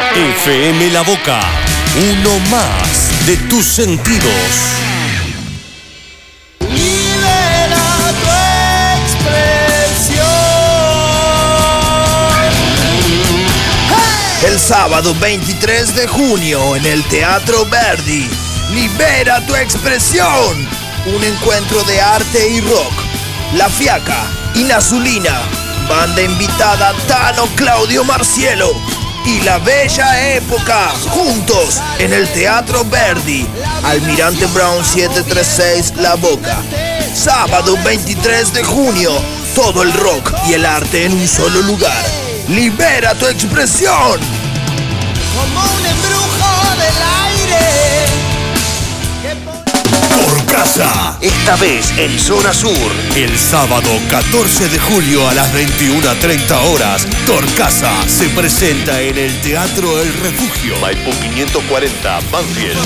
FM La Boca, uno más de tus sentidos. Libera tu expresión. El sábado 23 de junio en el Teatro Verdi, Libera tu expresión. Un encuentro de arte y rock. La Fiaca, Inazulina, banda invitada Tano Claudio Marcielo y La Bella Época, juntos en el Teatro Verdi, Almirante Brown 736 La Boca. Sábado 23 de junio, todo el rock y el arte en un solo lugar. Libera tu expresión. Como un embrujo del aire. Torcasa, esta vez en Zona Sur. el sábado 14 de julio a las 21:30 horas, Torcasa se presenta en el Teatro El Refugio. Maipú 540, Banfield.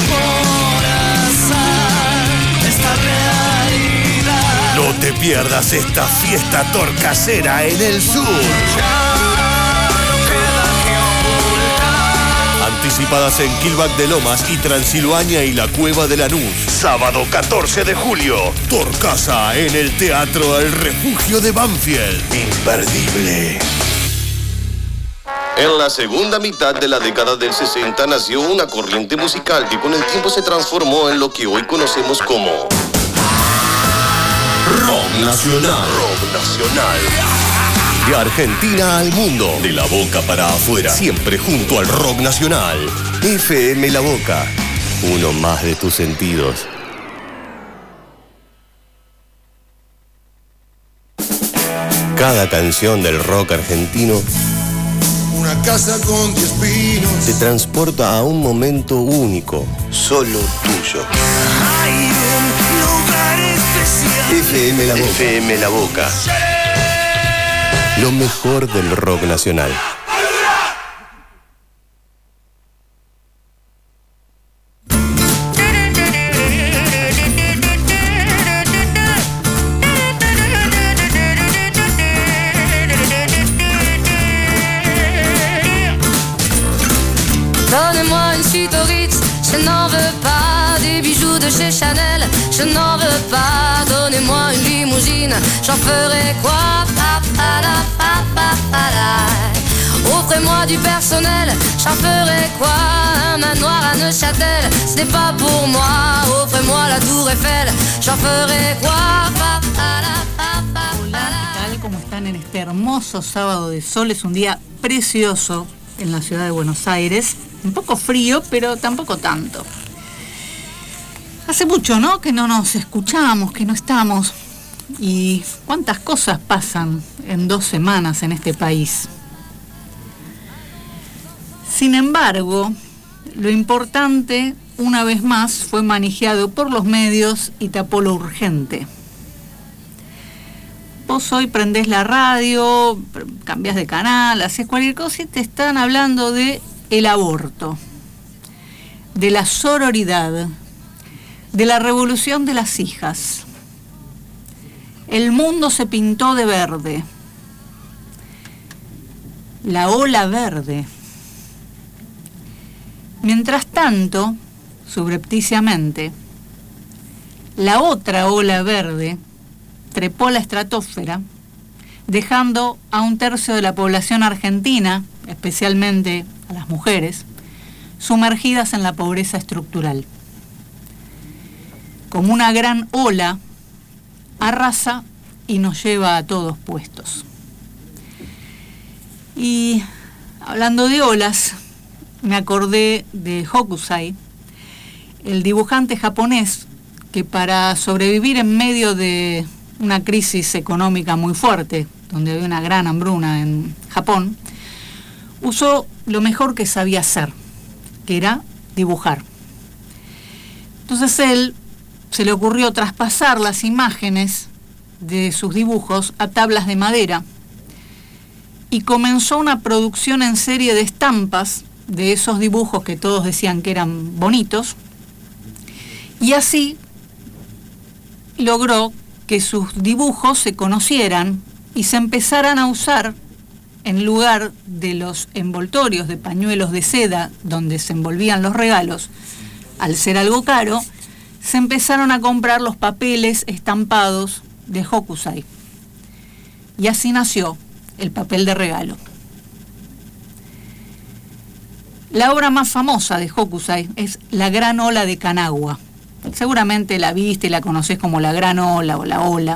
No te pierdas esta fiesta torcasera en el sur. Anticipadas en Quilback de Lomas y Transilvania y la Cueva de Lanús. Sábado 14 de julio. Torcasa en el Teatro El Refugio de Banfield. Imperdible. En la segunda mitad de la década del 60 nació una corriente musical que con el tiempo se transformó en lo que hoy conocemos como Rock Nacional. rock nacional. De Argentina al mundo, de La Boca para afuera, siempre junto al rock nacional. FM La Boca, uno más de tus sentidos. Cada canción del rock argentino Una casa con 10 pinos. te transporta a un momento único, Solo tuyo. FM La Boca, FM La Boca. lo mejor del rock nacional. Donnez-moi une suite au Ritz, je n'en veux pas. Des bijoux de chez Chanel, je n'en veux pas. Donnez-moi une limousine, j'en ferai quoi? Pa, pa, la, pa, pa, pa, la. Offrez-moi du personnel, j'en ferai quoi? Un manoir à Neuchâtel, ce n'est pas pour moi. Offrez-moi la tour Eiffel, j'en ferai quoi? Pa, pa, la, pa, pa, pa, Hola, la. ¿qué tal? ¿Cómo están en este hermoso sábado de sol? Es un día precioso en la ciudad de Buenos Aires. Un poco frío, pero tampoco tanto. Hace mucho, ¿no?, que no nos escuchamos, que no estamos. Y cuántas cosas pasan en 2 semanas en este país. Sin embargo, lo importante, una vez más, fue manejado por los medios y tapó lo urgente. Vos hoy prendés la radio, cambiás de canal, haces cualquier cosa y te están hablando de el aborto, de la sororidad, de la revolución de las hijas. El mundo se pintó de verde. La ola verde. Mientras tanto, subrepticiamente, la otra ola verde trepó a la estratosfera, dejando a 1/3 de la población argentina, especialmente a las mujeres, sumergidas en la pobreza estructural. Como una gran ola, arrasa y nos lleva a todos puestos. Y hablando de olas, me acordé de Hokusai, el dibujante japonés que para sobrevivir en medio de una crisis económica muy fuerte, donde había una gran hambruna en Japón, usó lo mejor que sabía hacer, que era dibujar. Entonces él se le ocurrió traspasar las imágenes de sus dibujos a tablas de madera y comenzó una producción en serie de estampas de esos dibujos que todos decían que eran bonitos, y así logró que sus dibujos se conocieran y se empezaran a usar en lugar de los envoltorios de pañuelos de seda donde se envolvían los regalos, al ser algo caro, se empezaron a comprar los papeles estampados de Hokusai. Y así nació el papel de regalo. La obra más famosa de Hokusai es La Gran Ola de Kanagawa. Seguramente la viste y la conocés como La Gran Ola o La Ola.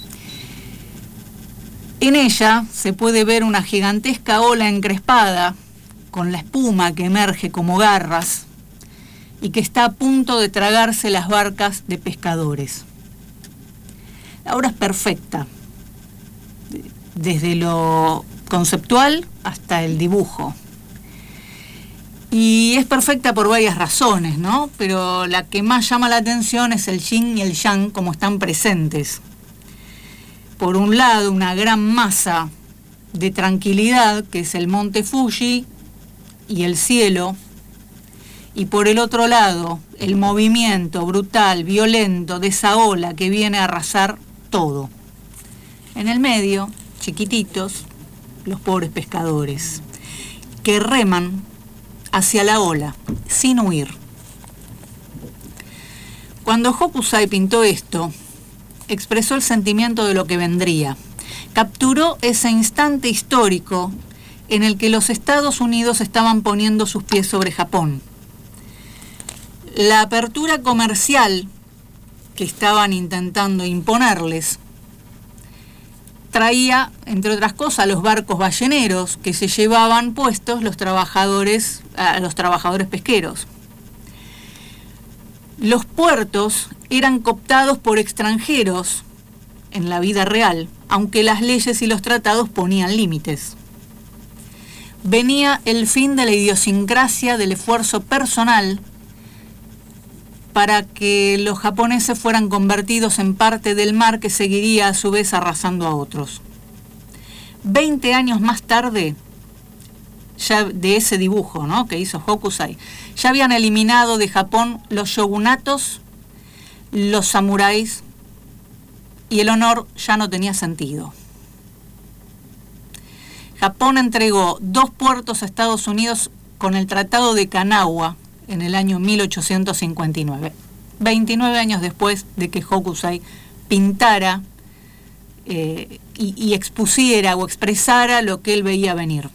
En ella se puede ver una gigantesca ola encrespada con la espuma que emerge como garras y que está a punto de tragarse las barcas de pescadores. La obra es perfecta, desde lo conceptual hasta el dibujo. Y es perfecta por varias razones, ¿no? Pero la que más llama la atención es el yin y el yang como están presentes. Por un lado, una gran masa de tranquilidad, que es el monte Fuji y el cielo, y por el otro lado, el movimiento brutal, violento de esa ola que viene a arrasar todo. En el medio, chiquititos, los pobres pescadores, que reman hacia la ola, sin huir. Cuando Hokusai pintó esto, expresó el sentimiento de lo que vendría. Capturó ese instante histórico en el que los Estados Unidos estaban poniendo sus pies sobre Japón. La apertura comercial que estaban intentando imponerles traía, entre otras cosas, los barcos balleneros que se llevaban puestos los trabajadores pesqueros. Los puertos eran cooptados por extranjeros en la vida real, aunque las leyes y los tratados ponían límites. Venía el fin de la idiosincrasia del esfuerzo personal para que los japoneses fueran convertidos en parte del mar que seguiría a su vez arrasando a otros. 20 años más tarde, ya de ese dibujo, ¿no?, que hizo Hokusai, ya habían eliminado de Japón los shogunatos, los samuráis, y el honor ya no tenía sentido. Japón entregó 2 puertos a Estados Unidos con el Tratado de Kanagawa en el año 1859, 29 años después de que Hokusai pintara y expusiera o expresara lo que él veía venir.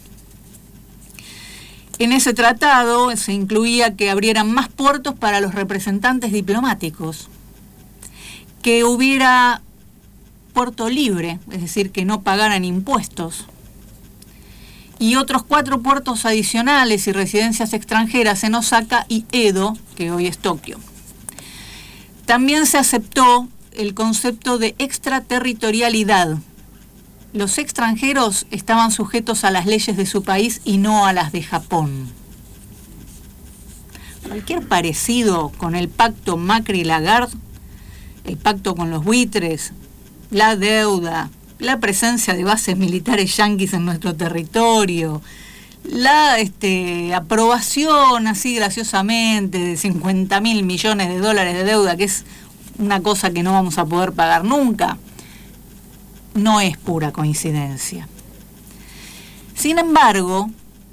En ese tratado se incluía que abrieran más puertos para los representantes diplomáticos, que hubiera puerto libre, es decir, que no pagaran impuestos, y otros 4 puertos adicionales y residencias extranjeras en Osaka y Edo, que hoy es Tokio. También se aceptó el concepto de extraterritorialidad. Los extranjeros estaban sujetos a las leyes de su país y no a las de Japón. Cualquier parecido con el pacto Macri-Lagarde, el pacto con los buitres, la deuda, la presencia de bases militares yanquis en nuestro territorio, la aprobación así graciosamente de 50.000 millones de dólares de deuda, que es una cosa que no vamos a poder pagar nunca, no es pura coincidencia. Sin embargo,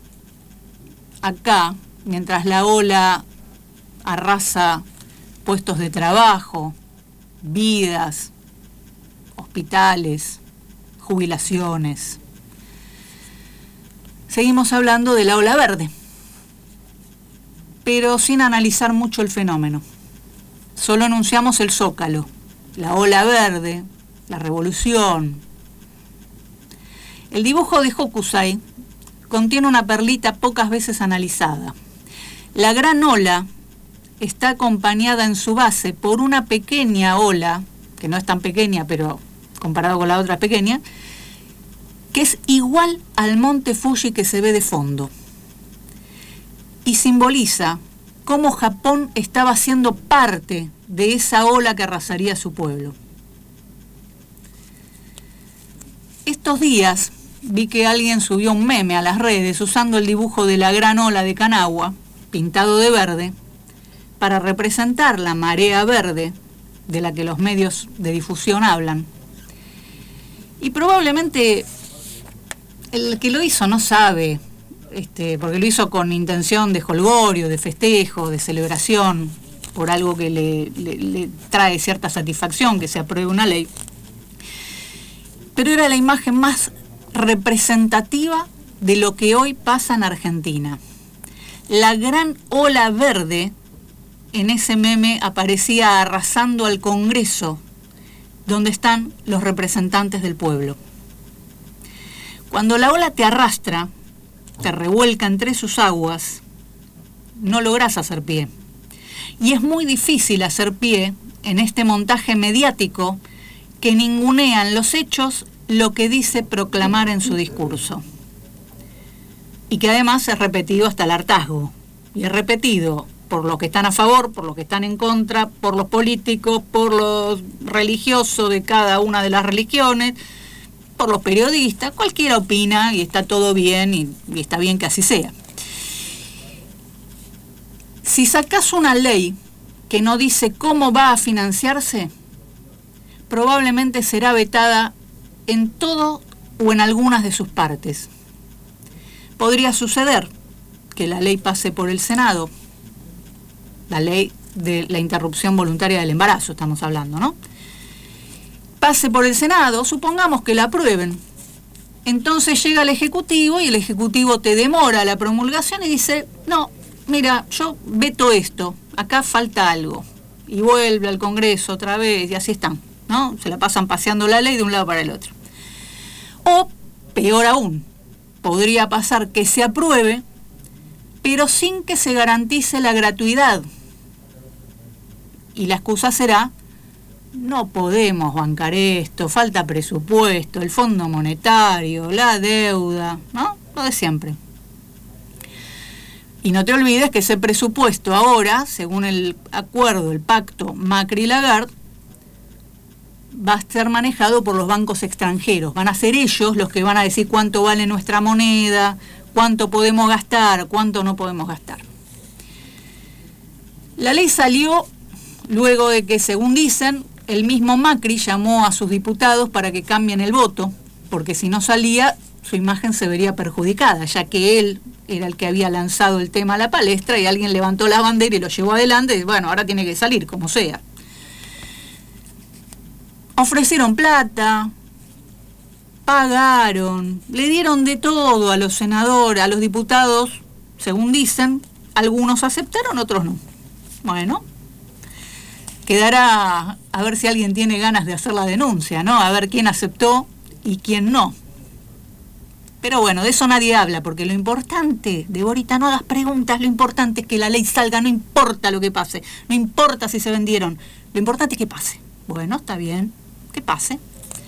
acá, mientras la ola arrasa puestos de trabajo, vidas, hospitales, jubilaciones, seguimos hablando de la ola verde, pero sin analizar mucho el fenómeno. Solo enunciamos el zócalo, la ola verde, la revolución. El dibujo de Hokusai contiene una perlita pocas veces analizada. La gran ola está acompañada en su base por una pequeña ola, que no es tan pequeña, pero comparado con la otra pequeña, que es igual al monte Fuji que se ve de fondo. Y simboliza cómo Japón estaba siendo parte de esa ola que arrasaría a su pueblo. Estos días vi que alguien subió un meme a las redes usando el dibujo de la gran ola de Kanagawa, pintado de verde, para representar la marea verde de la que los medios de difusión hablan. Y probablemente el que lo hizo no sabe, porque lo hizo con intención de jolgorio, de festejo, de celebración, por algo que le trae cierta satisfacción que se apruebe una ley. Pero era la imagen más representativa de lo que hoy pasa en Argentina. La gran ola verde en ese meme aparecía arrasando al Congreso, donde están los representantes del pueblo. Cuando la ola te arrastra, te revuelca entre sus aguas, no lográs hacer pie. Y es muy difícil hacer pie en este montaje mediático que ningunea en los hechos lo que dice proclamar en su discurso. Y que además es repetido hasta el hartazgo. Y es repetido por los que están a favor, por los que están en contra, por los políticos, por los religiosos de cada una de las religiones, por los periodistas. Cualquiera opina y está todo bien y está bien que así sea. Si sacás una ley que no dice cómo va a financiarse, probablemente será vetada en todo o en algunas de sus partes. Podría suceder que la ley pase por el Senado, la ley de la interrupción voluntaria del embarazo, estamos hablando, ¿no? Pase por el Senado, supongamos que la aprueben. Entonces llega el Ejecutivo y el Ejecutivo te demora la promulgación y dice, no, mira, yo veto esto, acá falta algo. Y vuelve al Congreso otra vez y así están, ¿no? Se la pasan paseando la ley de un lado para el otro. O, peor aún, podría pasar que se apruebe, pero sin que se garantice la gratuidad. Y la excusa será, no podemos bancar esto, falta presupuesto, el Fondo Monetario, la deuda, ¿no? Lo de siempre. Y no te olvides que ese presupuesto ahora, según el acuerdo, el pacto Macri-Lagarde, va a ser manejado por los bancos extranjeros. Van a ser ellos los que van a decir cuánto vale nuestra moneda, cuánto podemos gastar, cuánto no podemos gastar. La ley salió luego de que, según dicen, el mismo Macri llamó a sus diputados para que cambien el voto, porque si no salía, su imagen se vería perjudicada, ya que él era el que había lanzado el tema a la palestra y alguien levantó la bandera y lo llevó adelante y bueno, ahora tiene que salir, como sea. Ofrecieron plata, pagaron, le dieron de todo a los senadores, a los diputados, según dicen, algunos aceptaron, otros no. Bueno, quedará a ver si alguien tiene ganas de hacer la denuncia, ¿no? A ver quién aceptó y quién no. Pero bueno, de eso nadie habla, porque lo importante, Deborita, no hagas preguntas, lo importante es que la ley salga, no importa lo que pase, no importa si se vendieron, lo importante es que pase. Bueno, está bien, que pase.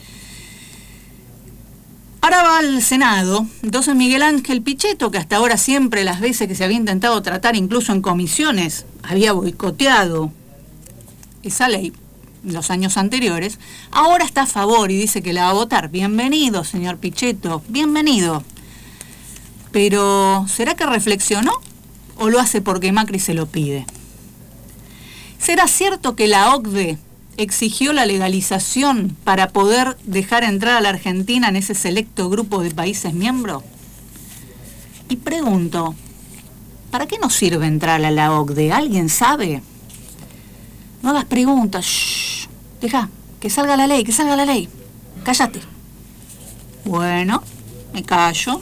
Ahora va al Senado, entonces Miguel Ángel Pichetto, que hasta ahora siempre las veces que se había intentado tratar, incluso en comisiones, había boicoteado esa ley en los años anteriores, ahora está a favor y dice que la va a votar. Bienvenido, señor Pichetto, bienvenido. Pero, ¿será que reflexionó o lo hace porque Macri se lo pide? ¿Será cierto que la OCDE exigió la legalización para poder dejar entrar a la Argentina en ese selecto grupo de países miembros? Y pregunto, ¿para qué nos sirve entrar a la OCDE? ¿Alguien sabe? No hagas preguntas, shh, deja, que salga la ley, cállate. Bueno, me callo.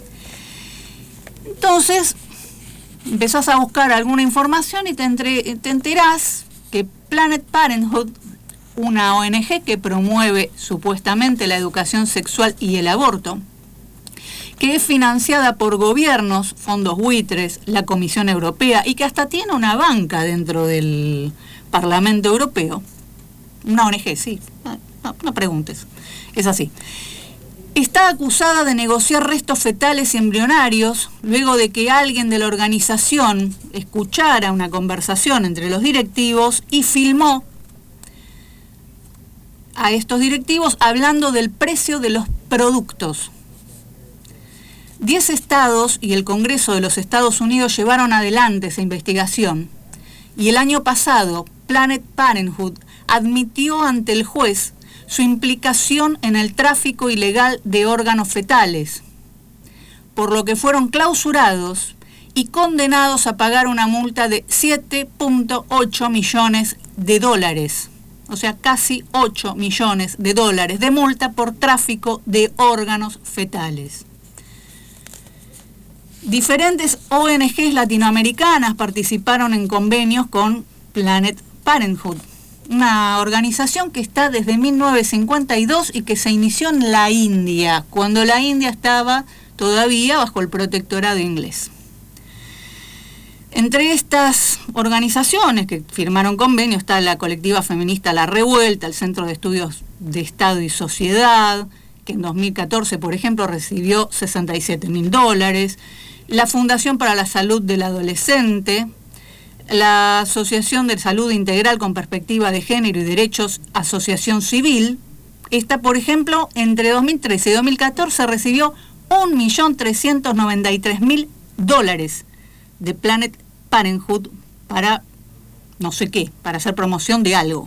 Entonces, empezás a buscar alguna información y te enterás que Planet Parenthood, una ONG que promueve supuestamente la educación sexual y el aborto, que es financiada por gobiernos, fondos buitres, la Comisión Europea y que hasta tiene una banca dentro del Parlamento Europeo, una ONG, sí, no preguntes, es así. Está acusada de negociar restos fetales y embrionarios luego de que alguien de la organización escuchara una conversación entre los directivos y filmó a estos directivos hablando del precio de los productos. 10 estados y el Congreso de los Estados Unidos llevaron adelante esa investigación y el año pasado Planet Parenthood admitió ante el juez su implicación en el tráfico ilegal de órganos fetales. por lo que fueron clausurados y condenados a pagar una multa de 7.8 millones de dólares. O sea, casi 8 millones de dólares de multa por tráfico de órganos fetales. Diferentes ONGs latinoamericanas participaron en convenios con Planned Parenthood, una organización que está desde 1952 y que se inició en la India, cuando la India estaba todavía bajo el protectorado inglés. Entre estas organizaciones que firmaron convenio está la colectiva feminista La Revuelta, el Centro de Estudios de Estado y Sociedad, que en 2014, por ejemplo, recibió $67.000, la Fundación para la Salud del Adolescente, la Asociación de Salud Integral con Perspectiva de Género y Derechos, Asociación Civil. Esta, por ejemplo, entre 2013 y 2014 recibió $1.393.000 de Planned Parenthood para no sé qué, para hacer promoción de algo.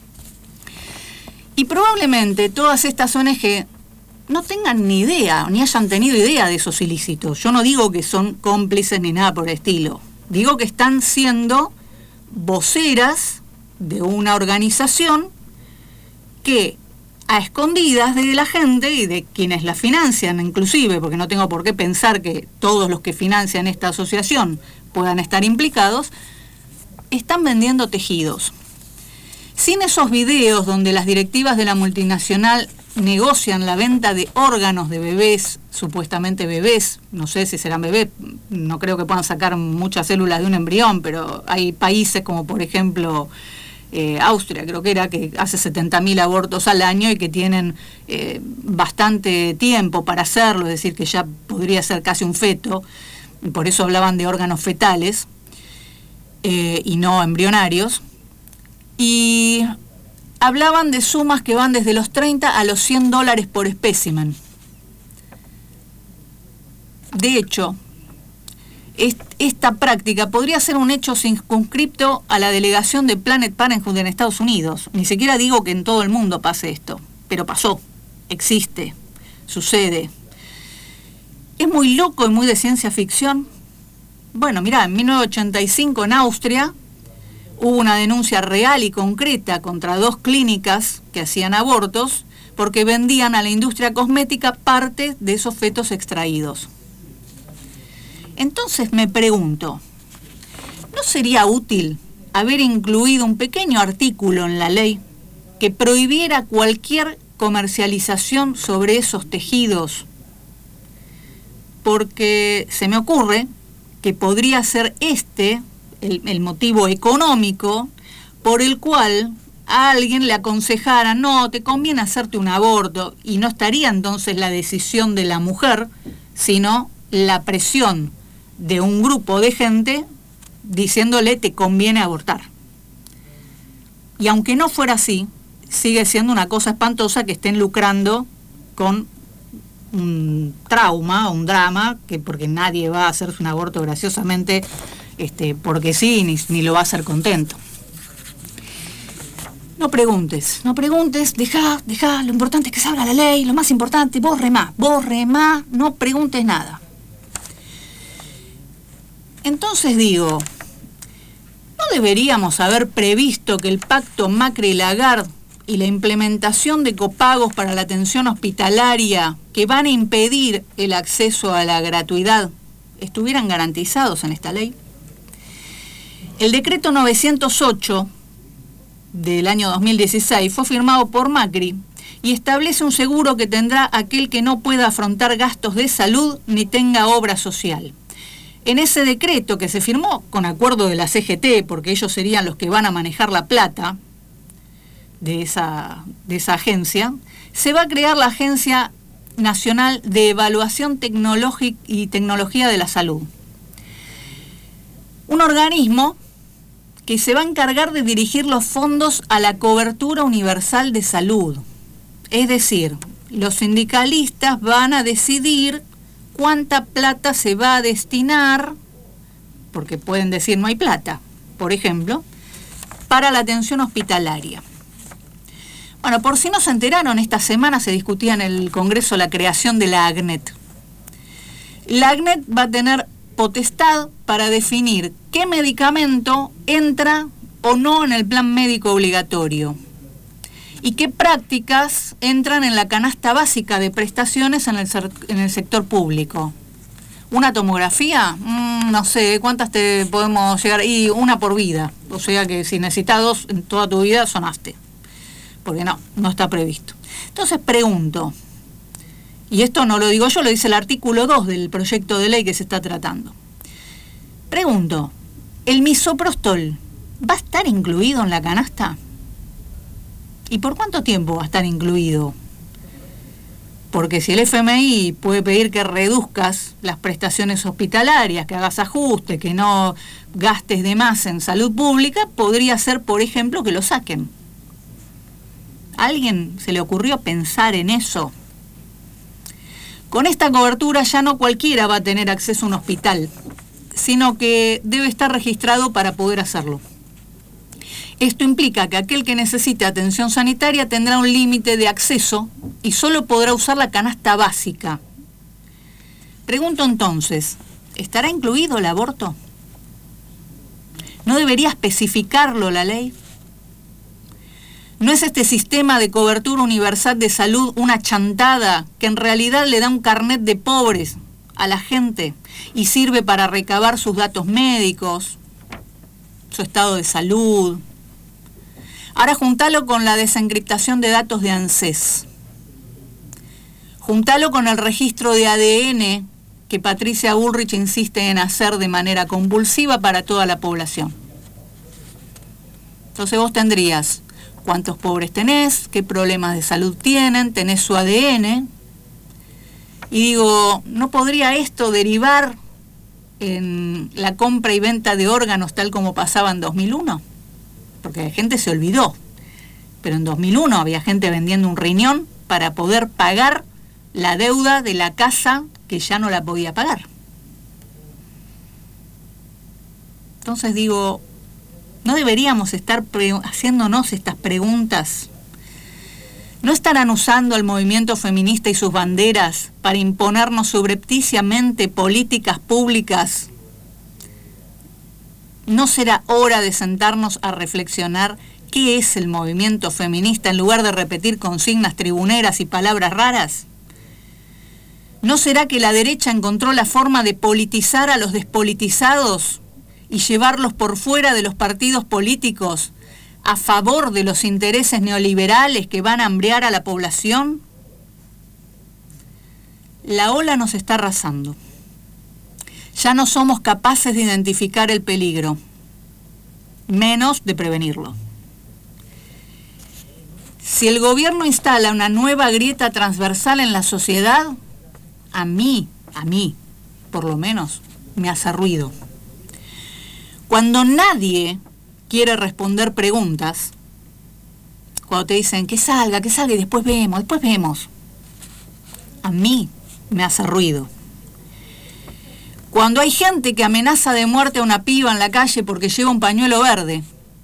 Y probablemente todas estas ONG no tengan ni idea, ni hayan tenido idea de esos ilícitos. Yo no digo que son cómplices ni nada por el estilo. Digo que están siendo voceras de una organización que, a escondidas de la gente y de quienes la financian inclusive, porque no tengo por qué pensar que todos los que financian esta asociación puedan estar implicados, están vendiendo tejidos. Sin esos videos donde las directivas de la multinacional negocian la venta de órganos de bebés, supuestamente bebés, no sé si serán bebés, no creo que puedan sacar muchas células de un embrión, pero hay países como por ejemplo Austria, creo que era, que hace 70.000 abortos al año y que tienen bastante tiempo para hacerlo, es decir, que ya podría ser casi un feto, y por eso hablaban de órganos fetales y no embrionarios, y hablaban de sumas que van desde los 30 a los $100 por espécimen. De hecho, esta práctica podría ser un hecho circunscripto a la delegación de Planned Parenthood en Estados Unidos. Ni siquiera digo que en todo el mundo pase esto, pero pasó, existe, sucede. ¿Es muy loco y muy de ciencia ficción? Bueno, mirá, en 1985 en Austria hubo una denuncia real y concreta contra 2 clínicas que hacían abortos porque vendían a la industria cosmética parte de esos fetos extraídos. Entonces me pregunto, ¿no sería útil haber incluido un pequeño artículo en la ley que prohibiera cualquier comercialización sobre esos tejidos? Porque se me ocurre que podría ser el motivo económico por el cual a alguien le aconsejara, no, te conviene hacerte un aborto, y no estaría entonces la decisión de la mujer, sino la presión de un grupo de gente diciéndole te conviene abortar. Y aunque no fuera así, sigue siendo una cosa espantosa que estén lucrando con un trauma, un drama, que porque nadie va a hacerse un aborto graciosamente, porque sí, ni lo va a hacer contento. No preguntes, dejá, lo importante es que salga la ley, lo más importante, vos remá, no preguntes nada. Entonces digo, ¿no deberíamos haber previsto que el pacto Macri-Lagarde y la implementación de copagos para la atención hospitalaria que van a impedir el acceso a la gratuidad estuvieran garantizados en esta ley? El decreto 908 del año 2016 fue firmado por Macri y establece un seguro que tendrá aquel que no pueda afrontar gastos de salud ni tenga obra social. En ese decreto, que se firmó con acuerdo de la CGT, porque ellos serían los que van a manejar la plata de esa agencia, se va a crear la Agencia Nacional de Evaluación Tecnológica y Tecnología de la Salud. Un organismo que se va a encargar de dirigir los fondos a la cobertura universal de salud. Es decir, los sindicalistas van a decidir cuánta plata se va a destinar, porque pueden decir no hay plata, por ejemplo, para la atención hospitalaria. Bueno, por si no se enteraron, esta semana se discutía en el Congreso la creación de la ACNET. La ACNET va a tener potestad para definir qué medicamento entra o no en el plan médico obligatorio y qué prácticas entran en la canasta básica de prestaciones en el sector público. ¿Una tomografía? No sé, ¿cuántas te podemos llegar? Y una por vida, o sea que si necesitas 2 en toda tu vida, sonaste, porque no está previsto. Entonces pregunto, y esto no lo digo yo, lo dice el artículo 2 del proyecto de ley que se está tratando. Pregunto, ¿el misoprostol va a estar incluido en la canasta? ¿Y por cuánto tiempo va a estar incluido? Porque si el FMI puede pedir que reduzcas las prestaciones hospitalarias, que hagas ajustes, que no gastes de más en salud pública, podría ser, por ejemplo, que lo saquen. ¿A alguien se le ocurrió pensar en eso? Con esta cobertura ya no cualquiera va a tener acceso a un hospital, sino que debe estar registrado para poder hacerlo. Esto implica que aquel que necesite atención sanitaria tendrá un límite de acceso y solo podrá usar la canasta básica. Pregunto entonces, ¿estará incluido el aborto? ¿No debería especificarlo la ley? ¿No es este sistema de cobertura universal de salud una chantada que en realidad le da un carnet de pobres a la gente y sirve para recabar sus datos médicos, su estado de salud? Ahora juntalo con la desencriptación de datos de ANSES. Juntalo con el registro de ADN que Patricia Bullrich insiste en hacer de manera convulsiva para toda la población. Entonces vos tendrías cuántos pobres tenés, qué problemas de salud tienen, tenés su ADN. Y digo, ¿no podría esto derivar en la compra y venta de órganos tal como pasaba en 2001? Porque la gente se olvidó, pero en 2001 había gente vendiendo un riñón para poder pagar la deuda de la casa que ya no la podía pagar. Entonces digo, ¿no deberíamos estar haciéndonos estas preguntas? ¿No estarán usando el movimiento feminista y sus banderas para imponernos subrepticiamente políticas públicas? ¿No será hora de sentarnos a reflexionar qué es el movimiento feminista en lugar de repetir consignas tribuneras y palabras raras? ¿No será que la derecha encontró la forma de politizar a los despolitizados y llevarlos por fuera de los partidos políticos a favor de los intereses neoliberales que van a hambrear a la población? La ola nos está arrasando. Ya no somos capaces de identificar el peligro, menos de prevenirlo. Si el gobierno instala una nueva grieta transversal en la sociedad, a mí, por lo menos, me hace ruido. Cuando nadie quiere responder preguntas, cuando te dicen que salga y después vemos, a mí me hace ruido. Cuando hay gente que amenaza de muerte a una piba en la calle porque lleva un pañuelo verde,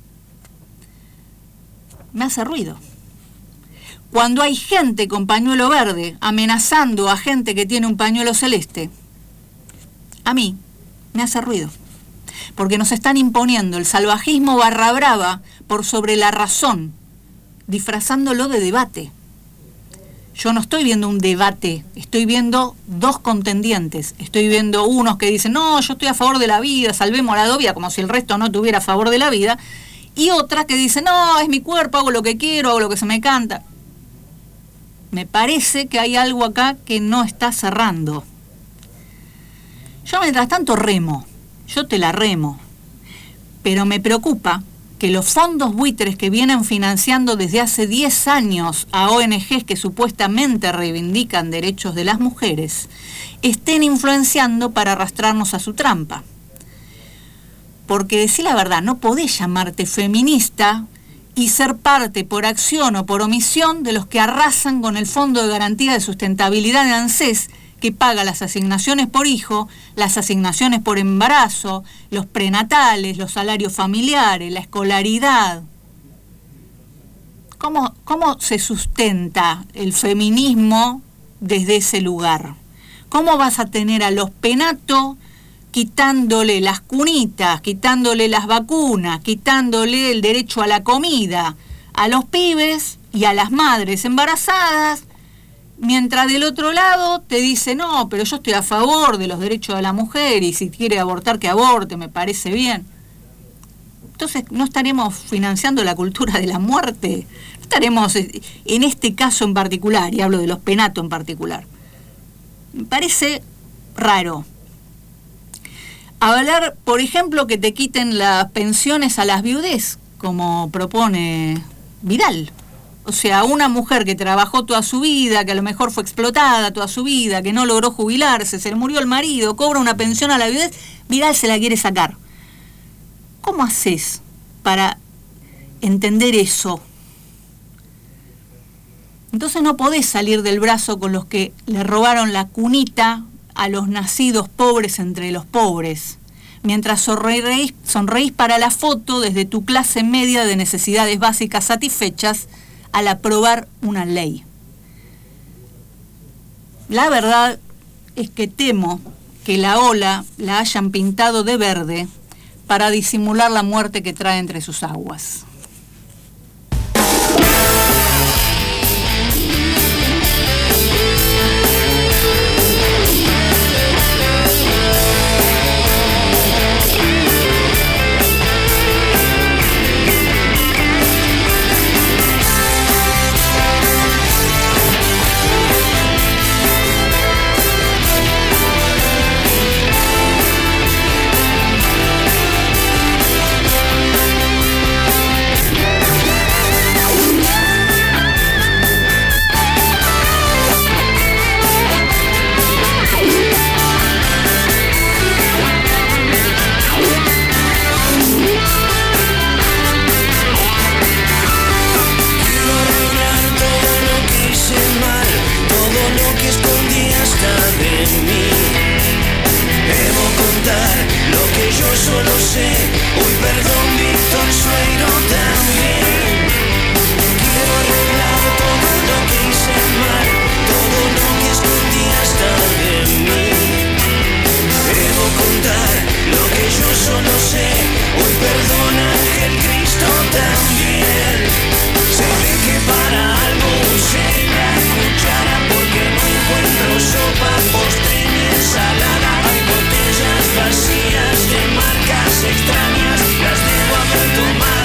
me hace ruido. Cuando hay gente con pañuelo verde amenazando a gente que tiene un pañuelo celeste, a mí me hace ruido. Porque nos están imponiendo el salvajismo barra brava por sobre la razón, disfrazándolo de debate. Yo no estoy viendo un debate, estoy viendo dos contendientes. Estoy viendo unos que dicen, no, yo estoy a favor de la vida, salvemos a la Dovia, como si el resto no estuviera a favor de la vida. Y otras que dicen, no, es mi cuerpo, hago lo que quiero, hago lo que se me canta. Me parece que hay algo acá que no está cerrando. Yo mientras tanto remo, yo te la remo. Pero me preocupa que los fondos buitres que vienen financiando desde hace 10 años a ONGs que supuestamente reivindican derechos de las mujeres, estén influenciando para arrastrarnos a su trampa. Porque decir la verdad, no podés llamarte feminista y ser parte por acción o por omisión de los que arrasan con el Fondo de Garantía de Sustentabilidad de ANSES, que paga las asignaciones por hijo, las asignaciones por embarazo, los prenatales, los salarios familiares, la escolaridad. ¿Cómo se sustenta el feminismo desde ese lugar? ¿Cómo vas a tener a los Penato quitándole las cunitas, quitándole las vacunas, quitándole el derecho a la comida a los pibes y a las madres embarazadas, mientras del otro lado te dice, no, pero yo estoy a favor de los derechos de la mujer y si quiere abortar, que aborte, me parece bien? Entonces, ¿no estaremos financiando la cultura de la muerte? ¿No estaremos, en este caso en particular, y hablo de los Penato en particular? Me parece raro. Hablar, por ejemplo, que te quiten las pensiones a las viudez, como propone Vidal. O sea, una mujer que trabajó toda su vida, que a lo mejor fue explotada toda su vida, que no logró jubilarse, se le murió el marido, cobra una pensión a la viudez, Vidal se la quiere sacar. ¿Cómo haces para entender eso? Entonces no podés salir del brazo con los que le robaron la cunita a los nacidos pobres entre los pobres, mientras sonreís para la foto desde tu clase media de necesidades básicas satisfechas al aprobar una ley. La verdad es que temo que la ola la hayan pintado de verde para disimular la muerte que trae entre sus aguas. Extrañas, las debo haber tomado.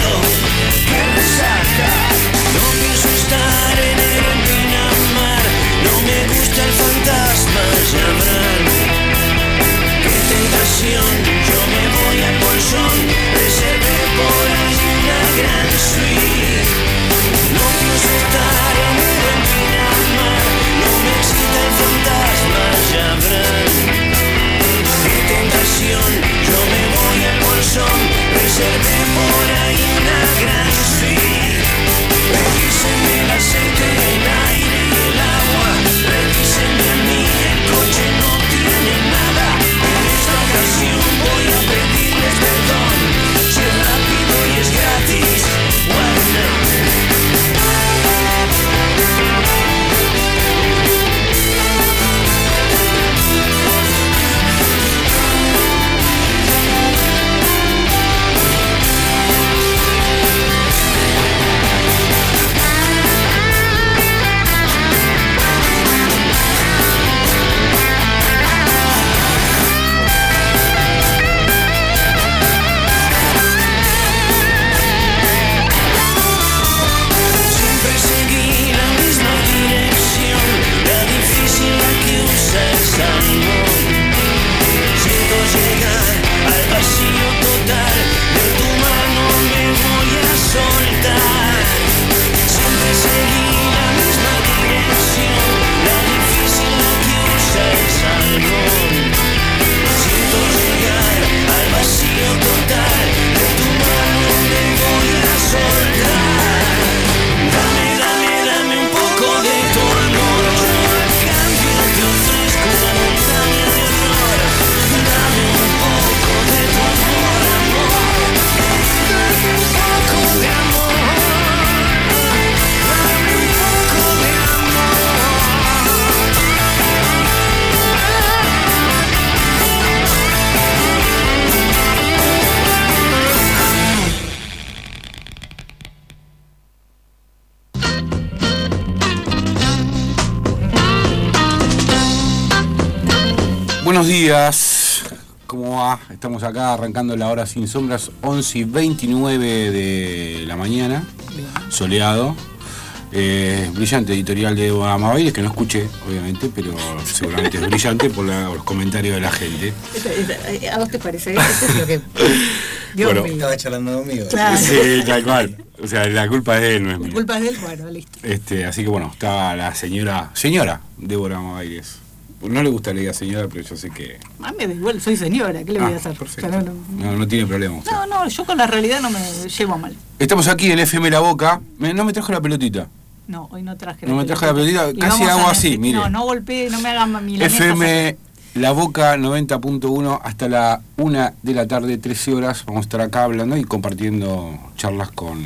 Buenos días, ¿cómo va? Estamos acá arrancando la hora sin sombras, 11:29 de la mañana, soleado. Brillante editorial de Amabailes, que no escuché, obviamente, pero seguramente es brillante por los comentarios de la gente. ¿A vos te parece? Eso es lo que... Dios Bueno, mío. Estaba charlando conmigo. Claro. Sí, tal cual. O sea, la culpa es de él, no es mía. La culpa es de él, bueno, listo. Así que bueno, estaba la señora Débora Amabailes. No le gusta leer a señora, pero yo sé que... A mí me da igual, soy señora, ¿qué le voy a hacer? Perfecto. O sea, No tiene problema usted. no, yo con la realidad no me llevo mal. Estamos aquí en FM La Boca. No me trajo la pelotita. No, hoy no traje No me traje la pelotita, Y casi vamos hago a así, mire. No golpee, no me hagan milanesa. FM La Boca 90.1 hasta la 1 de la tarde, 13 horas. Vamos a estar acá hablando y compartiendo charlas con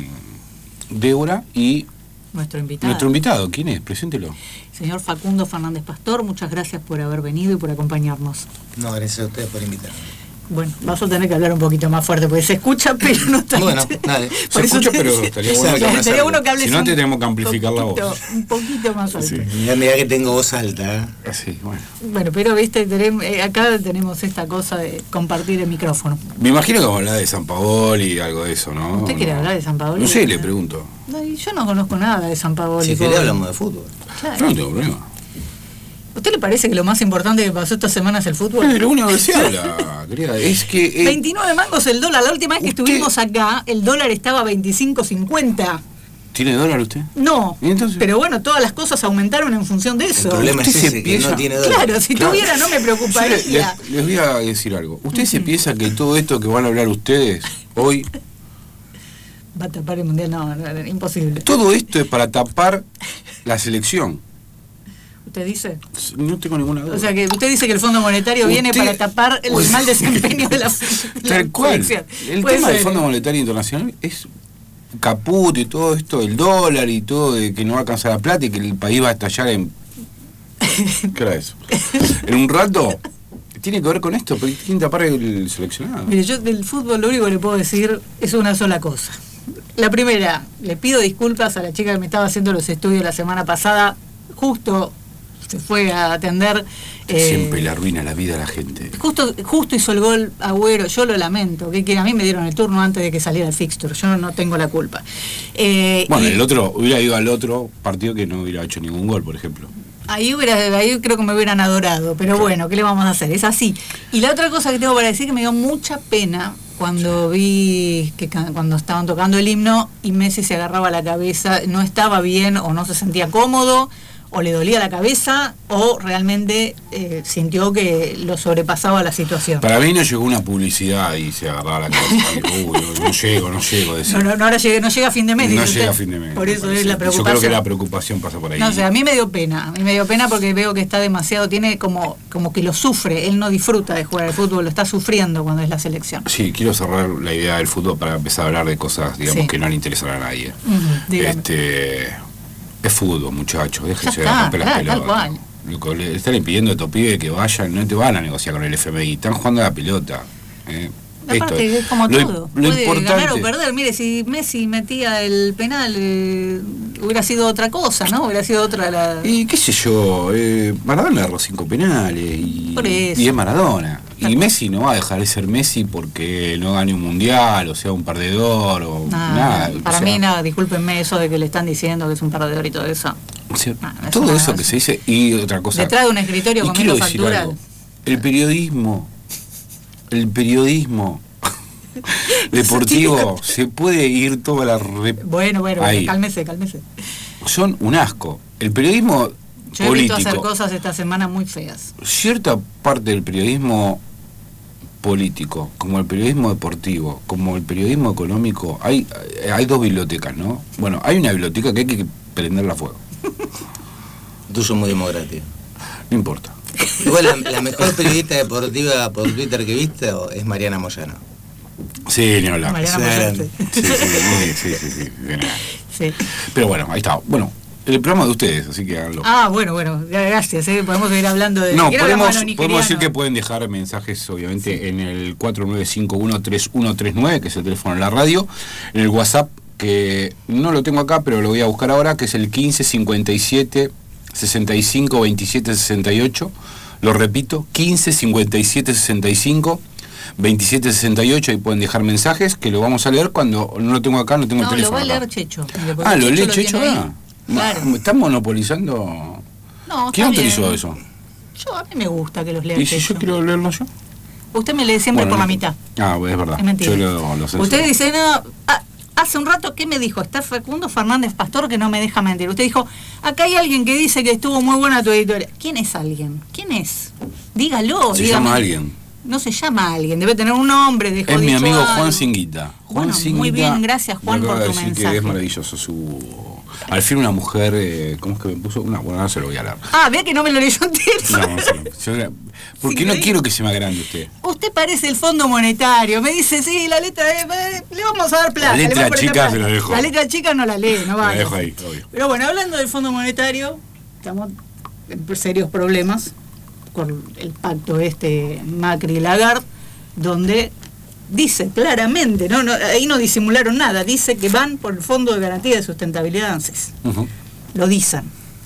Débora y Nuestro invitado. ¿Quién es? Preséntelo. Señor Facundo Fernández Pastor, muchas gracias por haber venido y por acompañarnos. No, gracias a ustedes por invitarme. Bueno, vas a tener que hablar un poquito más fuerte porque se escucha, pero no está. Bueno, dale. Se escucha, pero estaría bueno que hables. Si no, te tenemos que amplificar la voz. Un poquito más alto. Sí. Mirá que tengo voz alta. Sí, bueno. Bueno, pero viste, acá tenemos esta cosa de compartir el micrófono. Me imagino que vamos a hablar de San Paoli y algo de eso, ¿no? ¿Usted quiere hablar de San Paoli? No sé, le pregunto. No, yo no conozco nada de San Paoli. Si querés hablamos de fútbol. Claro. No tengo problema. ¿Usted le parece que lo más importante que pasó esta semana es el fútbol? Es lo único que se habla, querida. Es que... 29 mangos el dólar. La última vez que estuvimos acá, el dólar estaba a 25.50. ¿Tiene dólar usted? No, ¿Y entonces? pero bueno, todas las cosas aumentaron en función de eso. El problema es Usted se ese, que piensa- no tiene dólar. Claro, si tuviera no me preocuparía. Les voy a decir algo. ¿Usted se piensa que todo esto que van a hablar ustedes hoy, Va a tapar el mundial, no, imposible. todo esto es para tapar la selección? ¿Usted dice? No tengo ninguna duda. O sea, que usted dice que el Fondo Monetario viene Usted- para tapar el mal desempeño de la Tal cual. selección. El Puede tema del ser. Fondo Monetario Internacional es caput y todo esto del dólar y todo de que no va a alcanzar la plata y que el país va a estallar en... ¿Qué era eso? En un rato. Tiene que ver con esto, pero tiene que tapar el seleccionado. Mire, yo del fútbol lo único que le puedo decir es una sola cosa. La primera, le pido disculpas a la chica que me estaba haciendo los estudios la semana pasada, justo se fue a atender. Siempre le arruina la vida a la gente. Justo hizo el gol Agüero, yo lo lamento, que a mí me dieron el turno antes de que saliera el fixture, yo no tengo la culpa. Bueno, y el otro, hubiera ido al otro partido que no hubiera hecho ningún gol, por ejemplo. ahí creo que me hubieran adorado, pero bueno, ¿qué le vamos a hacer? Es así. Y la otra cosa que tengo para decir que me dio mucha pena cuando vi que cuando estaban tocando el himno y Messi se agarraba la cabeza, no estaba bien o no se sentía cómodo, o le dolía la cabeza, o realmente sintió que lo sobrepasaba la situación. Para mí no llegó una publicidad y se agarraba la cabeza. Uy, no llego. Decir. No llega a fin de mes. No dice llega usted. a fin de mes. Por eso es la Yo preocupación. creo que la preocupación pasa por ahí. No sé, a mí me dio pena. Porque veo que está demasiado, tiene como que lo sufre. Él no disfruta de jugar al fútbol, lo está sufriendo cuando es la selección. Sí, quiero cerrar la idea del fútbol para empezar a hablar de cosas, digamos, Sí. que no le interesan a nadie. Dígame. Es fútbol, muchachos, déjense de Ya está, romper las tal pelotas. cual. Loco, le están impidiendo a estos pibes que vayan, no te van a negociar con el FMI, están jugando a la pelota. Aparte, es como todo. Lo Puede importante, ganar o perder. Mire, si Messi metía el penal, hubiera sido otra cosa, ¿no? Hubiera sido otra la... Y qué sé yo, Maradona agarró 5 penales y es Maradona. Y Messi no va a dejar de ser Messi porque no gane un mundial, o sea, un perdedor, o nada. Para mí, nada, discúlpenme eso de que le están diciendo que es un perdedor y todo eso. O sea, es todo una- eso que se dice, y otra cosa. Detrás de un escritorio Y comiendo quiero decir factura. algo. El periodismo deportivo se puede ir toda la Bueno, ahí. cálmese. Son un asco. El periodismo Yo he visto político, hacer cosas esta semana muy feas. cierta parte del periodismo político, como el periodismo deportivo, como el periodismo económico, hay dos bibliotecas, ¿no? Bueno, hay una biblioteca que hay que prenderla a fuego. Tú sos muy democrático. No importa. Igual la mejor periodista deportiva por Twitter que viste es Mariana Moyano. Sí, ni hablar. Mariana Excelente. Moyano, Sí, de nada. sí. Pero bueno, ahí está. Bueno, el programa de ustedes, así que háganlo. Bueno, gracias. Podemos seguir hablando de... No, Quiero hablar podemos con los decir nigerianos. que pueden dejar mensajes, obviamente, en el 4951-3139, que es el teléfono de la radio, en el WhatsApp, que no lo tengo acá, pero lo voy a buscar ahora, que es el 1557-652768. Lo repito, 15 57 65 27 68, ahí pueden dejar mensajes que lo vamos a leer cuando no lo tengo acá, no tengo el teléfono. No, lo va a acá. leer Checho. Lo lee Checho. Claro. ¿Están monopolizando? No, ¿Quién está autorizó bien. eso? Yo, a mí me gusta que los lea ¿Y si Checho. yo quiero leerlo yo? Usted me lee siempre Bueno, por la mitad. Es verdad. Es mentira. Yo lo censuro. Usted dice, no, hace un rato, ¿qué me dijo? Está Facundo Fernández Pastor que no me deja mentir. Usted dijo, acá hay alguien que dice que estuvo muy buena tu editorial. ¿Quién es alguien? ¿Quién es? Dígalo. Se dígame. llama alguien. No se llama alguien, debe tener un nombre. Es mi amigo Juan Singuita. Bueno, muy bien, gracias Juan por tu mensaje. Que es maravilloso al fin una mujer, ¿cómo es que me puso? Bueno, no se lo voy a hablar. Vea que no me lo leyó entero. Porque no quiero que se me agrande usted. Usted parece el Fondo Monetario. Me dice, sí, la letra, le vamos a dar plata. La letra chica se la dejo. La letra chica no la lee, no va. La dejo ahí, obvio. Pero bueno, hablando del Fondo Monetario, estamos en serios problemas con el pacto Macri-Lagarde, donde dice claramente, ahí no disimularon nada, dice que van por el Fondo de Garantía de Sustentabilidad de ANSES. Lo dicen.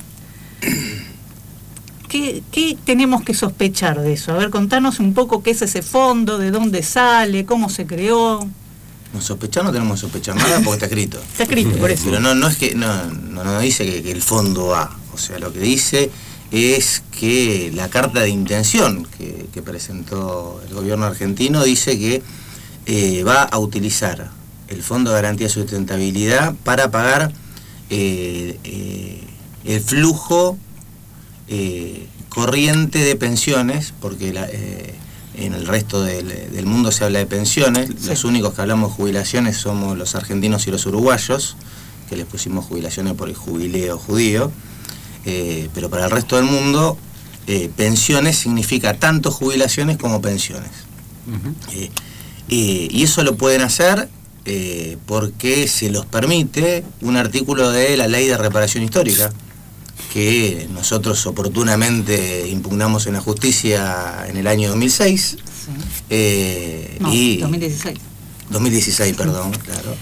¿Qué tenemos que sospechar de eso? A ver, contanos un poco qué es ese fondo, de dónde sale, cómo se creó. No tenemos que sospechar nada porque está escrito. Está escrito, por eso. Pero no es que no dice que el fondo va. O sea, lo que dice es que la carta de intención que presentó el gobierno argentino dice que va a utilizar el Fondo de Garantía de Sustentabilidad para pagar el flujo corriente de pensiones, porque en el resto del mundo se habla de pensiones. Sí. Los únicos que hablamos de jubilaciones somos los argentinos y los uruguayos, que les pusimos jubilaciones por el jubileo judío. Pero para el resto del mundo, pensiones significa tanto jubilaciones como pensiones. Y eso lo pueden hacer porque se los permite un artículo de la Ley de Reparación Histórica, que nosotros oportunamente impugnamos en la justicia en el año 2006. Sí. 2016. 2016, perdón, claro.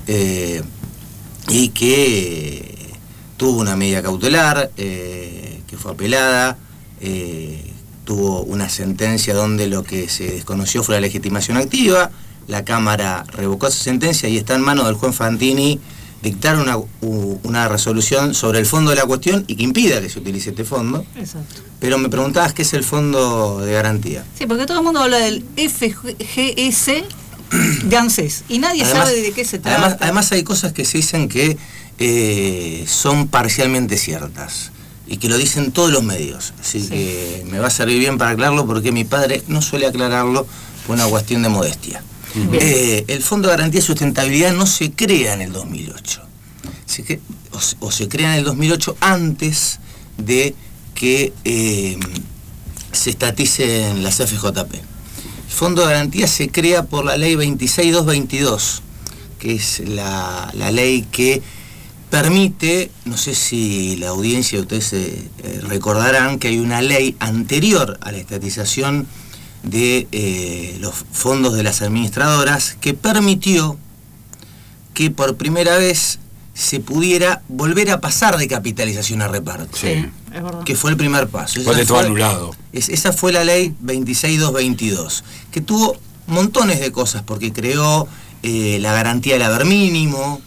Y que tuvo una medida cautelar, que fue apelada, tuvo una sentencia donde lo que se desconoció fue la legitimación activa. La Cámara revocó esa sentencia y está en manos del juez Fantini dictar una resolución sobre el fondo de la cuestión y que impida que se utilice este fondo. Exacto. Pero me preguntabas qué es el fondo de garantía. Sí, porque todo el mundo habla del FGS de ANSES y nadie sabe de qué se trata. Además hay cosas que se dicen que son parcialmente ciertas y que lo dicen todos los medios. Así que me va a servir bien para aclararlo porque mi padre no suele aclararlo por una cuestión de modestia. El Fondo de Garantía y Sustentabilidad no se crea en el 2008. Se crea en el 2008 antes de que se estaticen las FJP. El Fondo de Garantía se crea por la ley 26222, que es la ley que permite, no sé si la audiencia de ustedes recordarán que hay una ley anterior a la estatización de los fondos de las administradoras que permitió que por primera vez se pudiera volver a pasar de capitalización a reparto. Sí, es verdad. Que fue el primer paso. Fue anulado. Esa fue la ley 26222, que tuvo montones de cosas, porque creó la garantía del haber mínimo,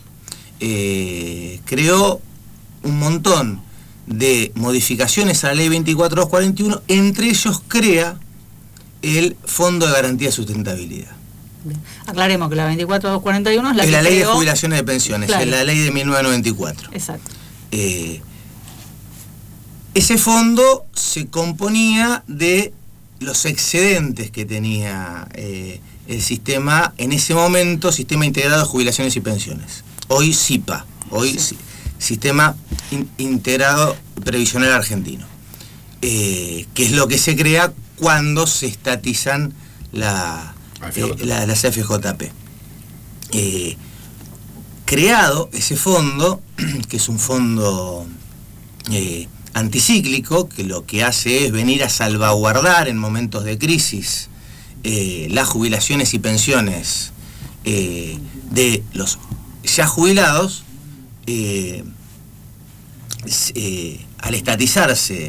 creó un montón de modificaciones a la ley 24241, entre ellos crea el Fondo de Garantía de Sustentabilidad. Bien. Aclaremos que la 24241 es la es que la ley creó... de jubilaciones de pensiones, claro. Es la ley de 1994. Exacto. Ese fondo se componía de los excedentes que tenía el sistema, en ese momento, Sistema Integrado de Jubilaciones y Pensiones. Hoy SIPA, Sistema Integrado Previsional Argentino, que es lo que se crea cuando se estatizan las FJP. Creado ese fondo, que es un fondo anticíclico, que lo que hace es venir a salvaguardar en momentos de crisis las jubilaciones y pensiones de los ya jubilados, al estatizarse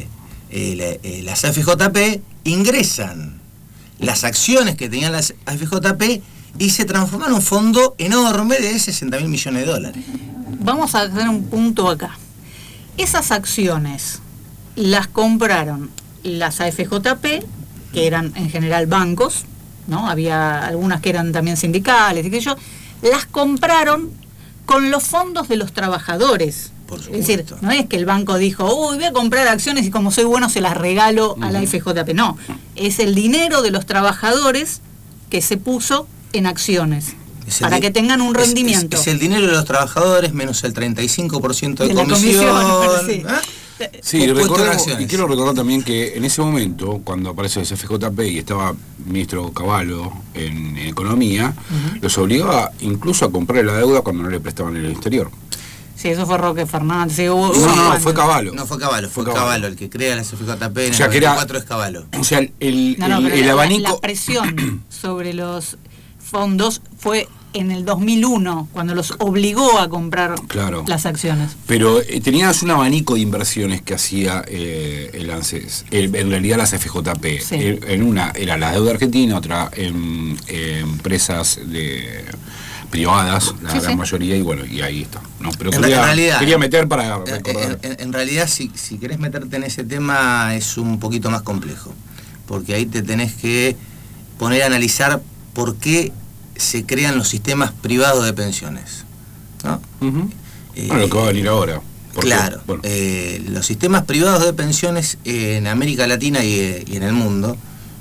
las AFJP ingresan las acciones que tenían las AFJP y se transforma en un fondo enorme de 60.000 millones de dólares. Vamos a hacer un punto acá. Esas acciones las compraron las AFJP, que eran en general bancos, ¿no? Había algunas que eran también sindicales, y que yo, las compraron con los fondos de los trabajadores. Es decir, no es que el banco dijo, uy, voy a comprar acciones y como soy bueno se las regalo a la AFJP. No, es el dinero de los trabajadores que se puso en acciones para que tengan un rendimiento. Es el dinero de los trabajadores menos el 35% de comisión. Sí. Sí, y quiero recordar también que en ese momento, cuando aparece el CFJP y estaba el ministro Cavallo en Economía, los obligaba incluso a comprar la deuda cuando no le prestaban en el exterior. Sí, eso fue Roque Fernández. Sí, no, fue Cavallo. No, fue Cavallo, el que crea la CFJP en o sea, el 94 es Cavallo. O sea, el abanico... La presión sobre los fondos fue en el 2001, cuando los obligó a comprar las acciones. Pero tenías un abanico de inversiones que hacía el ANSES, en realidad las FJP. Sí. En una era la deuda argentina, otra en empresas privadas, la gran mayoría, y bueno, y ahí está. No, pero quería meter para recordar. En realidad, si querés meterte en ese tema, es un poquito más complejo, porque ahí te tenés que poner a analizar por qué se crean los sistemas privados de pensiones, ¿no? Bueno, lo que va a venir ahora. Claro, bueno. Los sistemas privados de pensiones en América Latina y en el mundo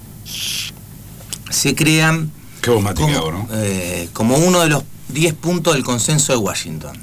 se crean como uno de los 10 puntos del consenso de Washington.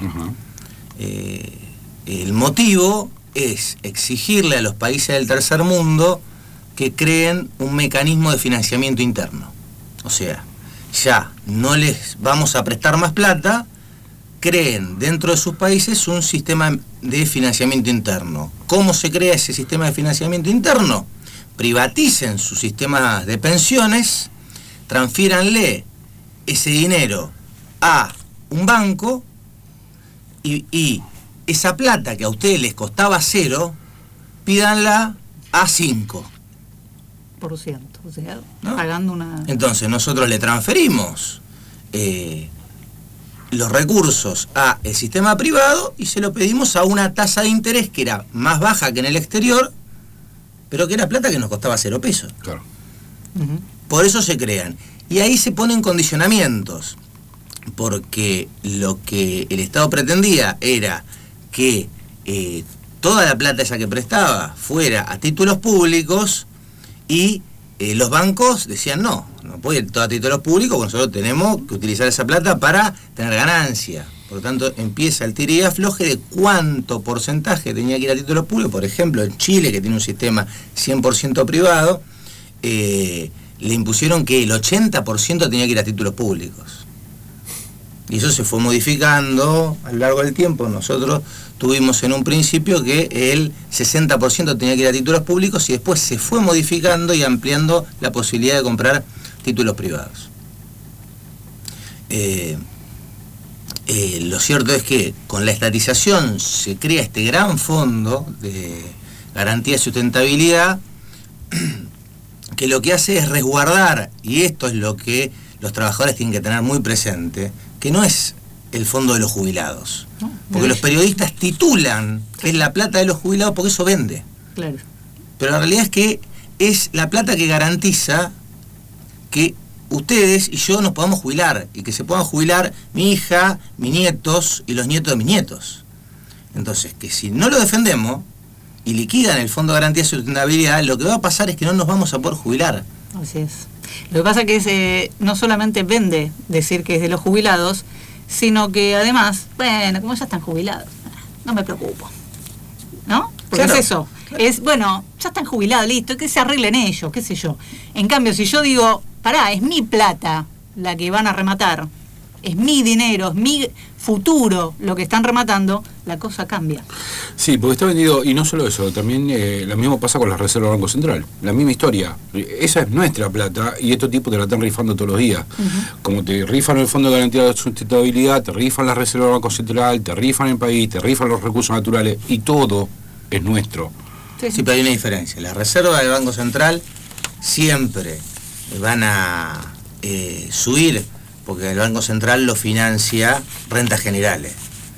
El motivo es exigirle a los países del tercer mundo que creen un mecanismo de financiamiento interno. O sea, ya no les vamos a prestar más plata, creen dentro de sus países un sistema de financiamiento interno. ¿Cómo se crea ese sistema de financiamiento interno? Privaticen sus sistemas de pensiones, transfíranle ese dinero a un banco y esa plata que a ustedes les costaba 0, pídanla a 5%. O sea, ¿no? Pagando una... Entonces nosotros le transferimos los recursos a el sistema privado y se lo pedimos a una tasa de interés que era más baja que en el exterior, pero que era plata que nos costaba 0 pesos. Claro. Por eso se crean. Y ahí se ponen condicionamientos, porque lo que el Estado pretendía era que toda la plata esa que prestaba fuera a títulos públicos, y los bancos decían no puede ir todo a títulos públicos, porque nosotros tenemos que utilizar esa plata para tener ganancia. Por lo tanto, empieza el tire y afloje de cuánto porcentaje tenía que ir a títulos públicos. Por ejemplo, en Chile, que tiene un sistema 100% privado, le impusieron que el 80% tenía que ir a títulos públicos. Y eso se fue modificando a lo largo del tiempo. Nosotros tuvimos en un principio que el 60% tenía que ir a títulos públicos y después se fue modificando y ampliando la posibilidad de comprar títulos privados. Lo cierto es que con la estatización se crea este gran fondo de garantía de sustentabilidad que lo que hace es resguardar, y esto es lo que los trabajadores tienen que tener muy presente, que no es el fondo de los jubilados. Porque los periodistas titulan que es la plata de los jubilados porque eso vende. Claro. Pero la realidad es que es la plata que garantiza que ustedes y yo nos podamos jubilar, y que se puedan jubilar mi hija, mis nietos y los nietos de mis nietos. Entonces, que si no lo defendemos y liquidan el Fondo de Garantía de Sustentabilidad, lo que va a pasar es que no nos vamos a poder jubilar. Así es. Lo que pasa es que no solamente vende decir que es de los jubilados, sino que además, bueno, como ya están jubilados, no me preocupo, ¿no? Porque claro, es eso, claro. Es, bueno, ya están jubilados, listo, que se arreglen ellos, qué sé yo. En cambio, si yo digo, pará, es mi plata la que van a rematar, es mi dinero, es mi futuro lo que están rematando, la cosa cambia. Sí, porque está vendido, y no solo eso, también lo mismo pasa con las reservas del Banco Central, la misma historia. Esa es nuestra plata y estos tipos te la están rifando todos los días. Como te rifan el Fondo de Garantía de Sustentabilidad, te rifan las reservas del Banco Central, te rifan el país, te rifan los recursos naturales, y todo es nuestro. Sí, pero hay una diferencia. Las reservas del Banco Central siempre van a subir porque el Banco Central lo financia rentas generales.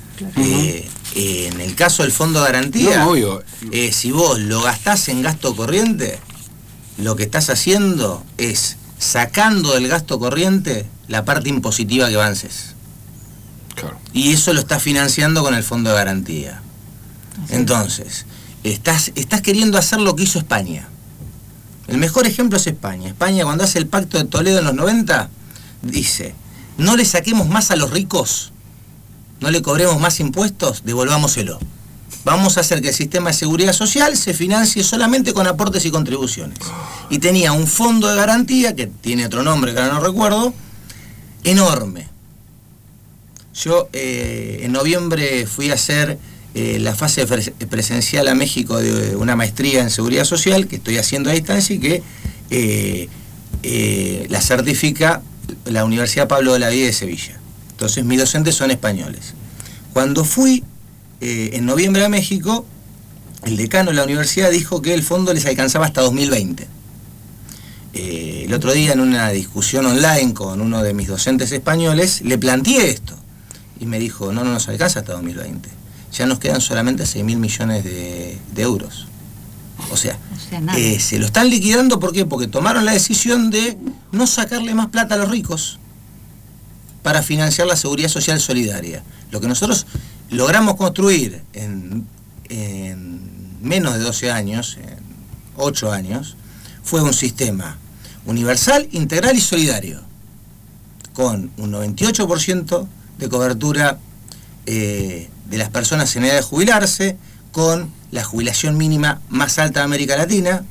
En el caso del Fondo de Garantía, si vos lo gastás en gasto corriente, lo que estás haciendo es sacando del gasto corriente la parte impositiva que avances. Claro. Y eso lo estás financiando con el Fondo de Garantía. Entonces, estás queriendo hacer lo que hizo España. El mejor ejemplo es España. España, cuando hace el Pacto de Toledo en los 90, dice, no le saquemos más a los ricos, no le cobremos más impuestos, devolvámoselo. Vamos a hacer que el sistema de seguridad social se financie solamente con aportes y contribuciones. Y tenía un fondo de garantía, que tiene otro nombre que ahora no recuerdo, enorme. Yo en noviembre fui a hacer la fase presencial a México de una maestría en seguridad social, que estoy haciendo a distancia y que la certifica la Universidad Pablo de la Vida de Sevilla. Entonces mis docentes son españoles. Cuando fui en noviembre a México, el decano de la universidad dijo que el fondo les alcanzaba hasta 2020. El otro día en una discusión online con uno de mis docentes españoles, le planteé esto. Y me dijo, no nos alcanza hasta 2020. Ya nos quedan solamente 6.000 millones de euros. O sea se lo están liquidando, ¿por qué? Porque tomaron la decisión de no sacarle más plata a los ricos para financiar la seguridad social solidaria. Lo que nosotros logramos construir en menos de 12 años, en 8 años, fue un sistema universal, integral y solidario, con un 98% de cobertura de las personas en edad de jubilarse, con la jubilación mínima más alta de América Latina,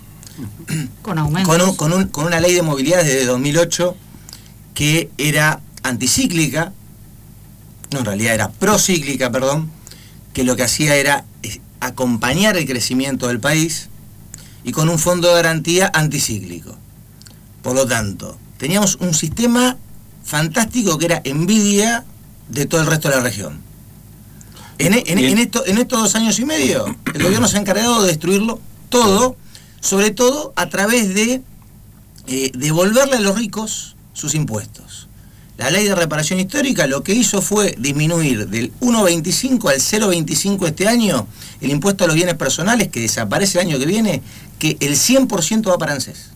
con aumentos, con una ley de movilidad desde 2008 que era anticíclica, no, en realidad era procíclica, perdón, que lo que hacía era acompañar el crecimiento del país, y con un fondo de garantía anticíclico. Por lo tanto, teníamos un sistema fantástico que era envidia de todo el resto de la región. En estos 2 años y medio, el gobierno se ha encargado de destruirlo todo, sobre todo a través de devolverle a los ricos sus impuestos. La ley de reparación histórica lo que hizo fue disminuir del 1,25 al 0,25 este año el impuesto a los bienes personales, que desaparece el año que viene, que el 100% va para ANSES.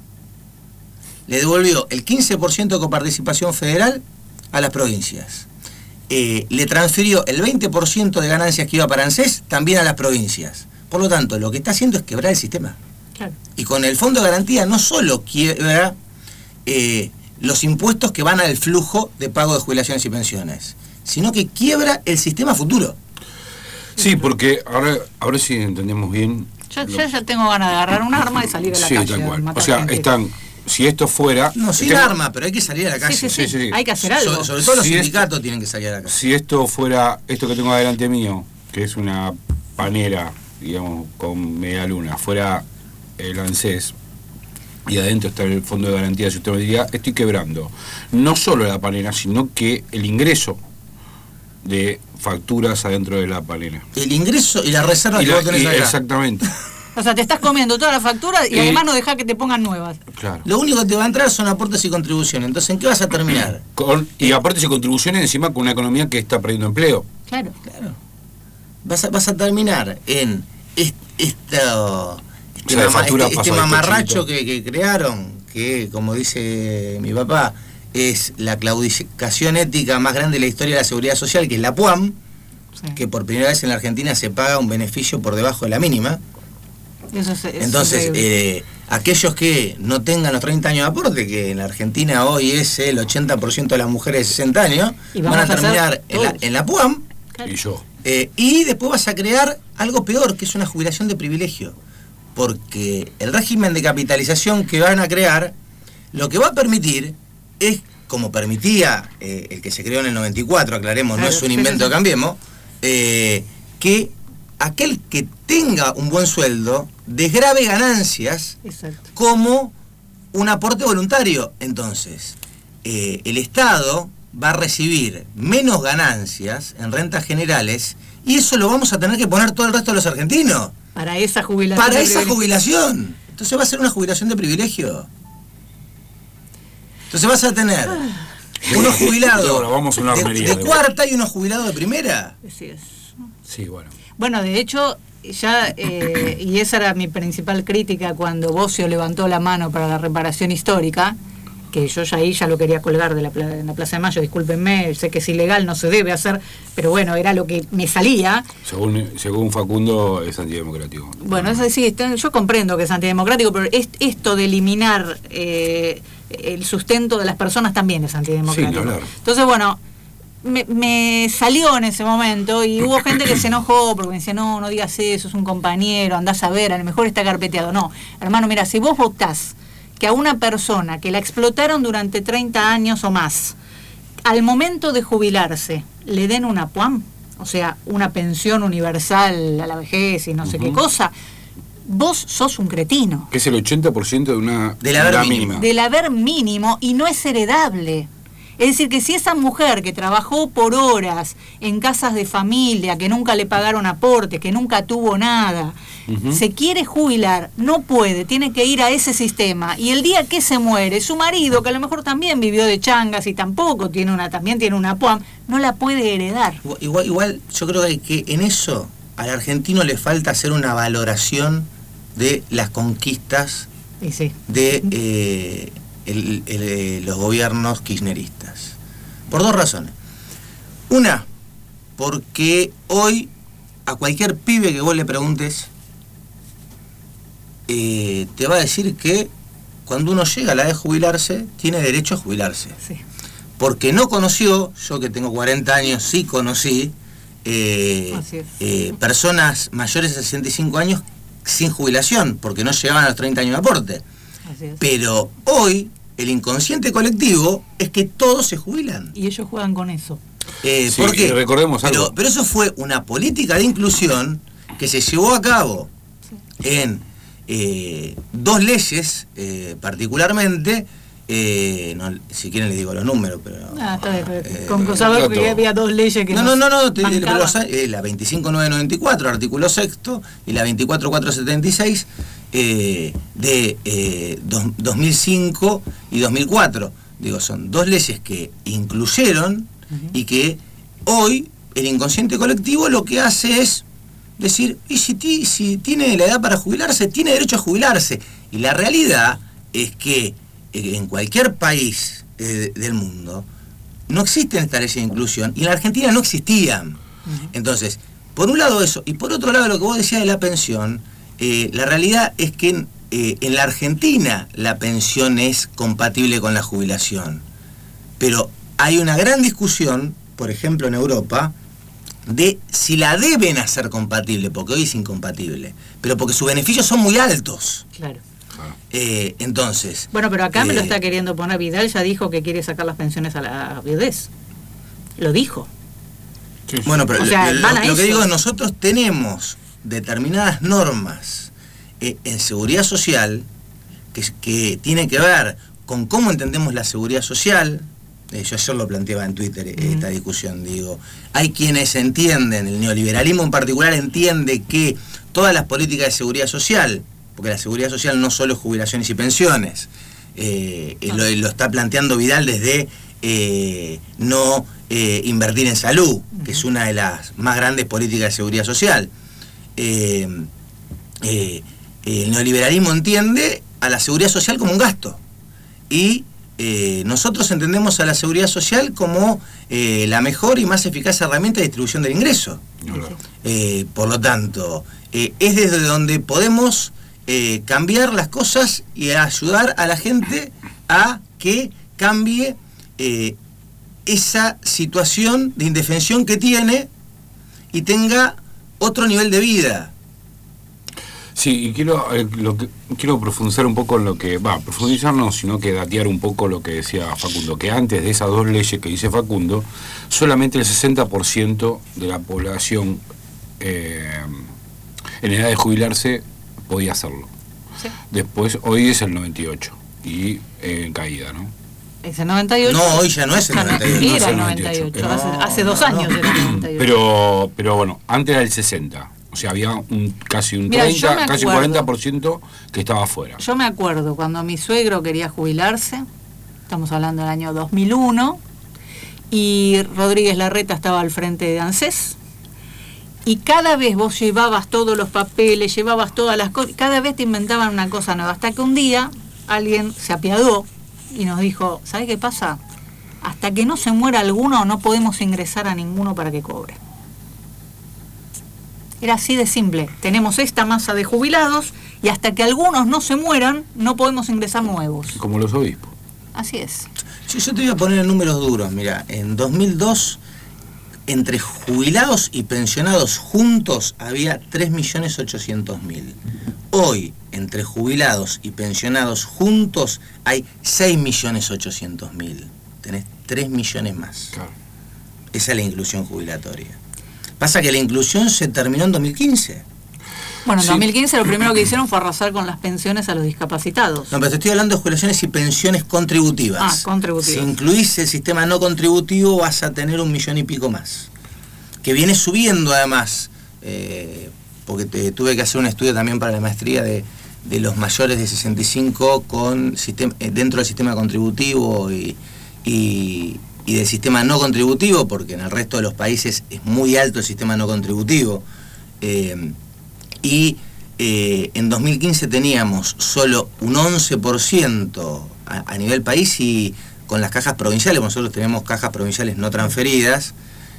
Le devolvió el 15% de coparticipación federal a las provincias. Le transfirió el 20% de ganancias que iba para ANSES también a las provincias. Por lo tanto, lo que está haciendo es quebrar el sistema. Claro. Y con el fondo de garantía no solo quiebra los impuestos que van al flujo de pago de jubilaciones y pensiones, sino que quiebra el sistema futuro. Sí, porque ahora sí entendemos bien. Yo ya tengo ganas de agarrar un arma y salir a la calle. Tal cual. O sea, gente. Si esto fuera... No, sin arma, pero hay que salir a la calle. Sí. Hay que hacer algo. Sobre todo los sindicatos tienen que salir a la calle. Si esto fuera, esto que tengo adelante mío, que es una panera, digamos, con media luna, fuera el ANSES, y adentro está el fondo de garantía de sustentabilidad, estoy quebrando no solo la panera, sino que el ingreso de facturas adentro de la panera. El ingreso y la reserva que vos tenés acá. Exactamente. O sea, te estás comiendo todas las facturas y además no dejás que te pongan nuevas. Claro. Lo único que te va a entrar son aportes y contribuciones. Entonces, ¿en qué vas a terminar? Y aportes y contribuciones encima con una economía que está perdiendo empleo. Claro. Vas a terminar en este mamarracho que crearon, que como dice mi papá, es la claudicación ética más grande de la historia de la seguridad social, que es la PUAM, que por primera vez en la Argentina se paga un beneficio por debajo de la mínima. Entonces, aquellos que no tengan los 30 años de aporte, que en la Argentina hoy es el 80% de las mujeres de 60 años, van a terminar en la PUAM. Claro. Y yo. Y después vas a crear algo peor, que es una jubilación de privilegio. Porque el régimen de capitalización que van a crear, lo que va a permitir es, como permitía el que se creó en el 94, aclaremos, claro, no es un invento de Cambiemos, que aquel que tenga un buen sueldo desgrave ganancias. Exacto. Como un aporte voluntario. Entonces, el Estado va a recibir menos ganancias en rentas generales, y eso lo vamos a tener que poner todo el resto de los argentinos. Para esa jubilación. Para esa jubilación. Entonces va a ser una jubilación de privilegio. Entonces vas a tener unos jubilados vamos a una armería, de cuarta y unos jubilados de primera. Así es. Sí, bueno. Bueno, de hecho, ya, y esa era mi principal crítica cuando Bocio levantó la mano para la reparación histórica, que yo ya ahí ya lo quería colgar de en la Plaza de Mayo, discúlpenme, sé que es ilegal, no se debe hacer, pero bueno, era lo que me salía. Según Facundo, es antidemocrático. Bueno, eso sí, yo comprendo que es antidemocrático, pero esto de eliminar el sustento de las personas también es antidemocrático. Sí, claro. Entonces, bueno, me salió en ese momento y hubo gente que se enojó porque me decía, no digas eso, es un compañero, andás a ver, a lo mejor está carpeteado. No, hermano, mira, si vos votás que a una persona que la explotaron durante 30 años o más, al momento de jubilarse, le den una PUAM, o sea, una pensión universal a la vejez y no sé qué cosa, vos sos un cretino. Que es el 80% del haber mínimo. Del haber mínimo, y no es heredable. Es decir, que si esa mujer que trabajó por horas en casas de familia, que nunca le pagaron aportes, que nunca tuvo nada, se quiere jubilar, no puede, tiene que ir a ese sistema. Y el día que se muere, su marido, que a lo mejor también vivió de changas y tampoco también tiene una PUAM, no la puede heredar. Igual yo creo que en eso al argentino le falta hacer una valoración de las conquistas de los gobiernos kirchneristas. Por dos razones. Una, porque hoy a cualquier pibe que vos le preguntes, te va a decir que cuando uno llega a la edad de jubilarse, tiene derecho a jubilarse. Sí. Porque no conoció, yo que tengo 40 años, sí conocí personas mayores de 65 años sin jubilación, porque no llegaban a los 30 años de aporte. Pero hoy el inconsciente colectivo es que todos se jubilan. Y ellos juegan con eso. ¿Por qué? Recordemos algo. Pero eso fue una política de inclusión que se llevó a cabo en dos leyes, particularmente, si quieren les digo los números, pero... está bien, con saber que había dos leyes que la 25994, artículo 6º, y la 24476, de 2005 y 2004. Digo, son dos leyes que incluyeron y que hoy el inconsciente colectivo lo que hace es decir, y si tiene la edad para jubilarse, tiene derecho a jubilarse. Y la realidad es que en cualquier país del mundo no existen estas leyes de inclusión, y en la Argentina no existían. Entonces, por un lado eso, y por otro lado lo que vos decías de la pensión, la realidad es que en la Argentina la pensión es compatible con la jubilación, pero hay una gran discusión, por ejemplo en Europa, de si la deben hacer compatible, porque hoy es incompatible, pero porque sus beneficios son muy altos. Claro. Entonces... Bueno, pero acá me lo está queriendo poner. Vidal ya dijo que quiere sacar las pensiones a la viudez. Lo dijo. Sí. Bueno, pero lo que digo es, nosotros tenemos determinadas normas en seguridad social que tienen que ver con cómo entendemos la seguridad social. Yo ayer lo planteaba en Twitter, esta discusión, digo, hay quienes entienden, el neoliberalismo en particular entiende que todas las políticas de seguridad social, porque la seguridad social no solo es jubilaciones y pensiones, lo está planteando Vidal desde no invertir en salud, que es una de las más grandes políticas de seguridad social. El neoliberalismo entiende a la seguridad social como un gasto, y nosotros entendemos a la seguridad social como la mejor y más eficaz herramienta de distribución del ingreso. Por lo tanto, es desde donde podemos cambiar las cosas y ayudar a la gente a que cambie esa situación de indefensión que tiene y tenga otro nivel de vida. Sí, y quiero profundizar un poco en lo que... profundizar no, sino que datear un poco lo que decía Facundo, que antes de esas dos leyes que dice Facundo, solamente el 60% de la población en edad de jubilarse podía hacerlo. Sí. Después, hoy es el 98%, y en caída, ¿no? Es el 98%. No, hoy ya no es el 98%. Era el 98%. Hace 2 años era el 98%. Pero bueno, antes era el 60%. O sea, había casi un Mira, 30, casi un acuerdo. 40% que estaba afuera. Yo me acuerdo cuando mi suegro quería jubilarse, estamos hablando del año 2001, y Rodríguez Larreta estaba al frente de ANSES, y cada vez vos llevabas todos los papeles, llevabas todas las cosas, cada vez te inventaban una cosa nueva, hasta que un día alguien se apiadó y nos dijo, ¿sabés qué pasa? Hasta que no se muera alguno no podemos ingresar a ninguno para que cobre. Era así de simple. Tenemos esta masa de jubilados y hasta que algunos no se mueran, no podemos ingresar nuevos. Como los obispos. Así es. Sí, yo te voy a poner en números duros. Mira, en 2002, entre jubilados y pensionados juntos, había 3.800.000. Hoy, entre jubilados y pensionados juntos, hay 6.800.000. Tenés 3 millones más. Claro. Esa es la inclusión jubilatoria. Pasa que la inclusión se terminó en 2015. Bueno, en Sí. 2015 lo primero que hicieron fue arrasar con las pensiones a los discapacitados. No, pero te estoy hablando de jubilaciones y pensiones contributivas. Ah, contributivas. Si incluís el sistema no contributivo, vas a tener 1 millón y pico más. Que viene subiendo además, porque tuve que hacer un estudio también para la maestría de los mayores de 65 con dentro del sistema contributivo y del sistema no contributivo, porque en el resto de los países es muy alto el sistema no contributivo. En 2015 teníamos solo un 11% a nivel país, y con las cajas provinciales, nosotros tenemos cajas provinciales no transferidas,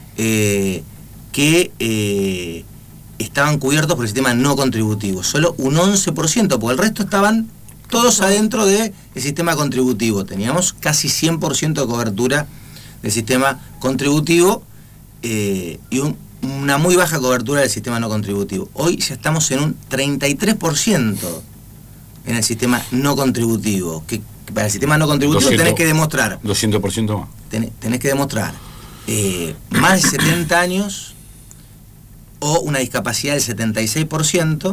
que estaban cubiertos por el sistema no contributivo. Solo un 11%, porque el resto estaban todos adentro del sistema contributivo. Teníamos casi 100% de cobertura del sistema contributivo y una muy baja cobertura del sistema no contributivo. Hoy ya estamos en un 33% en el sistema no contributivo, que para el sistema no contributivo 200, tenés que demostrar 200% más. tenés que demostrar más de 70 años o una discapacidad del 76%,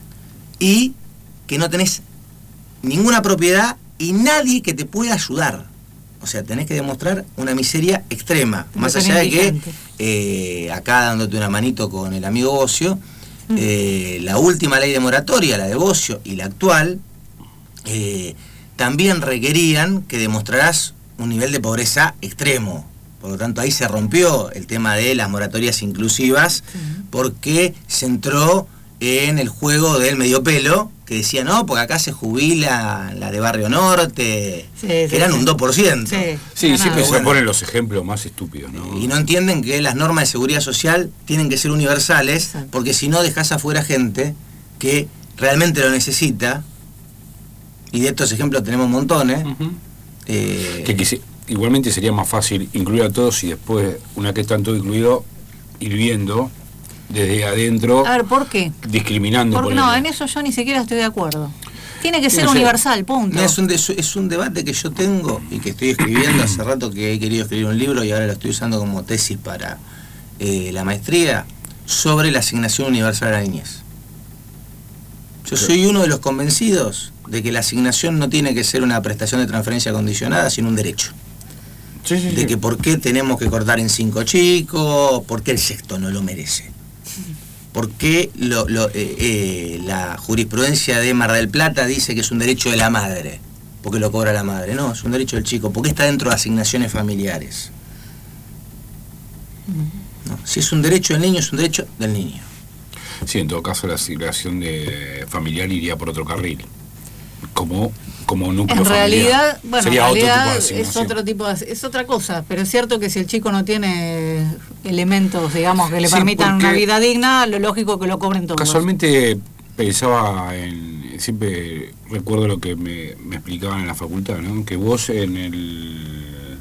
y que no tenés ninguna propiedad y nadie que te pueda ayudar. O sea, tenés que demostrar una miseria extrema. Más allá de que, acá dándote una manito con el amigo Bocio, la última ley de moratoria, la de Bocio, y la actual, también requerían que demostrarás un nivel de pobreza extremo. Por lo tanto, ahí se rompió el tema de las moratorias inclusivas, porque se entró en el juego del medio pelo, que decía, no, porque acá se jubila la de Barrio Norte, que eran un 2%. Sí, siempre se ponen los ejemplos más estúpidos, ¿no? Y no entienden que las normas de seguridad social tienen que ser universales, porque si no dejás afuera gente que realmente lo necesita, y de estos ejemplos tenemos montones. Igualmente sería más fácil incluir a todos y después, una que están todos incluidos, ir viendo desde adentro. A ver, ¿por qué? Discriminando. Porque no, en eso yo ni siquiera estoy de acuerdo. Tiene que ser universal, punto. Es un debate que yo tengo y que estoy escribiendo hace rato, que he querido escribir un libro y ahora lo estoy usando como tesis para la maestría, sobre la asignación universal a la niñez. Yo soy uno de los convencidos de que la asignación no tiene que ser una prestación de transferencia condicionada, sino un derecho. De que por qué tenemos que cortar en 5 chicos, por qué el sexto no lo merece. ¿Por qué la jurisprudencia de Mar del Plata dice que es un derecho de la madre? Porque lo cobra la madre. No, es un derecho del chico. ¿Por qué está dentro de asignaciones familiares? No, si es un derecho del niño, es un derecho del niño. Sí, en todo caso la asignación de familiar iría por otro carril. Como núcleo en familiar. realidad, bueno, sería en realidad otro es otra cosa, pero es cierto que si el chico no tiene elementos, digamos, que le Sí, permitan porque una vida digna, lo lógico es que lo cobren todos. Casualmente pensaba siempre recuerdo lo que me explicaban en la facultad, ¿no? Que vos en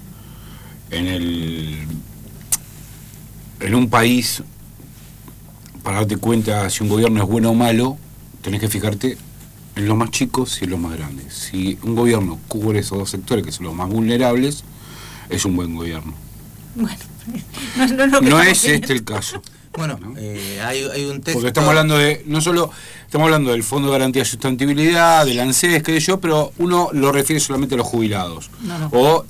un país, para darte cuenta si un gobierno es bueno o malo, tenés que fijarte en los más chicos y en los más grandes. Si un gobierno cubre esos dos sectores, que son los más vulnerables, es un buen gobierno. Bueno, no es lo que no es viendo. este el caso. Bueno, ¿no? Hay un texto... Porque estamos hablando no solo estamos hablando del Fondo de Garantía de Sustentabilidad, del ANSES, qué sé yo, pero uno lo refiere solamente a los jubilados o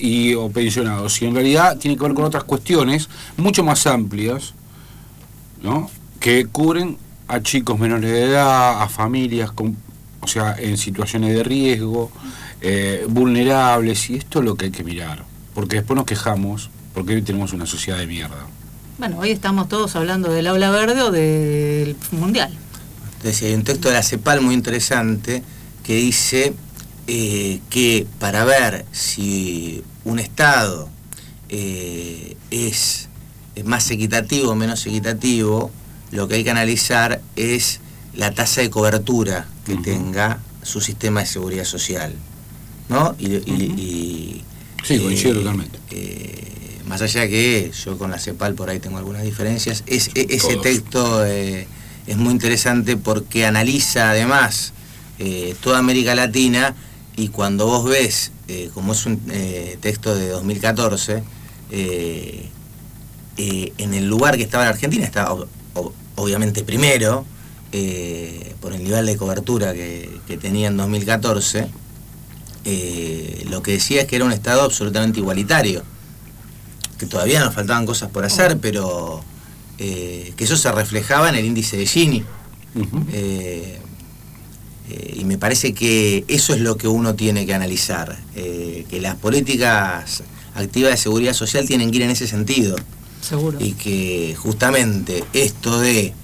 pensionados. Y en realidad tiene que ver con otras cuestiones mucho más amplias, ¿no? que cubren a chicos menores de edad, a familias o sea, en situaciones de riesgo, vulnerables, y esto es lo que hay que mirar, porque después nos quejamos porque hoy tenemos una sociedad de mierda. Bueno, hoy estamos todos hablando del aula verde o del mundial. Entonces, hay un texto de la CEPAL muy interesante que dice que para ver si un Estado es más equitativo o menos equitativo, lo que hay que analizar es la tasa de cobertura que tenga su sistema de seguridad social, ¿no? Sí, coincido totalmente. Más allá que yo con la CEPAL por ahí tengo algunas diferencias, ese texto es muy interesante porque analiza además toda América Latina, y cuando vos ves, como es un texto de 2014, en el lugar que estaba la Argentina, estaba obviamente primero, por el nivel de cobertura que tenía en 2014, lo que decía es que era un Estado absolutamente igualitario, que todavía nos faltaban cosas por hacer, pero que eso se reflejaba en el índice de Gini. Y me parece que eso es lo que uno tiene que analizar, que las políticas activas de seguridad social tienen que ir en ese sentido. Seguro. Y que justamente esto de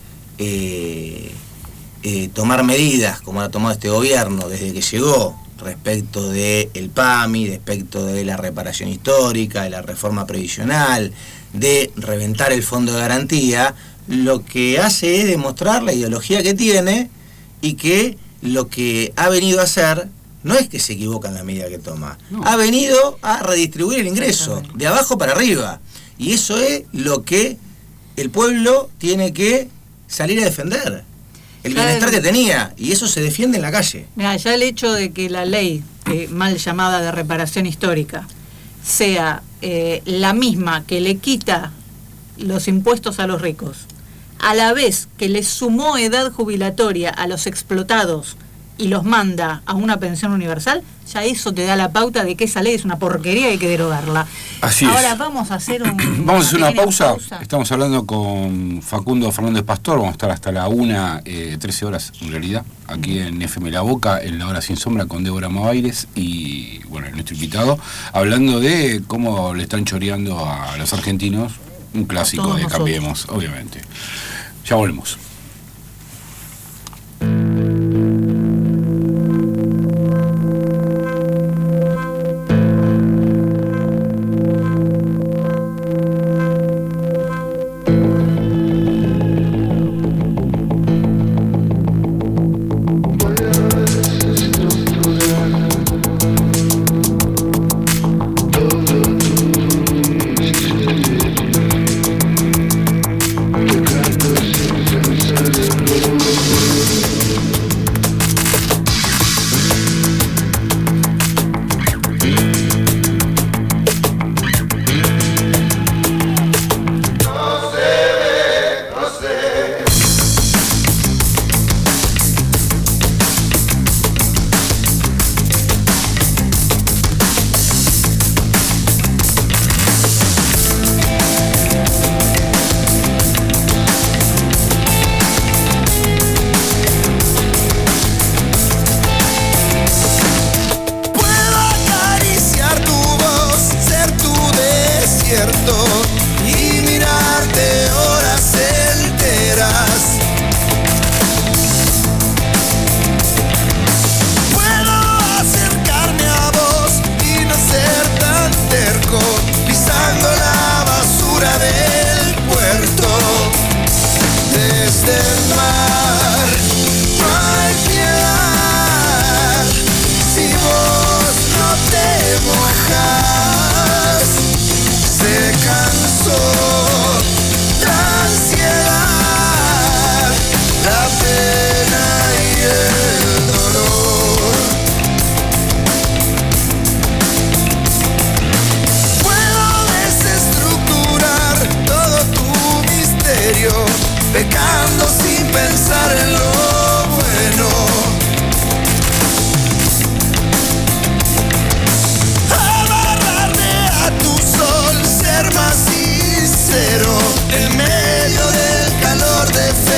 tomar medidas como ha tomado este gobierno desde que llegó, respecto del PAMI, respecto de la reparación histórica, de la reforma previsional, de reventar el fondo de garantía, lo que hace es demostrar la ideología que tiene, y que lo que ha venido a hacer no es que se equivoca en la medida que toma, no. Ha venido a redistribuir el ingreso de abajo para arriba, y eso es lo que el pueblo tiene que salir a defender, el bienestar que tenía, y eso se defiende en la calle. Mira, ya el hecho de que la ley mal llamada de reparación histórica sea la misma que le quita los impuestos a los ricos, a la vez que les sumó edad jubilatoria a los explotados y los manda a una pensión universal, ya eso te da la pauta de que esa ley es una porquería y hay que derogarla. Así Ahora es. vamos a hacer vamos a hacer una pausa. Estamos hablando con Facundo Fernández Pastor, vamos a estar hasta la 13 horas en realidad, aquí en FM La Boca, en la hora sin sombra, con Débora Mavaires y bueno, nuestro invitado, hablando de cómo le están choreando a los argentinos, un clásico de Cambiemos, obviamente. Ya volvemos. Pecando sin pensar en lo bueno, amarrarme a tu sol, ser más sincero en medio del calor de fe.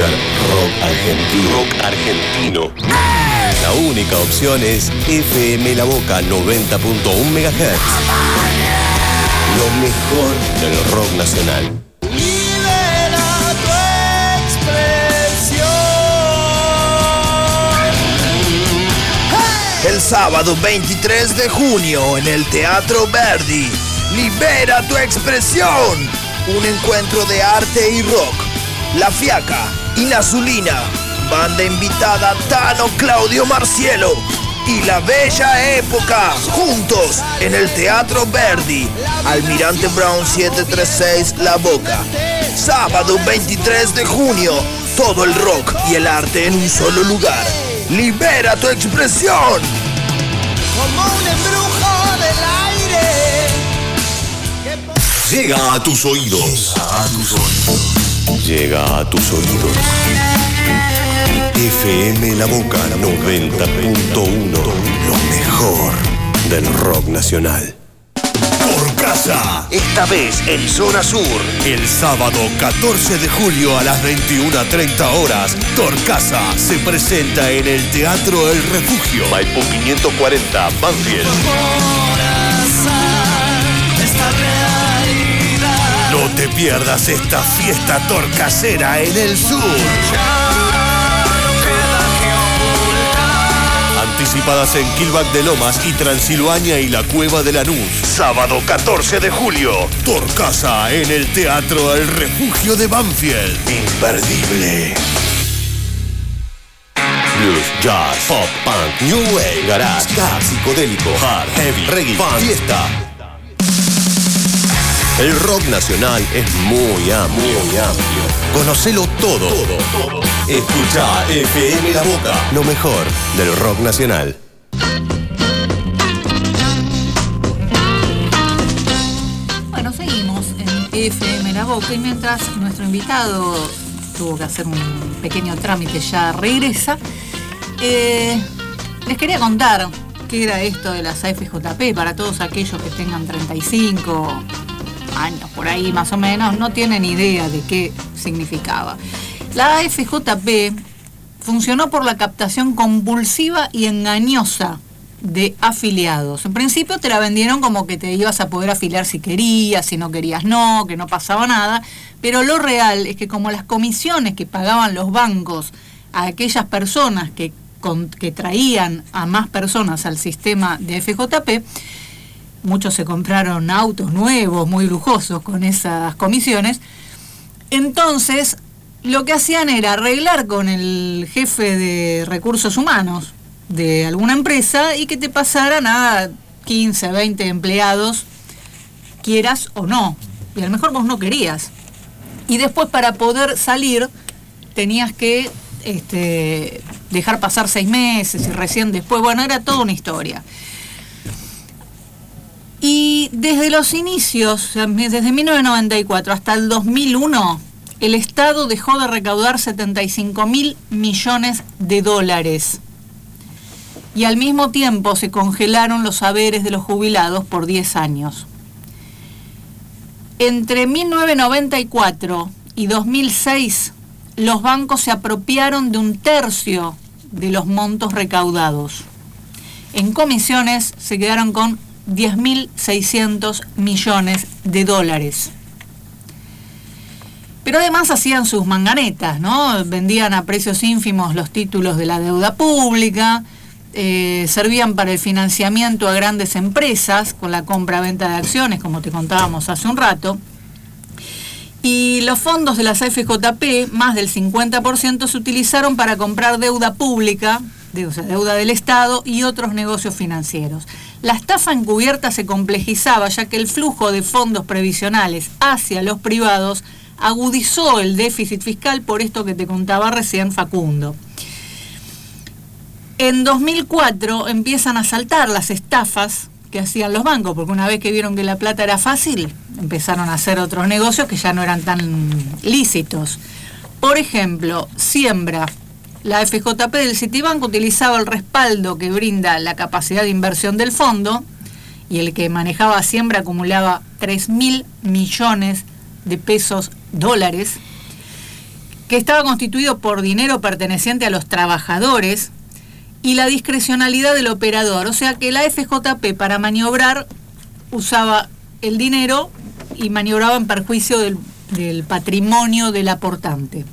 escuchar rock argentino. Rock argentino. La única opción es FM La Boca 90.1 MHz. Lo mejor del rock nacional. El sábado 23 de junio en el Teatro Verdi, Libera tu expresión. Un encuentro de arte y rock. La Fiaca, Inazulina, banda invitada Tano Claudio Marcielo y La Bella Época, juntos en el Teatro Verdi, Almirante Brown 736 La Boca. Sábado 23 de junio, todo el rock y el arte en un solo lugar. Libera tu expresión. Como un embrujo del aire. Llega a tus oídos. Llega a tus oídos. FM La Boca 90.1. Lo mejor del rock nacional. Torcasa. Esta vez en Zona Sur. El sábado 14 de julio a las 21:30 horas, Torcasa se presenta en el Teatro El Refugio. Maipú 540, Banfield. No te pierdas esta fiesta torcasera en el sur. Anticipadas en Quilbac de Lomas y Transilvania y la Cueva de Lanús. Sábado 14 de julio. Torcasa en el Teatro El Refugio de Banfield. Imperdible. Blues, jazz, pop, punk, new wave, garage, ska, psicodélico, hard, heavy, reggae, funk, fiesta. El rock nacional es muy amplio. Conocelo todo. Escucha FM La Boca, lo mejor del rock nacional. Bueno, seguimos en FM La Boca y mientras nuestro invitado tuvo que hacer un pequeño trámite, ya regresa, les quería contar qué era esto de las AFJP para todos aquellos que tengan 35 años, por ahí más o menos, no tienen idea de qué significaba. La AFJP funcionó por la captación compulsiva y engañosa de afiliados. En principio te la vendieron como que te ibas a poder afiliar si querías, si no querías no, que no pasaba nada, pero lo real es que como las comisiones que pagaban los bancos a aquellas personas que traían a más personas al sistema de FJP, muchos se compraron autos nuevos, muy lujosos con esas comisiones. Entonces, lo que hacían era arreglar con el jefe de recursos humanos de alguna empresa y que te pasaran a 15, 20 empleados, quieras o no. Y a lo mejor vos no querías. Y después para poder salir tenías que dejar pasar 6 meses y recién después, bueno, era toda una historia. Y desde los inicios, desde 1994 hasta el 2001, el Estado dejó de recaudar 75.000 millones de dólares. Y al mismo tiempo se congelaron los haberes de los jubilados por 10 años. Entre 1994 y 2006, los bancos se apropiaron de 1/3 de los montos recaudados. En comisiones se quedaron con 10.600 millones de dólares. Pero además hacían sus manganetas, ¿no? Vendían a precios ínfimos los títulos de la deuda pública, servían para el financiamiento a grandes empresas con la compra-venta de acciones, como te contábamos hace un rato. Y los fondos de las AFJP, más del 50%, se utilizaron para comprar deuda pública, o sea, deuda del Estado y otros negocios financieros. La estafa encubierta se complejizaba ya que el flujo de fondos previsionales hacia los privados agudizó el déficit fiscal, por esto que te contaba recién Facundo. En 2004 empiezan a saltar las estafas que hacían los bancos, porque una vez que vieron que la plata era fácil, empezaron a hacer otros negocios que ya no eran tan lícitos. Por ejemplo, Siembra. La FJP del Citibank utilizaba el respaldo que brinda la capacidad de inversión del fondo, y el que manejaba Siembra acumulaba 3.000 millones de pesos dólares, que estaba constituido por dinero perteneciente a los trabajadores y la discrecionalidad del operador. O sea que la FJP para maniobrar usaba el dinero y maniobraba en perjuicio del patrimonio del aportante.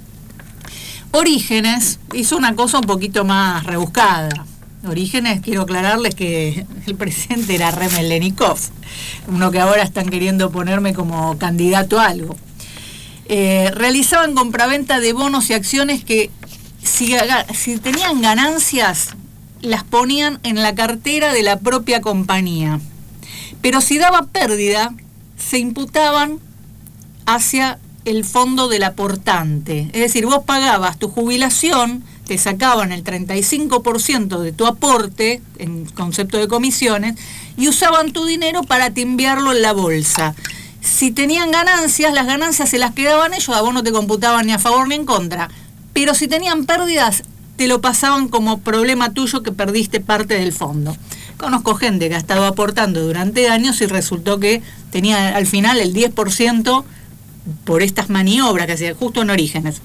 Orígenes hizo una cosa un poquito más rebuscada. Orígenes, quiero aclararles que el presidente era Remel Lenikov, uno que ahora están queriendo ponerme como candidato a algo. Realizaban compraventa de bonos y acciones que si tenían ganancias las ponían en la cartera de la propia compañía, pero si daba pérdida se imputaban hacia el fondo del aportante. Es decir, vos pagabas tu jubilación, te sacaban el 35% de tu aporte en concepto de comisiones y usaban tu dinero para timbiarlo en la bolsa. Si tenían ganancias, las ganancias se las quedaban ellos, a vos no te computaban ni a favor ni en contra. Pero si tenían pérdidas, te lo pasaban como problema tuyo que perdiste parte del fondo. Conozco gente que ha estado aportando durante años y resultó que tenía al final el 10% por estas maniobras que hacían justo en Orígenes.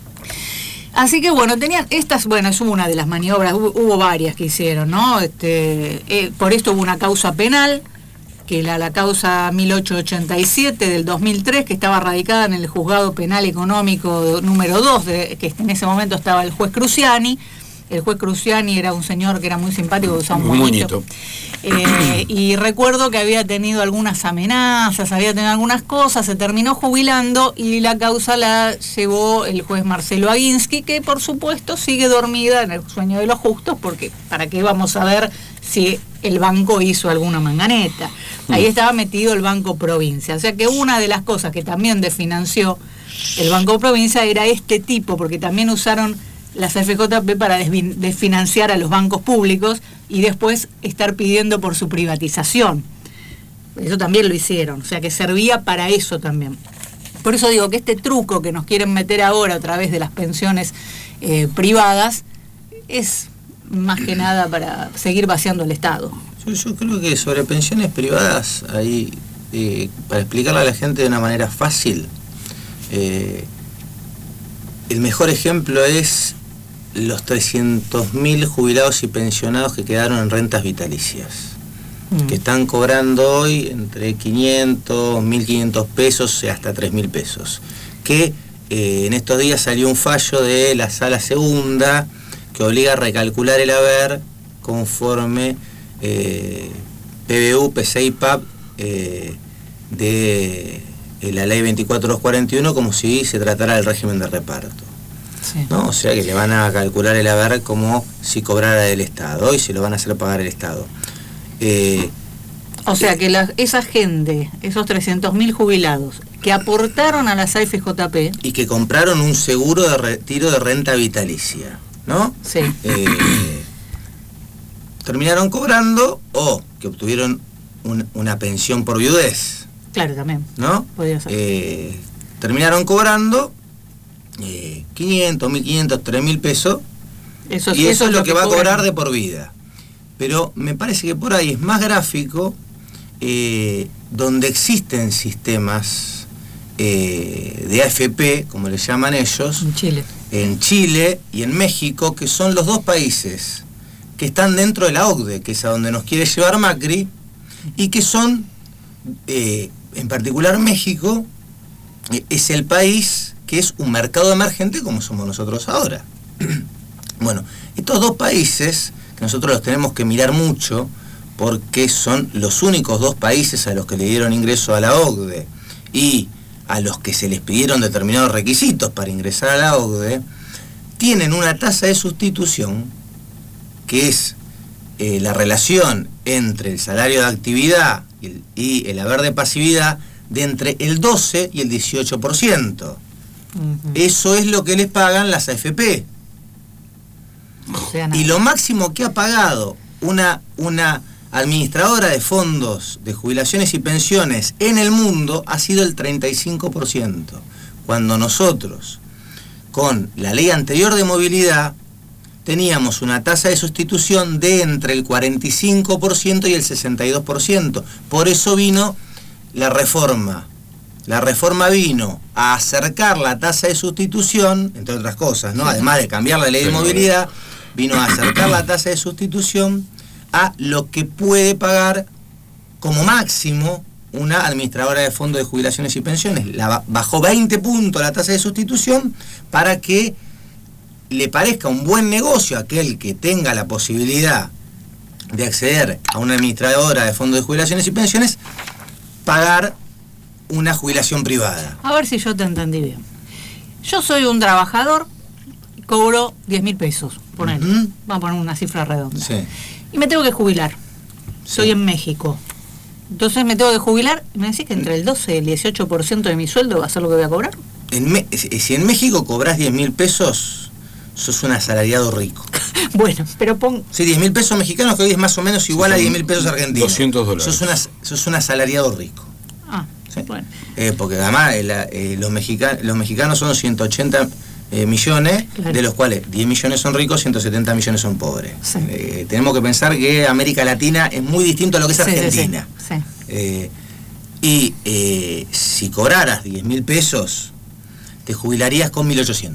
Así que bueno, tenían estas, bueno, es una de las maniobras, hubo varias que hicieron, ¿no? Por esto hubo una causa penal, que la causa 1887 del 2003, que estaba radicada en el Juzgado Penal Económico número 2, que en ese momento estaba el juez Cruciani. El juez Cruciani era un señor que era muy simpático, usaba un moñito. Y recuerdo que había tenido algunas amenazas, había tenido algunas cosas, se terminó jubilando y la causa la llevó el juez Marcelo Aguinsky, que por supuesto sigue dormida en el sueño de los justos, porque ¿para qué vamos a ver si el banco hizo alguna manganeta? Ahí estaba metido el Banco Provincia. O sea que una de las cosas que también desfinanció el Banco Provincia era este tipo, porque también usaron las FJP para desfinanciar a los bancos públicos y después estar pidiendo por su privatización. Eso también lo hicieron, o sea que servía para eso también. Por eso digo que este truco que nos quieren meter ahora a través de las pensiones privadas es más que nada para seguir vaciando el Estado. Yo creo que sobre pensiones privadas, ahí para explicarle a la gente de una manera fácil, el mejor ejemplo es los 300.000 jubilados y pensionados que quedaron en rentas vitalicias, que están cobrando hoy entre 500, 1.500 pesos y hasta 3.000 pesos. Que en estos días salió un fallo de la Sala Segunda que obliga a recalcular el haber conforme PBU, PC y PAP de la ley 24241, como si se tratara del régimen de reparto. Sí. ¿No? O sea que le van a calcular el haber como si cobrara del Estado y se lo van a hacer pagar el Estado. O sea que esa gente, esos 300.000 jubilados que aportaron a las AFJP y que compraron un seguro de retiro de renta vitalicia, ¿no? Sí. Terminaron cobrando o que obtuvieron una pensión por viudez. Claro, también. ¿No? Podría ser. Terminaron cobrando 500, 1.500, 3.000 pesos. Eso es lo que va a cobrar de por vida. Pero me parece que por ahí es más gráfico donde existen sistemas de AFP, como le llaman ellos, en Chile y en México, que son los dos países que están dentro de la OCDE, que es a donde nos quiere llevar Macri, y que son, en particular México, es el país que es un mercado emergente como somos nosotros ahora. Bueno, estos dos países, que nosotros los tenemos que mirar mucho, porque son los únicos dos países a los que le dieron ingreso a la OCDE y a los que se les pidieron determinados requisitos para ingresar a la OCDE, tienen una tasa de sustitución, que es la relación entre el salario de actividad y el haber de pasividad, de entre el 12 y el 18%. Eso es lo que les pagan las AFP. Y lo máximo que ha pagado una administradora de fondos de jubilaciones y pensiones en el mundo ha sido el 35%. Cuando nosotros, con la ley anterior de movilidad, teníamos una tasa de sustitución de entre el 45% y el 62%. Por eso vino la reforma La reforma vino a acercar la tasa de sustitución, entre otras cosas, ¿no? Además de cambiar la ley de movilidad, vino a acercar la tasa de sustitución a lo que puede pagar como máximo una administradora de fondos de jubilaciones y pensiones. Bajó 20 puntos la tasa de sustitución para que le parezca un buen negocio a aquel que tenga la posibilidad de acceder a una administradora de fondos de jubilaciones y pensiones, pagar una jubilación privada. A ver si yo te entendí bien. Yo soy un trabajador, cobro 10.000 pesos, ponele. Vamos a poner una cifra redonda. Sí. Y me tengo que jubilar. Estoy en México. Entonces me tengo que jubilar y me decís que entre el 12 y el 18% de mi sueldo va a ser lo que voy a cobrar. Si en México cobras 10.000 pesos, sos un asalariado rico. Bueno, pero Sí, 10.000 pesos mexicanos, que hoy es más o menos igual a 10.000 pesos argentinos. $200. Sos un asalariado rico. Ah, ¿sí? Bueno. Porque además los mexicanos son 180 millones, claro, de los cuales 10 millones son ricos, 170 millones son pobres. Sí. Tenemos que pensar que América Latina es muy distinto a lo que es Argentina. Sí, sí. Y si cobraras 10.000 pesos, te jubilarías con 1.800.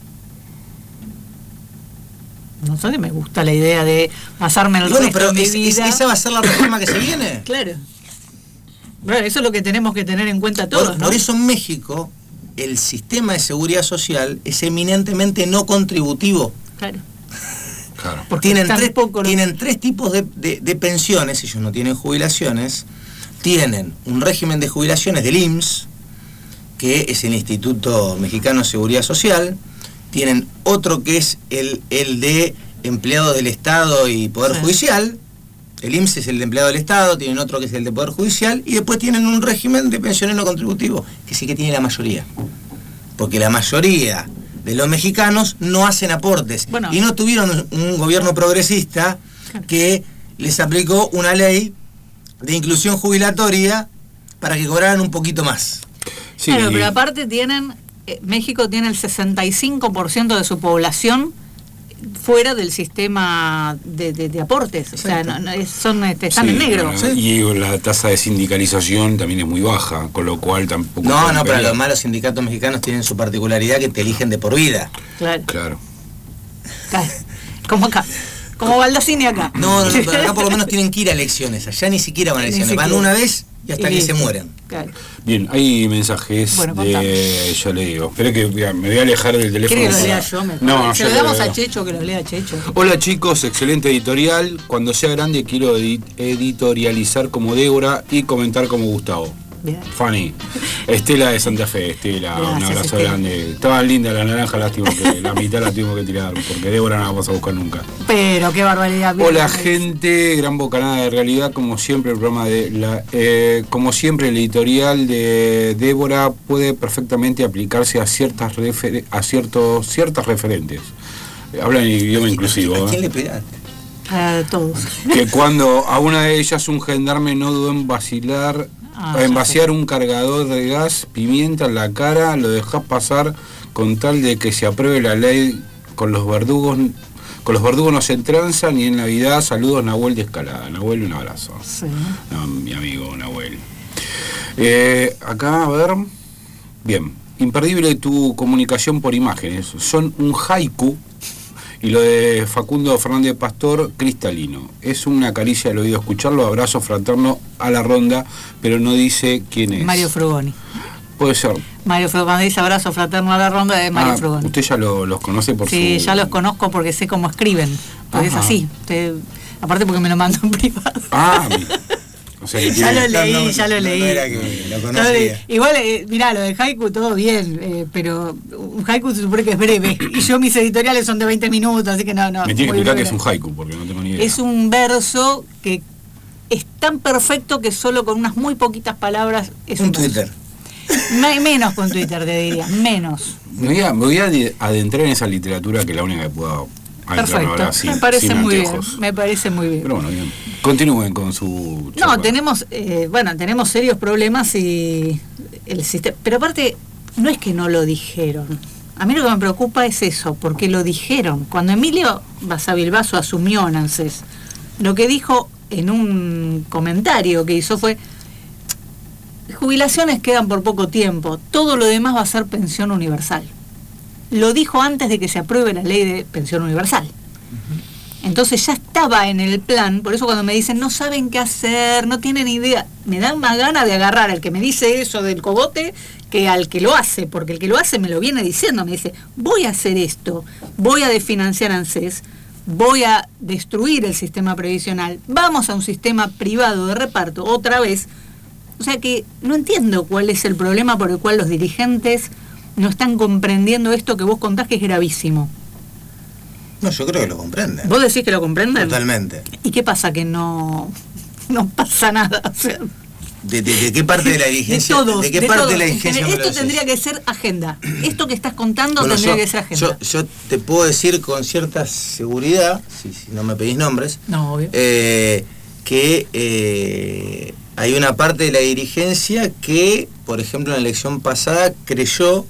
No sé, me gusta la idea de pasarme el resto de mi vida. ¿Esa va a ser la reforma que se viene? Claro. Bueno, eso es lo que tenemos que tener en cuenta todos, ¿no? Por eso en México el sistema de seguridad social es eminentemente no contributivo. Claro. Tienen tres tipos de pensiones, ellos no tienen jubilaciones. Tienen un régimen de jubilaciones del IMSS, que es el Instituto Mexicano de Seguridad Social. Tienen otro que es el de empleados del Estado y Poder Judicial. El IMSS es el de empleado del Estado, tienen otro que es el de Poder Judicial, y después tienen un régimen de pensiones no contributivos, que sí que tiene la mayoría. Porque la mayoría de los mexicanos no hacen aportes. Y no tuvieron un gobierno progresista que les aplicó una ley de inclusión jubilatoria para que cobraran un poquito más. Sí. Claro, pero aparte México tiene el 65% de su población fuera del sistema de aportes. Exacto. O sea, están en negro. Y la tasa de sindicalización también es muy baja, con lo cual tampoco... No, pero los malos sindicatos mexicanos tienen su particularidad, que te eligen de por vida. Claro. Como acá. Como Baldacini acá. No, pero acá por lo menos tienen que ir a elecciones. Allá ni siquiera van a elecciones. Van una vez y hasta que se mueren. Claro. Bien, hay mensajes ya le digo. Espera que me voy a alejar del teléfono. ¿Quiere que lo lea yo mejor? No, se lo damos a Checho, que lo lea Checho. Hola chicos, excelente editorial. Cuando sea grande quiero editorializar como Débora y comentar como Gustavo. Bien. Fanny. Estela de Santa Fe. Estela, gracias, un abrazo grande. Estaban lindas las naranjas, lástima que la mitad la tuvimos que tirar, porque Débora no la vamos a buscar nunca. Pero qué barbaridad. Hola gente, gran bocanada de realidad, como siempre el programa como siempre el editorial de Débora puede perfectamente aplicarse a ciertas referentes. Hablan en idioma inclusivo. ¿A quién le pegaste? A todos. Que cuando a una de ellas un gendarme no dudó en vaciar un cargador de gas, pimienta en la cara, lo dejás pasar con tal de que se apruebe la ley. Con los verdugos no se tranza ni en Navidad. Saludos, Nahuel de Escalada. Nahuel, un abrazo. Sí. No, mi amigo Nahuel. Acá, a ver. Bien. Imperdible tu comunicación por imágenes. Son un haiku. Y lo de Facundo Fernández Pastor, cristalino. Es una caricia al oído escucharlo, abrazo fraterno a la ronda, pero no dice quién es. Mario Frugoni. Puede ser. Mario Frugoni dice abrazo fraterno a la ronda de Mario Frugoni. Usted ya los conoce por Sí, ya los conozco porque sé cómo escriben. Porque es así. Aparte porque me lo mando en privado. O sea, que ya lo leí. No era que lo conocía. Igual, mirá, lo de haiku todo bien, pero un haiku se supone que es breve. Y yo mis editoriales son de 20 minutos, así que no. Me tiene que explicar qué es un haiku, porque no tengo ni idea. Es un verso que es tan perfecto que solo con unas muy poquitas palabras es un Twitter. Menos con Twitter, te diría, menos. Me voy a adentrar en esa literatura, que es la única que puedo. Perfecto, ahora, me parece muy bien. Me parece muy bien. Pero bueno, bien. Continúen con su charla. No, tenemos serios problemas y el sistema. Pero aparte, no es que no lo dijeron. A mí lo que me preocupa es eso, porque lo dijeron. Cuando Emilio Basavilbaso asumió en ANSES, lo que dijo en un comentario que hizo fue: jubilaciones quedan por poco tiempo, todo lo demás va a ser pensión universal. Lo dijo antes de que se apruebe la ley de pensión universal. Entonces ya estaba en el plan, por eso cuando me dicen no saben qué hacer, no tienen idea, me dan más ganas de agarrar al que me dice eso del cogote que al que lo hace, porque el que lo hace me lo viene diciendo, me dice, voy a hacer esto, voy a desfinanciar ANSES, voy a destruir el sistema previsional, vamos a un sistema privado de reparto otra vez. O sea que no entiendo cuál es el problema por el cual los dirigentes no están comprendiendo esto que vos contás que es gravísimo. No, yo creo que lo comprenden. ¿Vos decís que lo comprenden? Totalmente. ¿Y qué pasa que no pasa nada? O sea, ¿De qué parte de la dirigencia? De todos, ¿De qué parte de la dirigencia? Esto tendría que ser agenda. Esto que estás contando tendría que ser agenda. Yo te puedo decir con cierta seguridad, si no me pedís nombres, no, obvio. Que hay una parte de la dirigencia que, por ejemplo, en la elección pasada creyó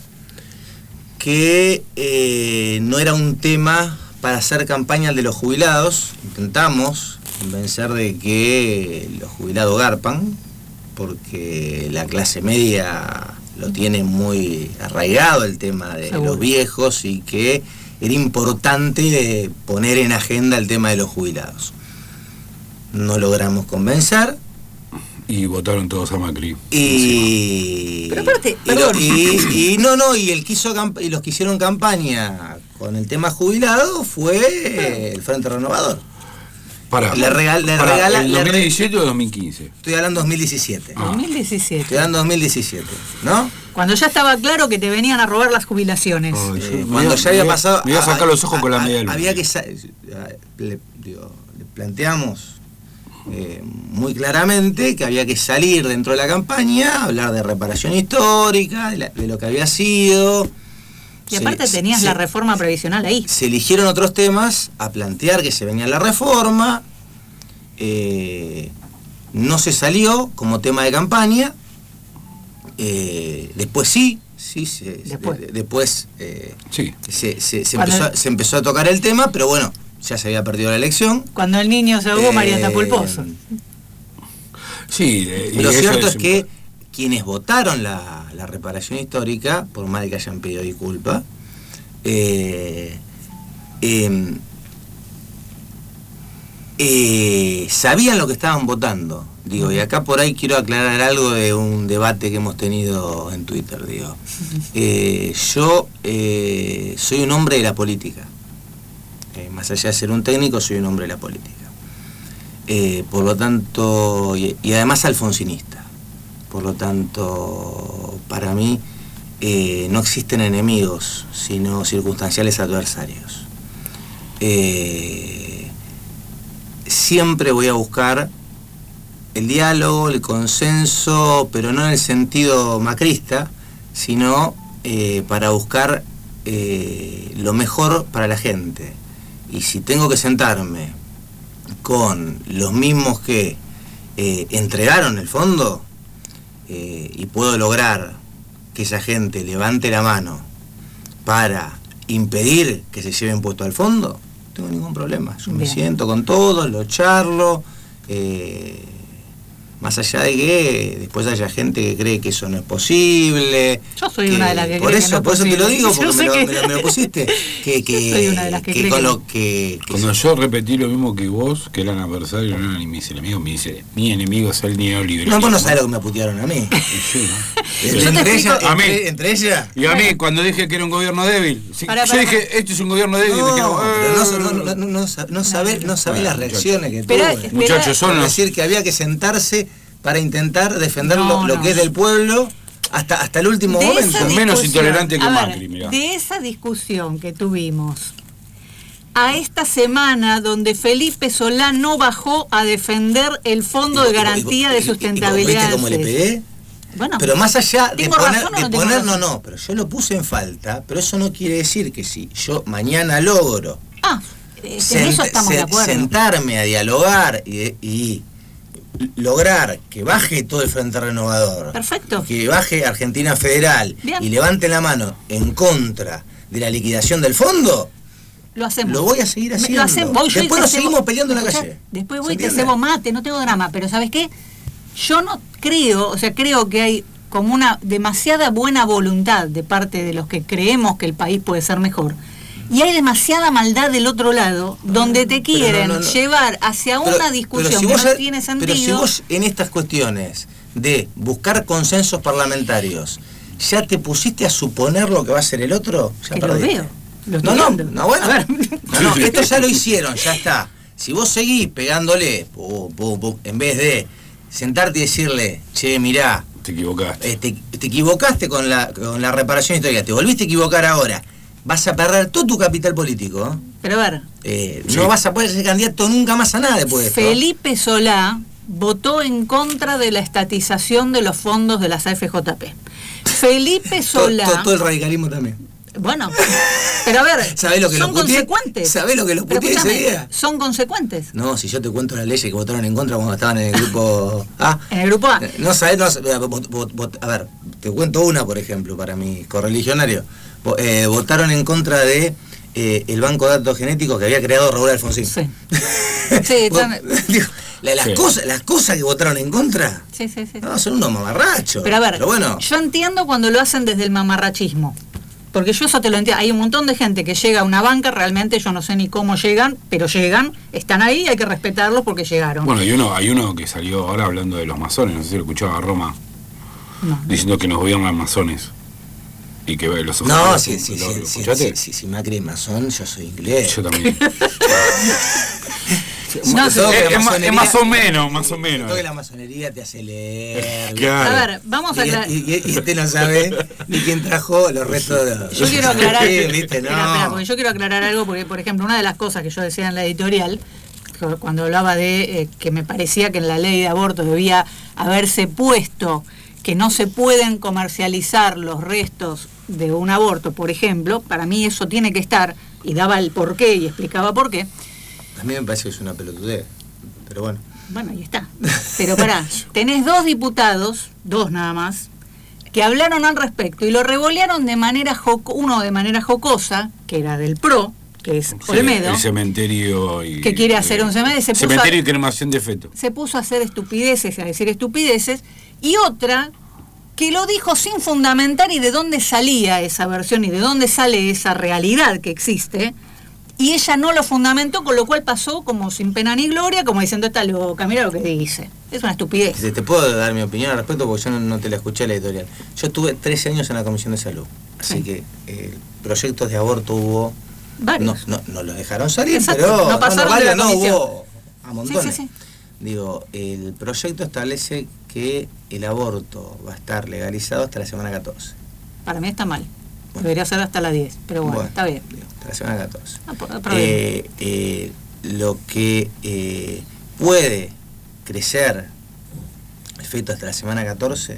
que no era un tema para hacer campaña el de los jubilados. Intentamos convencer de que los jubilados garpan, porque la clase media lo tiene muy arraigado el tema de los viejos y que era importante poner en agenda el tema de los jubilados. No logramos convencer. Y votaron todos a Macri. Pero aparte, y los que hicieron campaña con el tema jubilado fue el Frente Renovador. ¿El 2017 o 2015? Estoy hablando 2017. 2017. Estoy hablando 2017, ¿no? Cuando ya estaba claro que te venían a robar las jubilaciones. Cuando ya había pasado. Me iba a sacar los ojos con la media luna. Había que le planteamos muy claramente que había que salir dentro de la campaña, hablar de reparación histórica, de lo que había sido. Y aparte tenías la reforma previsional ahí. Se eligieron otros temas a plantear que se venía la reforma. No se salió como tema de campaña. Después después se empezó a tocar el tema, pero bueno, ya se había perdido la elección. Cuando el niño se ahogó, María tapó el pozo. Sí, lo cierto es que quienes votaron la reparación histórica, por más de que hayan pedido disculpa, sabían lo que estaban votando. Digo, y acá por ahí quiero aclarar algo de un debate que hemos tenido en Twitter. Digo, yo soy un hombre de la política. Más allá de ser un técnico, soy un hombre de la política. Por lo tanto, y además alfonsinista. Por lo tanto, para mí no existen enemigos, sino circunstanciales adversarios. Siempre voy a buscar el diálogo, el consenso, pero no en el sentido macrista, sino para buscar lo mejor para la gente. Y si tengo que sentarme con los mismos que entregaron el fondo, y puedo lograr que esa gente levante la mano para impedir que se lleven puesto al fondo, no tengo ningún problema. Yo me siento con todos, lo charlo, más allá de que después haya gente que cree que eso no es posible. Yo soy una de las que por cree eso, que no es por eso te lo digo, posible. porque me lo pusiste. Yo soy una de las que cree que cuando yo repetí lo mismo que vos, que eran adversarios, no eran ni mis enemigos, me dice, mi enemigo es el neoliberalismo. No, vos no sabés lo que me putearon a mí. Sí, ¿no? Entre ella. Y a mí, cuando dije que era un gobierno débil, yo dije, este es un gobierno débil. No sabés las reacciones que tuve. Muchachos, son Es decir, que había que sentarse para intentar defender lo que es del pueblo hasta el último momento. Menos intolerante que Macri, mirá. De esa discusión que tuvimos a esta semana donde Felipe Solá no bajó a defender el Fondo de Garantía de Sustentabilidad. ¿Viste cómo le pegué? Bueno, pero más allá de poner, no, pero yo lo puse en falta, pero eso no quiere decir que si yo mañana logro en eso estamos de acuerdo. Sentarme a dialogar y lograr que baje todo el Frente Renovador, perfecto, que baje Argentina Federal, bien, y levante la mano en contra de la liquidación del fondo, lo hacemos. Lo voy a seguir haciendo. Después nos seguimos peleando en la calle. Después voy y te cebo mate, no tengo drama, pero ¿sabes qué? Yo no creo, o sea, creo que hay como una demasiada buena voluntad de parte de los que creemos que el país puede ser mejor. Y hay demasiada maldad del otro lado, donde te quieren llevar hacia una discusión que no tiene sentido. Pero si vos en estas cuestiones de buscar consensos parlamentarios, ¿ya te pusiste a suponer lo que va a hacer el otro? Ya que lo veo. No, bueno. No, esto ya lo hicieron, ya está. Si vos seguís pegándole, en vez de sentarte y decirle, che, mirá, te equivocaste. Te equivocaste con la reparación histórica, te volviste a equivocar ahora, vas a perder todo tu capital político. Pero a ver, no vas a poder ser candidato nunca más a nada después de esto. Felipe Solá votó en contra de la estatización de los fondos de las AFJP. Felipe Solá... todo el radicalismo también. Bueno, pero a ver, ¿sabés lo que son consecuentes. ¿Sabés lo que los puteé ese día? ¿Son consecuentes? No, si yo te cuento las leyes que votaron en contra cuando estaban en el grupo A. ¿En el grupo A? No sabés, a ver, te cuento una, por ejemplo, para mi correligionario. Votaron en contra de el banco de datos genéticos que había creado Raúl Alfonsín. Sí. Sí, las cosas que votaron en contra, sí. No, son unos mamarrachos. Pero a ver, bueno, yo entiendo cuando lo hacen desde el mamarrachismo. Porque yo eso te lo entiendo. Hay un montón de gente que llega a una banca, realmente yo no sé ni cómo llegan, pero llegan, están ahí, hay que respetarlos porque llegaron. Bueno, hay uno que salió ahora hablando de los masones, no sé si lo escuchaba a Roma, diciendo que nos gobiernan masones. Y que los ojos. No, si Macri es masón, yo soy inglés. Yo también. No, es más o menos. Todo que la masonería te hace leer. Claro. A ver, vamos a aclarar. Y usted no sabe ni quién trajo los restos de... Yo quiero aclarar. ¿Viste? No. Espera, porque yo quiero aclarar algo, porque, por ejemplo, una de las cosas que yo decía en la editorial, cuando hablaba de que me parecía que en la ley de aborto debía haberse puesto que no se pueden comercializar los restos de un aborto, por ejemplo, para mí eso tiene que estar, y daba el porqué y explicaba por qué. A mí me parece que es una pelotudez, pero bueno. Bueno, ahí está. Pero pará, tenés dos diputados, dos nada más, que hablaron al respecto y lo revolearon de manera uno de manera jocosa, que era del PRO, que es Olmedo. El cementerio que quiere hacer un cementerio. Cementerio y cremación de feto. Se puso a hacer estupideces, a decir estupideces, y otra que lo dijo sin fundamentar y de dónde salía esa versión y de dónde sale esa realidad que existe, y ella no lo fundamentó, con lo cual pasó como sin pena ni gloria, como diciendo, está loca, mira lo que dice. Es una estupidez. Te puedo dar mi opinión al respecto porque yo no te la escuché la editorial. Yo estuve 13 años en la Comisión de Salud, así que proyectos de aborto hubo... Varios. No lo dejaron salir, exacto, pero no pasaron de la comisión. Hubo a montones. Sí. Digo, el proyecto establece que el aborto va a estar legalizado hasta la semana 14. Para mí está mal. Debería ser hasta la 10, pero bueno, está bien. Digo, hasta la semana 14. Lo que puede crecer el feto hasta la semana 14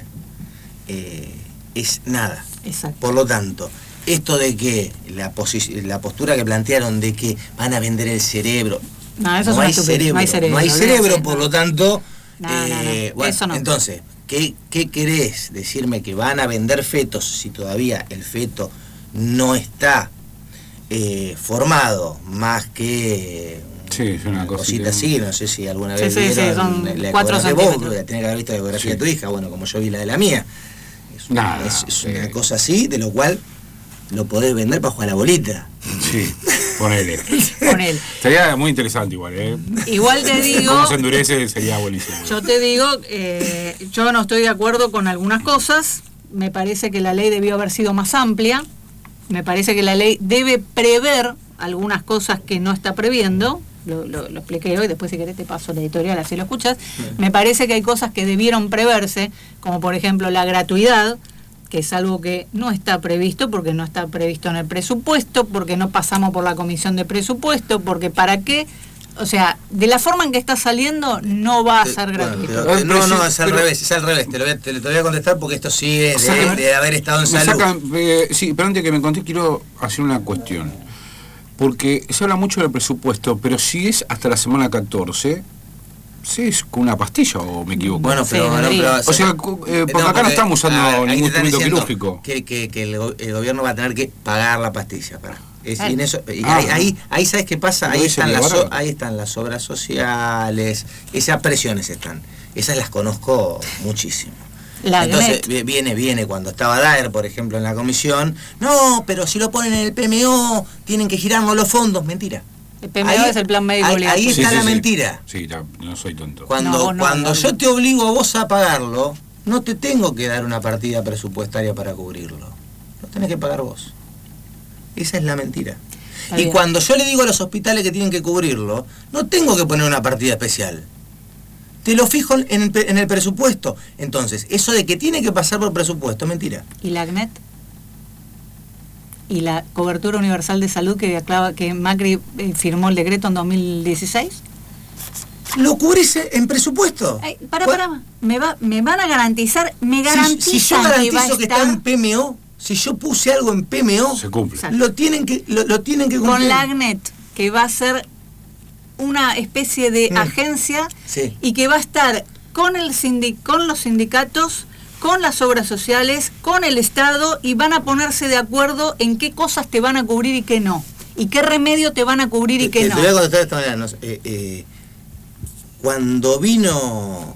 es nada. Exacto. Por lo tanto, esto de que la postura que plantearon de que van a vender el cerebro, no hay cerebro, por lo tanto, bueno, eso no. Entonces, ¿qué querés decirme? ¿Que van a vender fetos si todavía el feto no está formado más que es una cosita así? No sé si alguna vez vieron son la 4 centímetros. Tenés que haber visto la ecografía de tu hija, bueno, como yo vi la de la mía. Es una cosa así, de lo cual lo podés vender para jugar a la bolita. Sí, ponele. Sería muy interesante igual, Igual te digo... Cómo se endurece sería buenísimo. Yo te digo, yo no estoy de acuerdo con algunas cosas. Me parece que la ley debió haber sido más amplia. Me parece que la ley debe prever algunas cosas que no está previendo. Lo expliqué hoy, después si querés te paso la editorial, así lo escuchas. Me parece que hay cosas que debieron preverse, como por ejemplo la gratuidad, que es algo que no está previsto, porque no está previsto en el presupuesto, porque no pasamos por la comisión de presupuesto, porque ¿para qué? O sea, de la forma en que está saliendo, no va a ser gratuito. No, es al revés. Te lo voy a contestar porque esto sigue de haber estado en salud. Sí, pero antes que me conté, quiero hacer una cuestión. Porque se habla mucho del presupuesto, pero si es hasta la semana 14... ¿Sí es con una pastilla o me equivoco? Bueno, pero o sea, porque acá no estamos usando ningún instrumento quirúrgico. Que el gobierno va a tener que pagar la pastilla. Ahí ¿sabes qué pasa? Ahí están las obras sociales, esas presiones están. Esas las conozco muchísimo. La Entonces ACNET. viene cuando estaba Daer, por ejemplo, en la comisión. No, pero si lo ponen en el PMO, tienen que girarnos los fondos. Mentira. El PMO es el plan médico obligatorio. Ahí está la mentira. Sí, no soy tonto. Cuando yo te obligo a vos a pagarlo, no te tengo que dar una partida presupuestaria para cubrirlo. Lo tenés que pagar vos. Esa es la mentira. Está Y bien. cuando yo le digo a los hospitales que tienen que cubrirlo, no tengo que poner una partida especial. Te lo fijo en el presupuesto. Entonces, eso de que tiene que pasar por presupuesto, mentira. ¿Y la ACNET? ¿Y la cobertura universal de salud que Macri firmó el decreto en 2016? Lo cubrís en presupuesto. Ay, para. Me van a garantizar, me garantizan Si yo que va a garantizo que está estar en PMO, si yo puse algo en PMO, Se cumple. Exacto. lo tienen que cumplir. con la ACNET, que va a ser una especie de agencia Sí. y que va a estar con los sindicatos, con las obras sociales, con el Estado, y van a ponerse de acuerdo en qué cosas te van a cubrir y qué no, y qué remedio te van a cubrir y qué no. Te voy a contestar de esta manera. Cuando vino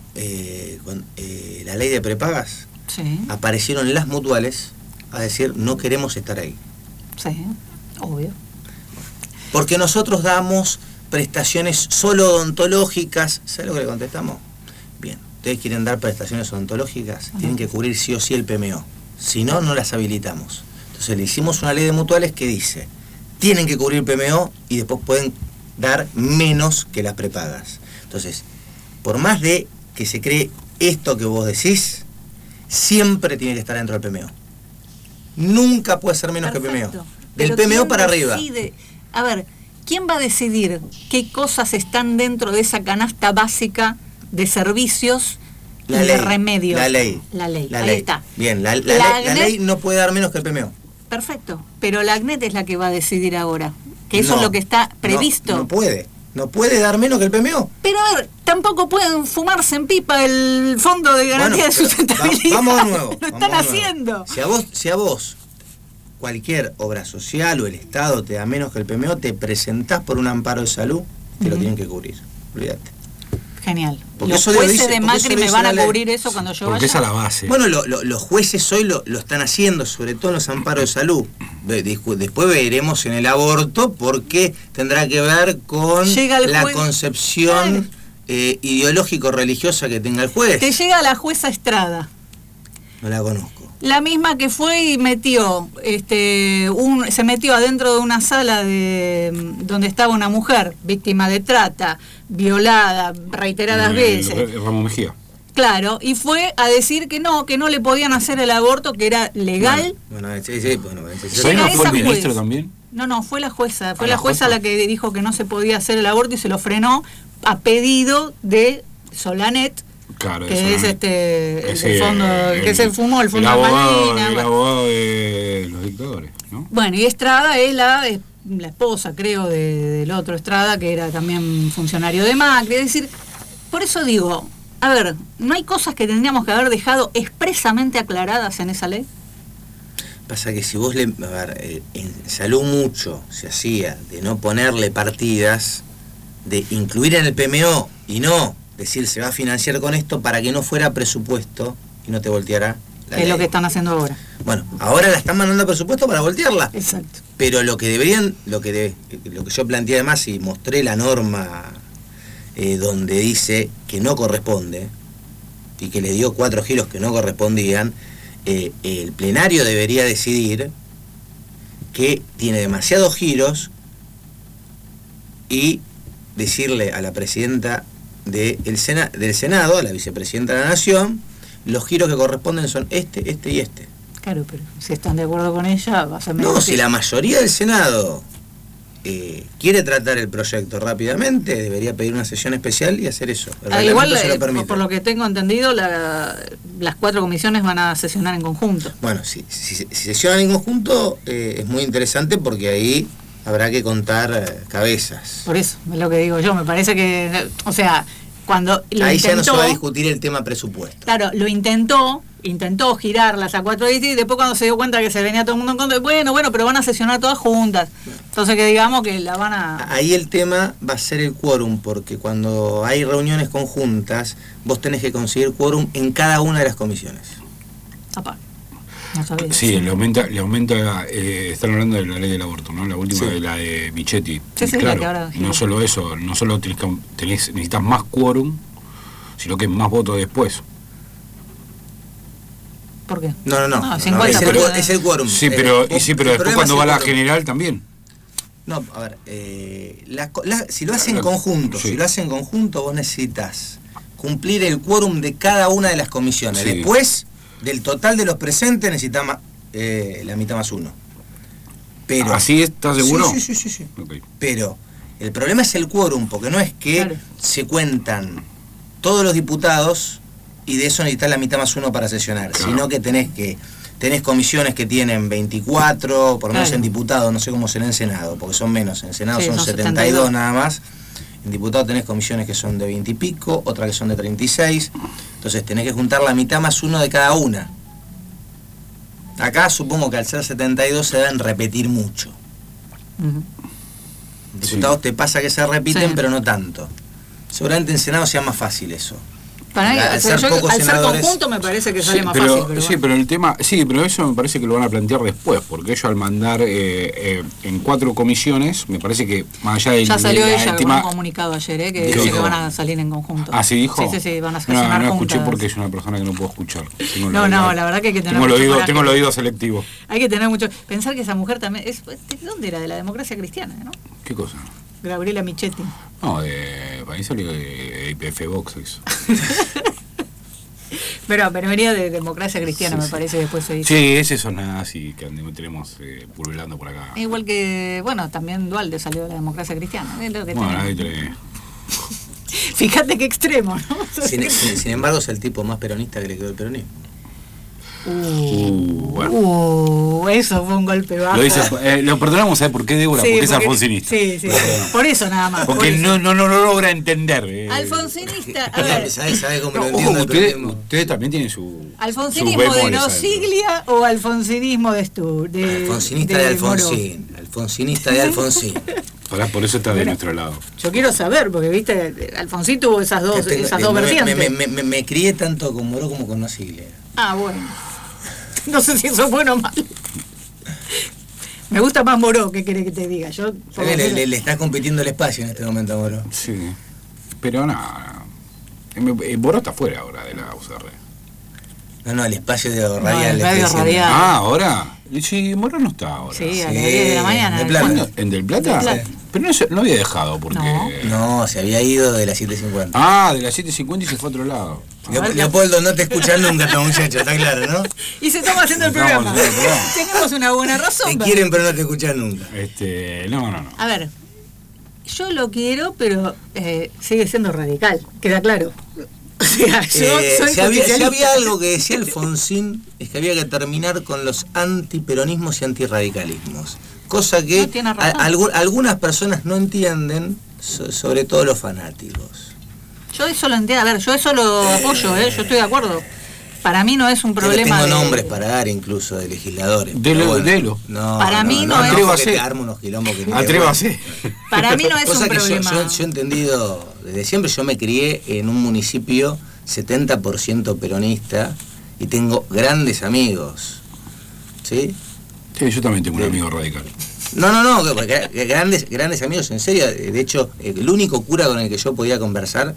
la ley de prepagas, Sí, aparecieron las mutuales a decir no queremos estar ahí. sí, obvio. Porque nosotros damos prestaciones solo odontológicas. ¿Sabes lo que le contestamos? Bien, ustedes quieren dar prestaciones odontológicas, tienen que cubrir sí o sí el PMO. Si no, no las habilitamos. Entonces le hicimos una ley de mutuales que dice, tienen que cubrir PMO y después pueden dar menos que las prepagas. Entonces, por más de que se cree esto que vos decís, siempre tiene que estar dentro del PMO. Nunca puede ser menos que PMO. Perfecto. Del Pero PMO ¿quién para arriba. decide? A ver, ¿quién va a decidir qué cosas están dentro de esa canasta básica de servicios y de remedios? La ley. La ley, La ahí ley. está. Bien, la ACNET, ley no puede dar menos que el PMO. perfecto, pero la ACNET es la que va a decidir ahora, que eso No, es lo que está previsto. No puede dar menos que el PMO. Pero a ver, tampoco pueden fumarse en pipa el Fondo de Garantía de Sustentabilidad. Vamos de nuevo. Lo vamos están de nuevo. haciendo. Si a vos cualquier obra social o el Estado te da menos que el PMO, te presentás por un amparo de salud, te lo tienen que cubrir. Olvídate. Genial. Porque Los eso lo jueces dice- de porque Macri eso lo me dice van la a ley. cubrir eso cuando yo Porque vaya. esa es la base. Bueno, los jueces hoy lo están haciendo, sobre todo en los amparos de salud. Después veremos en el aborto, porque tendrá que ver con Llega el la juez. concepción ideológico-religiosa que tenga el juez. Te llega la jueza Estrada, No la conozco. la misma que fue y metió, se metió adentro de una sala donde estaba una mujer víctima de trata, violada reiteradas veces. Ramón Mejía. Claro, y fue a decir que no le podían hacer el aborto, que era legal. Bueno, sí, bueno, Llega ¿No fue esa el ministro juez. también? No, fue la jueza. Fue Ah, la la jueza jueza. la que dijo que no se podía hacer el aborto y se lo frenó a pedido de Solanet, Claro, que eso, es ¿no? el Ese, fondo, que se fumó el fondo de abogado, Malvinas. el Bueno. abogado de los dictadores, ¿no? Bueno, y Estrada es la esposa, creo, del otro Estrada, que era también funcionario de Macri. Es decir, por eso digo, a ver, ¿no hay cosas que tendríamos que haber dejado expresamente aclaradas en esa ley? Pasa que si vos en salud mucho se hacía de no ponerle partidas, de incluir en el PMO y no decir se va a financiar con esto para que no fuera presupuesto y no te volteara la Es ley. lo que están haciendo ahora. Bueno, ahora la están mandando a presupuesto para voltearla. Exacto. Pero lo que yo planteé además y mostré la norma donde dice que no corresponde y que le dio 4 giros que no correspondían, el plenario debería decidir que tiene demasiados giros y decirle a la presidenta del Senado, a la vicepresidenta de la Nación, los giros que corresponden son este y este. Claro, pero si están de acuerdo con ella, va a ser menos. No, si la mayoría del Senado quiere tratar el proyecto rápidamente, debería pedir una sesión especial y hacer eso. El reglamento Igual, se lo permite. por lo que tengo entendido, las 4 comisiones van a sesionar en conjunto. Bueno, si sesionan en conjunto es muy interesante porque ahí habrá que contar cabezas. Por eso, es lo que digo yo. Me parece que, o sea, cuando lo Ahí ya no se intentó, va a discutir el tema presupuesto. claro, lo intentó intentó girarlas a 4 listas y después cuando se dio cuenta que se venía todo el mundo en contra, bueno, pero van a sesionar todas juntas. Entonces que digamos que la van a... Ahí el tema va a ser el quórum, porque cuando hay reuniones conjuntas, vos tenés que conseguir quórum en cada una de las comisiones. Apá, no sabía. Sí, le aumenta, están hablando de la ley del aborto, ¿no? La última de la de Michetti. Sí, claro, la que ahora... no solo eso, no solo necesitas más quórum, sino que más votos después. ¿Por qué? No, 50%. es el quórum. Sí, pero después cuando va a la general también. No, a ver, si lo hacen en conjunto, vos necesitas cumplir el quórum de cada una de las comisiones. Sí. Después, del total de los presentes, necesitas la mitad más uno. Pero, ¿así estás seguro? Sí. Okay. Pero el problema es el quórum, porque no es que se cuentan todos los diputados y de eso necesitas la mitad más uno para sesionar, sino que tenés comisiones que tienen 24, por lo menos en diputados, no sé cómo será en Senado, porque son menos, en Senado son 72 nada más, en diputados tenés comisiones que son de 20 y pico, otras que son de 36, entonces tenés que juntar la mitad más uno de cada una. Acá supongo que al ser 72 se deben repetir mucho. Diputados te pasa que se repiten, pero no tanto. Seguramente en Senado sea más fácil eso. Para mí, al ser conjunto me parece que sale más fácil. Pero pero el tema, pero eso me parece que lo van a plantear después, porque ellos al mandar en 4 comisiones, me parece que más allá del... Ya salió ella con un comunicado ayer, que dice que van a salir en conjunto. ¿Ah, sí dijo? Sí, van a sesionar no juntas. escuché porque es una persona que no puedo escuchar. La verdad que hay que tener tengo el oído selectivo. Hay que tener mucho... Pensar que esa mujer también... ¿De dónde era? De la democracia cristiana, ¿no? ¿Qué cosa? Gabriela Michetti. No, para mí salió de IPF Vox eso. pero venía de democracia cristiana, me parece, después se dice. Sí, ese son así que tenemos pululando por acá. Igual que, también Dualde salió de la democracia cristiana. Es lo que ahí tenés. Fíjate qué extremo, ¿no? Sin embargo, es el tipo más peronista que le quedó el peronismo. Eso fue un golpe bajo. Lo perdonamos, ¿sabes por qué, Débora? Porque es alfonsinista. Sí. Por eso nada más. Porque no logra entender. Alfonsinista. ¿Sabe cómo lo entiendo? Ustedes también tienen su... ¿Alfonsinismo de Nosiglia o alfonsinismo de Alfonsinista de Alfonsín. Alfonsinista de Alfonsín. Por eso está de nuestro lado. Yo quiero saber, porque viste, Alfonsín tuvo esas dos vertientes. Me crié tanto con Moró como con Nosiglia. Bueno. No sé si eso es bueno o malo. Me gusta más Moró, ¿qué querés que te diga? Le estás compitiendo el espacio en este momento a Moró. Sí, pero Moró está fuera ahora de la UCR. No, el espacio de radial. Radial. ¿Ahora? Sí, Moró no está ahora. Sí, a las 10 de la mañana. ¿De Plata? ¿En Del Plata? Pero no había dejado, porque... No, se había ido de las 7:50. De las 7:50 y se fue a otro lado. Leopoldo, no te escuchas nunca, tu muchacho, está claro, ¿no? Y se estaba haciendo el programa. Tenemos una buena razón. Te quieren, pero no te escuchan nunca. No. A ver, yo lo quiero, pero sigue siendo radical, queda claro. O sea, si había algo que decía Alfonsín, es que había que terminar con los antiperonismos y antirradicalismos. Cosa que algunas personas no entienden, sobre todo los fanáticos. Yo eso lo entiendo, yo eso lo apoyo, yo estoy de acuerdo. Para mí no es un problema. Tengo nombres para dar incluso de legisladores. Delo. No, para mí no es. Atrévase. Atrévase. Para mí no es un problema. Yo he entendido, desde siempre yo me crié en un municipio 70% peronista y tengo grandes amigos. ¿Sí? Sí, yo también tengo un amigo radical. No, grandes amigos, en serio. De hecho, el único cura con el que yo podía conversar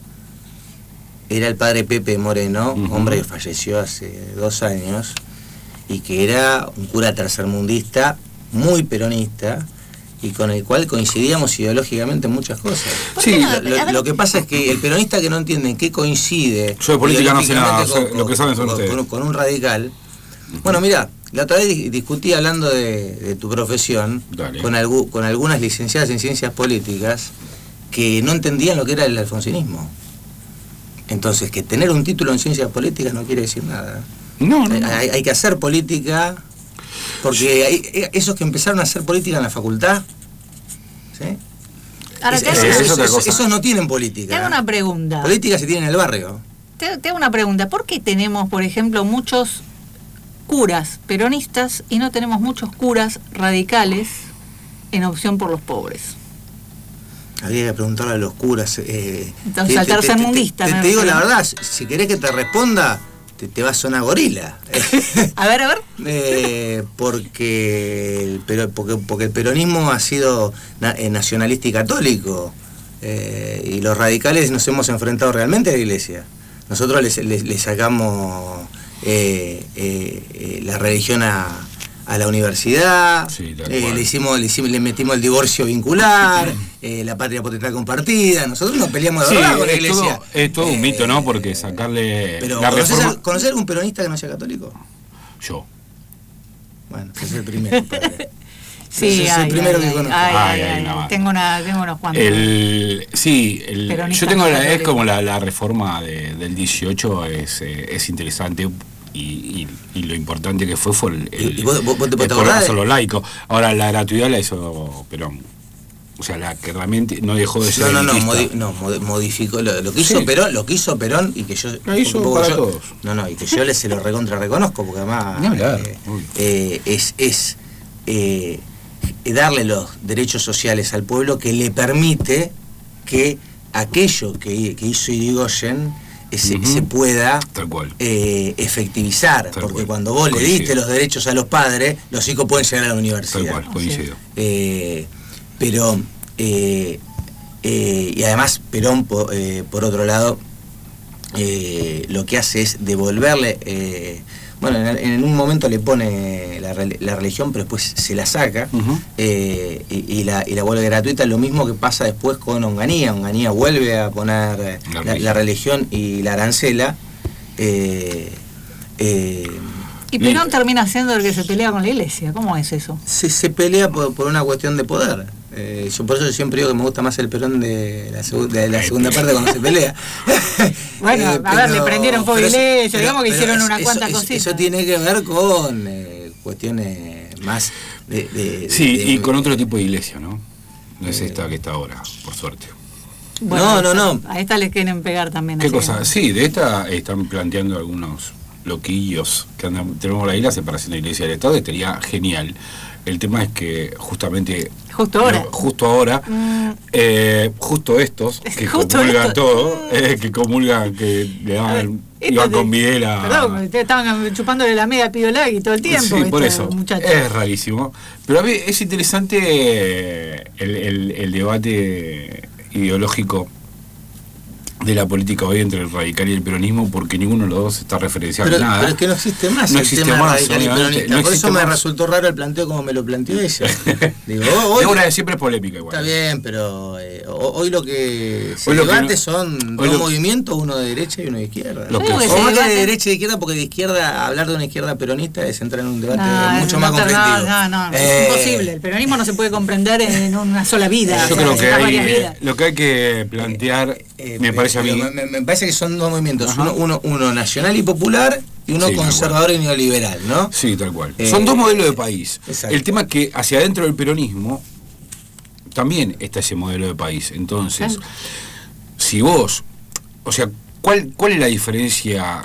era el padre Pepe Moreno, hombre que falleció hace 2 años, y que era un cura tercermundista, muy peronista, y con el cual coincidíamos ideológicamente en muchas cosas. Sí, lo que pasa es que el peronista que no entiende en qué coincide... Yo de política no sé nada, lo que saben son ustedes. Con un radical. Bueno, mira, la otra vez discutí hablando de tu profesión con algunas licenciadas en ciencias políticas que no entendían lo que era el alfonsinismo. Entonces, que tener un título en ciencias políticas no quiere decir nada. No. Hay que hacer política, porque esos que empezaron a hacer política en la facultad, ¿sí? Ahora, esos no tienen política. Tengo una pregunta. Política se tiene en el barrio. Te hago una pregunta. ¿Por qué tenemos, por ejemplo, muchos curas peronistas y no tenemos muchos curas radicales en Opción por los Pobres? Habría que preguntarle a los curas. Entonces, al tercermundista. Te digo la verdad, si querés que te responda, te va a sonar gorila. A ver. Porque el peronismo ha sido nacionalista y católico. Y los radicales nos hemos enfrentado realmente a la iglesia. Nosotros le sacamos la religión a la universidad, sí, le metimos el divorcio vincular, la patria potestad compartida. Nosotros nos peleamos de verdad con la iglesia. Es todo un mito, ¿no? Porque sacarle pero la reforma... ¿Conocer algún peronista que no sea católico? Yo. Bueno, ese es el primero, padre. Sí, es el primero que conozco. Tengo unos cuantos. Yo tengo es como la reforma del 18 es interesante y lo importante que fue ¿Y vos te el acordás solo laico. Ahora la gratuidad la hizo Perón. O sea, la que realmente no dejó de ser modificó lo que hizo Perón, y que yo lo hizo para todos. Y que yo se lo recontra reconozco, porque además es darle los derechos sociales al pueblo que le permite que aquello que hizo Irigoyen se pueda efectivizar, porque cuando vos le diste los derechos a los padres, los hijos pueden llegar a la universidad. Tal cual, coincido. Y además Perón, por otro lado, lo que hace es devolverle, en un momento le pone la religión, pero después se la saca, y la vuelve gratuita. Lo mismo que pasa después con Onganía. Onganía vuelve a poner la religión y la arancela. Y Perón termina siendo el que se pelea con la iglesia. ¿Cómo es eso? Se pelea por una cuestión de poder. Yo por eso siempre digo que me gusta más el Perón de la segunda parte cuando se pelea. Bueno, le prendieron fuego a la iglesia, digamos que hicieron una cuanta cosita. Eso tiene que ver con cuestiones más y con otro tipo de iglesia, ¿no? No es esta que está ahora, por suerte. Bueno, no. A esta les quieren pegar también. ¿Qué cosa? Sí, de esta están planteando algunos loquillos que tenemos la isla, separación de la iglesia y del Estado, que estaría genial. El tema es que justamente justo ahora justo estos que comulgan todo, que comulgan, que le dan iban con Videla. Perdón, estaban chupándole la media a Piolagui todo el tiempo. Sí, por eso, muchachos. Es rarísimo. Pero a mí es interesante el debate ideológico de la política hoy entre el radical y el peronismo, porque ninguno de los dos está referenciando nada. Pero es que no existe más el tema radical y peronista. Por eso me resultó raro el planteo como me lo planteó ella. Hoy siempre es polémica igual. Está bien, pero hoy lo que se debate son dos movimientos, uno de derecha y uno de izquierda. O más que de derecha y de izquierda, porque de izquierda, hablar de una izquierda peronista es entrar en un debate mucho más comprendido. No, es imposible. El peronismo no se puede comprender en una sola vida. Yo creo que lo que hay que plantear, me parece a mí. Me parece que son dos movimientos, uno nacional y popular y uno conservador y neoliberal, ¿no? Sí, tal cual. Son dos modelos de país. Exacto. El tema es que hacia adentro del peronismo también está ese modelo de país. Entonces, si vos, o sea, ¿cuál es la diferencia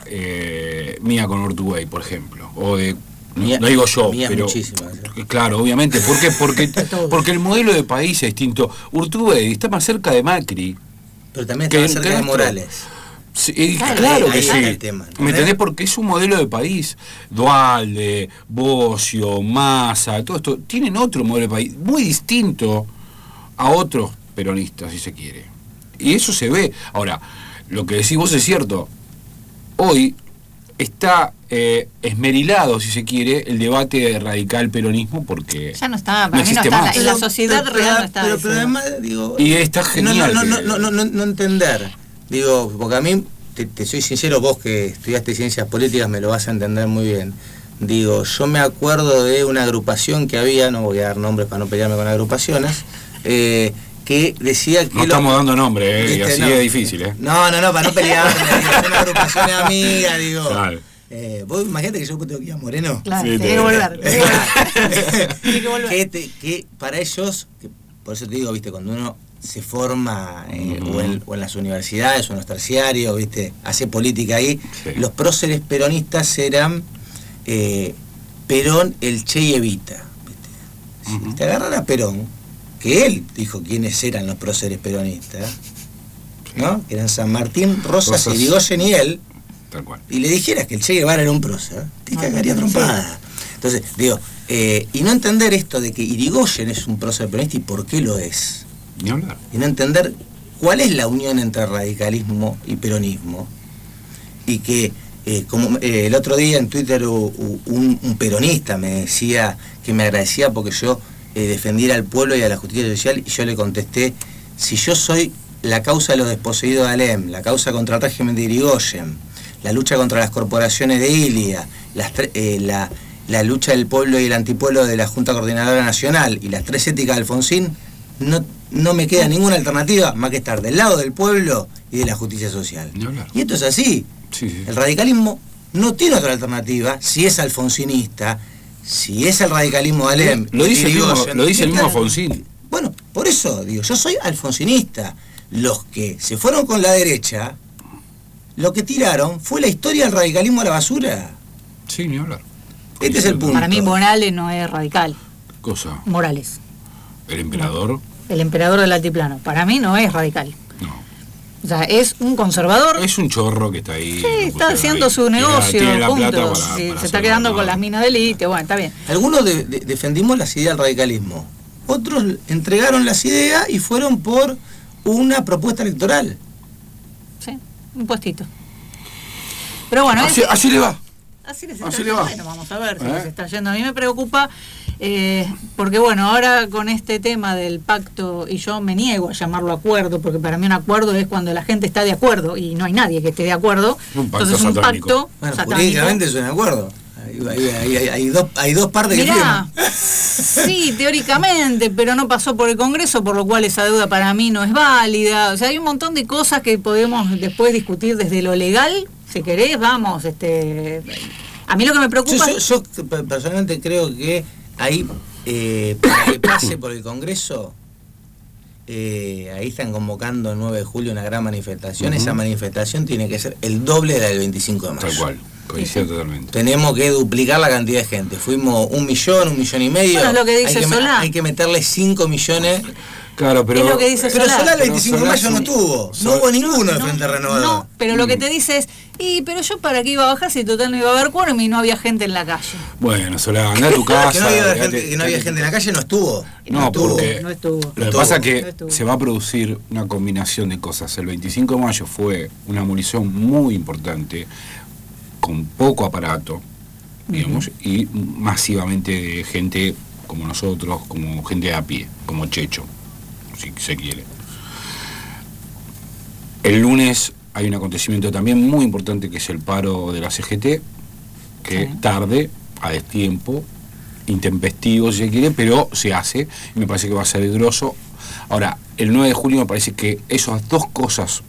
mía con Urtubey, por ejemplo? O de no digo yo, pero claro, obviamente. ¿Por qué? Porque el modelo de país es distinto. Urtubey está más cerca de Macri. Pero también está cerca de Morales. Sí, claro que sí. ¿Me entendés? Porque es un modelo de país. Duhalde, Bocio, Massa, todo esto, tienen otro modelo de país muy distinto a otros peronistas, si se quiere. Y eso se ve. Ahora, lo que decís vos es cierto. Hoy está esmerilado, si se quiere, el debate radical peronismo, porque ya no está, no existe más. En la sociedad real no está. Pero además, digo, y está genial. No entender. Digo, porque a mí, te soy sincero, vos que estudiaste ciencias políticas me lo vas a entender muy bien. Digo, yo me acuerdo de una agrupación que había, no voy a dar nombres para no pelearme con agrupaciones, que decía que... No estamos dando nombre, y así es difícil, No, para no pelearme, digo, una agrupación amiga, digo... Claro. Vos imagínate que yo tengo que ir a Moreno. Claro, sí, tenés que volver. Que para ellos, por eso te digo, viste, cuando uno se forma o en las universidades o en los terciarios, ¿viste? Hace política ahí. Sí. Los próceres peronistas eran Perón, el Che y Evita. ¿Viste? Si te agarran a Perón, que él dijo quiénes eran los próceres peronistas, ¿no? Que eran San Martín, Rosas, Irigoyen y él. Tal cual. Y le dijeras que el Che Guevara era un prócer, te cagaría trompada. Entonces, digo, y no entender esto de que Irigoyen es un prócer peronista y por qué lo es. Ni hablar. Y no entender cuál es la unión entre radicalismo y peronismo. Y que, como el otro día en Twitter un peronista me decía que me agradecía porque yo defendiera al pueblo y a la justicia social, y yo le contesté, si yo soy la causa de los desposeídos de Alem, la causa contra el régimen de Irigoyen, la lucha contra las corporaciones de Ilia, la lucha del pueblo y el antipueblo de la Junta Coordinadora Nacional y las 3 éticas de Alfonsín, no me queda ninguna alternativa más que estar del lado del pueblo y de la justicia social. Y esto es así. Sí. El radicalismo no tiene otra alternativa si es alfonsinista, si es el radicalismo de Alem. Lo dice el mismo Alfonsín. Bueno, por eso digo, yo soy alfonsinista. Los que se fueron con la derecha, lo que tiraron fue la historia del radicalismo a la basura. Sí, ni hablar. Este es el punto. Para mí Morales no es radical. Cosa. Morales. El emperador. El emperador del altiplano. Para mí no es radical. No. O sea, es un conservador. Es un chorro que está ahí. Sí, está haciendo su negocio. Tiene la punto. plata Sí, para se está quedando con las minas de litio. Bueno, está bien. Algunos defendimos las ideas del radicalismo. Otros entregaron las ideas y fueron por una propuesta electoral. Sí, un puestito. Pero bueno, así le va. Así les Así está le va. Bueno, vamos a ver si les está yendo. A mí me preocupa porque, bueno, ahora con este tema del pacto, y yo me niego a llamarlo acuerdo, porque para mí un acuerdo es cuando la gente está de acuerdo y no hay nadie que esté de acuerdo. Entonces un pacto bueno, satánico. jurídicamente es un acuerdo. Hay dos partes que firman. Sí, teóricamente, pero no pasó por el Congreso, por lo cual esa deuda para mí no es válida. O sea, hay un montón de cosas que podemos después discutir desde lo legal, si querés, vamos, a mí lo que me preocupa... Yo personalmente creo que ahí, para que pase por el Congreso, ahí están convocando el 9 de julio una gran manifestación. Esa manifestación tiene que ser el doble de la del 25 de mayo. Tal cual. Coincido totalmente. Tenemos que duplicar la cantidad de gente. Fuimos 1 millón, 1,5 millones. Bueno, es lo que dice Solá. Hay que meterle 5 millones. Claro, pero... Es lo que dice pero Solá el Pero 25 de Solá mayo no estuvo. No hubo ninguno de Frente Renovador. No, pero lo que te dice es, pero yo para qué iba a bajar si total no iba a haber quórum y no había gente en la calle. Bueno, Solá, anda a tu casa. Que no había gente en la calle, no estuvo. No, porque No estuvo. lo que pasa es que se va a producir una combinación de cosas. El 25 de mayo fue una munición muy importante, con poco aparato, digamos, y masivamente de gente como nosotros, como gente de a pie, como Checho, si se quiere. El lunes hay un acontecimiento también muy importante que es el paro de la CGT, que tarde, a destiempo, intempestivo si se quiere, pero se hace, y me parece que va a ser el grosso. Ahora, el 9 de julio me parece que esas dos cosas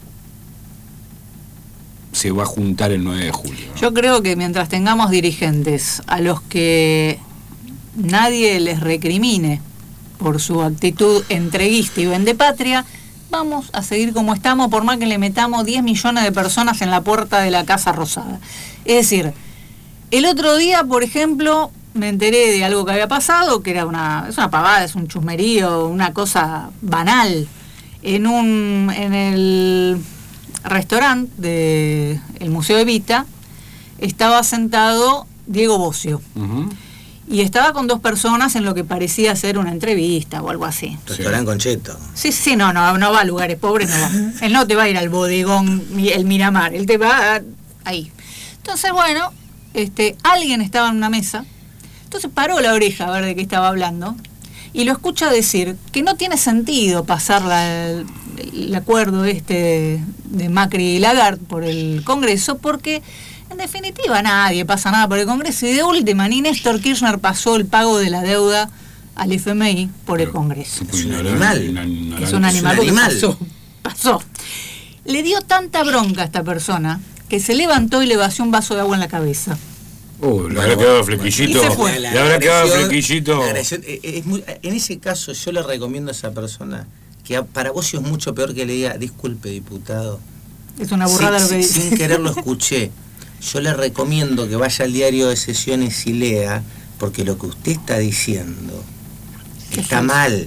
se va a juntar el 9 de julio, ¿no? Yo creo que mientras tengamos dirigentes a los que nadie les recrimine por su actitud entreguista y vendepatria, vamos a seguir como estamos, por más que le metamos 10 millones de personas en la puerta de la Casa Rosada. Es decir, el otro día, por ejemplo, me enteré de algo que había pasado, que era es una pavada, es un chusmerío, una cosa banal, en el restaurante del Museo Evita estaba sentado Diego Bocio. Y estaba con 2 personas en lo que parecía ser una entrevista o algo así. Restaurante Concheto. Sí, no va a lugares pobres, no va. Él no te va a ir al bodegón, el Miramar, él te va ahí. Entonces, bueno, alguien estaba en una mesa, entonces paró la oreja a ver de qué estaba hablando, y lo escucha decir que no tiene sentido pasar el acuerdo de Macri y Lagarde por el Congreso, porque en definitiva nadie pasa nada por el Congreso, y de última ni Néstor Kirchner pasó el pago de la deuda al FMI por el Congreso. Es un animal. Es un animal. Pasó. Le dio tanta bronca a esta persona que se levantó y le vació un vaso de agua en la cabeza. Le habrá quedado flequillito. Y se fue. Le habrá quedado flequillito. En ese caso yo le recomiendo a esa persona que para vos es mucho peor que le diga, disculpe, diputado. Es una burrada lo que dice. Sin querer lo escuché. Yo le recomiendo que vaya al diario de sesiones y lea, porque lo que usted está diciendo está mal.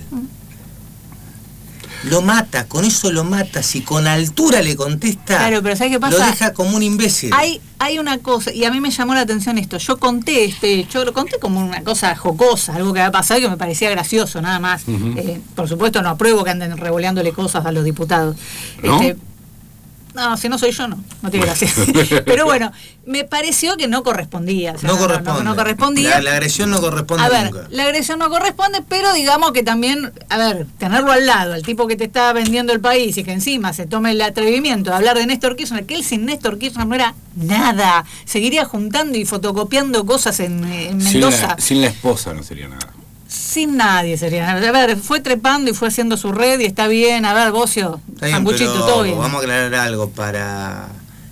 Lo mata, con eso lo mata. Si con altura le contesta, claro, pero ¿sabes qué pasa? Lo deja como un imbécil. Hay una cosa, y a mí me llamó la atención esto. Yo conté este hecho, lo conté como una cosa jocosa, algo que había pasado y que me parecía gracioso, nada más. Por supuesto, no apruebo que anden revoleándole cosas a los diputados. ¿No? No, si no soy yo, no tiene gracia. Pero bueno, me pareció que no correspondía. O sea, no corresponde. No correspondía. La agresión no corresponde a ver, nunca. La agresión no corresponde, pero digamos que también, a ver, tenerlo al lado, al tipo que te está vendiendo el país y que encima se tome el atrevimiento de hablar de Néstor Kirchner, que él sin Néstor Kirchner no era nada. Seguiría juntando y fotocopiando cosas en Mendoza. Sin la esposa no sería nada. Sin nadie sería. A ver, fue trepando y fue haciendo su red y está bien. A ver, Bocio, sanguchito, todo bien. Vamos a aclarar algo. Para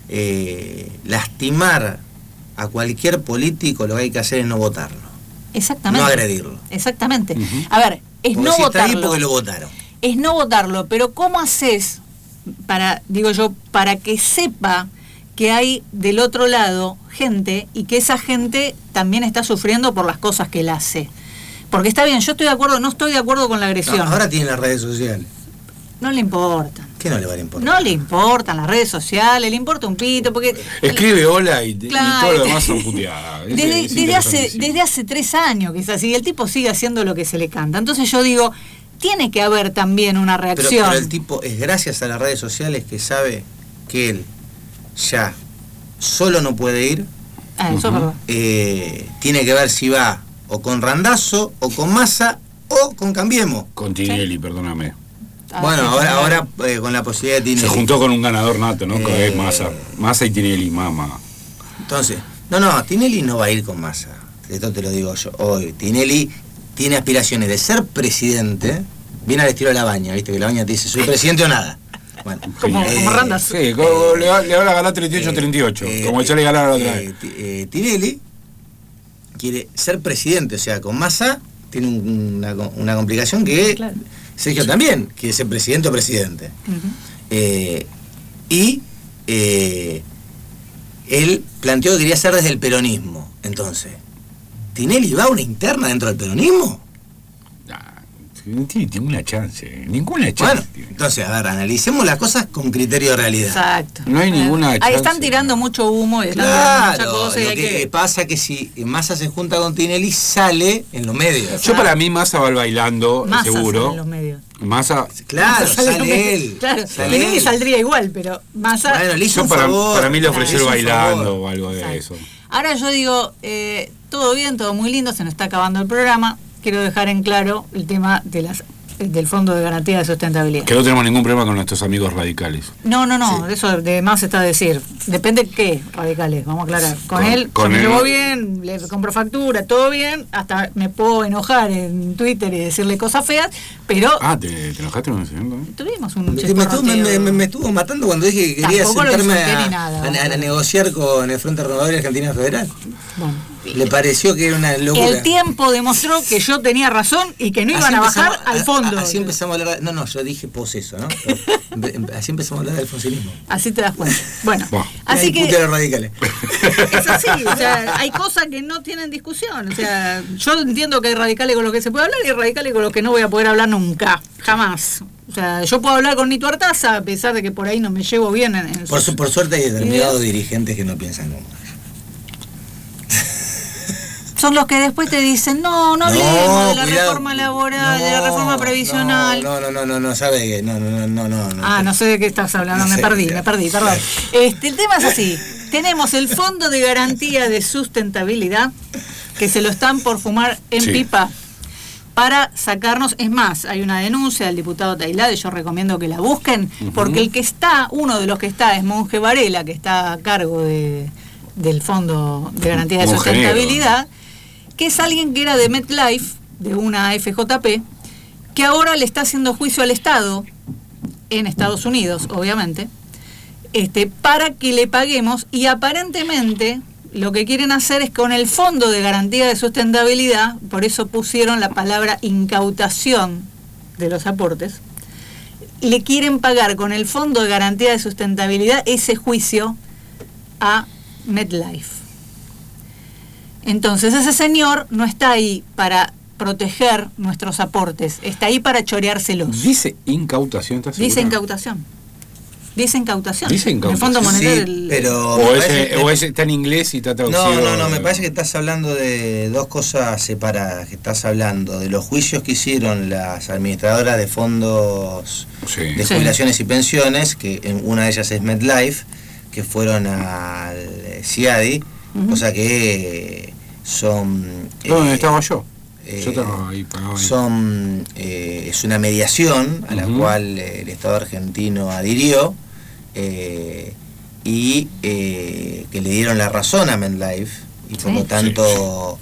lastimar a cualquier político, lo que hay que hacer es no votarlo. Exactamente. No agredirlo. Exactamente. A ver, es porque no si votarlo. Está ahí porque lo votaron. Es no votarlo, pero ¿cómo haces para que sepa que hay del otro lado gente y que esa gente también está sufriendo por las cosas que él hace? Porque está bien, yo estoy de acuerdo, no estoy de acuerdo con la agresión. No, ahora tiene las redes sociales. No le importan. ¿Qué no le va a importar? No le importan las redes sociales, le importa un pito, porque... Escribe hola y claro, todo lo demás son puteadas. Desde hace 3 años quizás, y el tipo sigue haciendo lo que se le canta. Entonces yo digo, tiene que haber también una reacción. Pero el tipo, es gracias a las redes sociales que sabe que él ya solo no puede ir. Eso es verdad. Tiene que ver si va o con Randazzo, o con Massa, o con Cambiemos. Con Tinelli, perdóname. Bueno, ahora con la posibilidad de Tinelli. Se juntó con un ganador nato, ¿no? Que es Massa. Massa y Tinelli, mamá. Entonces, Tinelli no va a ir con Massa. Esto te lo digo yo hoy. Tinelli tiene aspiraciones de ser presidente, viene al estilo de la baña, ¿viste? Que la baña te dice, ¿soy presidente o nada? Bueno, como Randazzo. Sí, le van a ganar 38-38, como ya le ganaron la otra vez. Tinelli quiere ser presidente, o sea, con Massa tiene una complicación que claro. Sergio también quiere ser presidente o presidente. Él planteó que quería ser desde el peronismo. Entonces, ¿Tinelli va a una interna dentro del peronismo? No tiene ninguna chance, ninguna chance. Bueno, entonces, a ver, analicemos las cosas con criterio de realidad. Exacto. No hay ninguna chance. Ahí están tirando mucho humo y están tirando mucha cosa. Lo que pasa que si Massa se junta con Tinelli, sale en los medios. Yo para mí Massa va bailando, Massa seguro. Sale en los medios. Massa, claro, sale él. Claro, Tinelli saldría igual, pero Massa... Bueno, le hizo un favor, para mí le ofrecieron bailando o algo de exacto. eso. Ahora yo digo, todo bien, todo muy lindo, se nos está acabando el programa. Quiero dejar en claro el tema de del Fondo de Garantía de Sustentabilidad. Que no tenemos ningún problema con nuestros amigos radicales. No, sí. Eso de más está a decir. Depende qué radicales, vamos a aclarar. Con él, yo me llevo bien, le compro factura, todo bien, hasta me puedo enojar en Twitter y decirle cosas feas, pero... ¿te enojaste con el señor? Tuvimos un me estuvo matando cuando dije que quería sentarme a negociar con el Frente Renovador Argentina Federal. Bueno, le pareció que era una locura. El tiempo demostró que yo tenía razón y que no iban a bajar al fondo. Así empezamos a hablar yo dije poseso, ¿no? Así empezamos a hablar de alfonsinismo. Así te das cuenta. Bueno, así que los radicales. Es así, o sea, hay cosas que no tienen discusión. O sea, yo entiendo que hay radicales con los que se puede hablar y hay radicales con los que no voy a poder hablar nunca, jamás. O sea, yo puedo hablar con Nito Artaza, a pesar de que por ahí no me llevo bien por suerte hay determinados dirigentes que no piensan como son los que después te dicen, no hablemos de la reforma laboral, de la reforma previsional. No, sabe que no. No sé de qué estás hablando, me perdí, perdón. El tema es así, tenemos el Fondo de Garantía de Sustentabilidad, que se lo están por fumar en pipa, para sacarnos, es más, hay una denuncia del diputado Tailade, yo recomiendo que la busquen, porque uno de los que está es Monje Varela, que está a cargo del Fondo de Garantía de Sustentabilidad, que es alguien que era de MetLife, de una FJP, que ahora le está haciendo juicio al Estado, en Estados Unidos, obviamente, para que le paguemos, y aparentemente lo que quieren hacer es con el Fondo de Garantía de Sustentabilidad, por eso pusieron la palabra incautación de los aportes, le quieren pagar con el Fondo de Garantía de Sustentabilidad ese juicio a MetLife. Entonces ese señor no está ahí para proteger nuestros aportes, está ahí para choreárselos. ¿Dice incautación? ¿Estás segura? Dice incautación. Dice incautación. Dice incautación. El Fondo Monetario. Sí, pero o ese está en inglés y está traducido. No, me parece que estás hablando de dos cosas separadas. Que estás hablando de los juicios que hicieron las administradoras de fondos de jubilaciones y pensiones, que una de ellas es MetLife, que fueron al CIADI, cosa que son... ¿Dónde estaba yo? Yo estaba ahí pagado. Es una mediación a la cual el Estado argentino adhirió, y que le dieron la razón a MetLife, y por lo tanto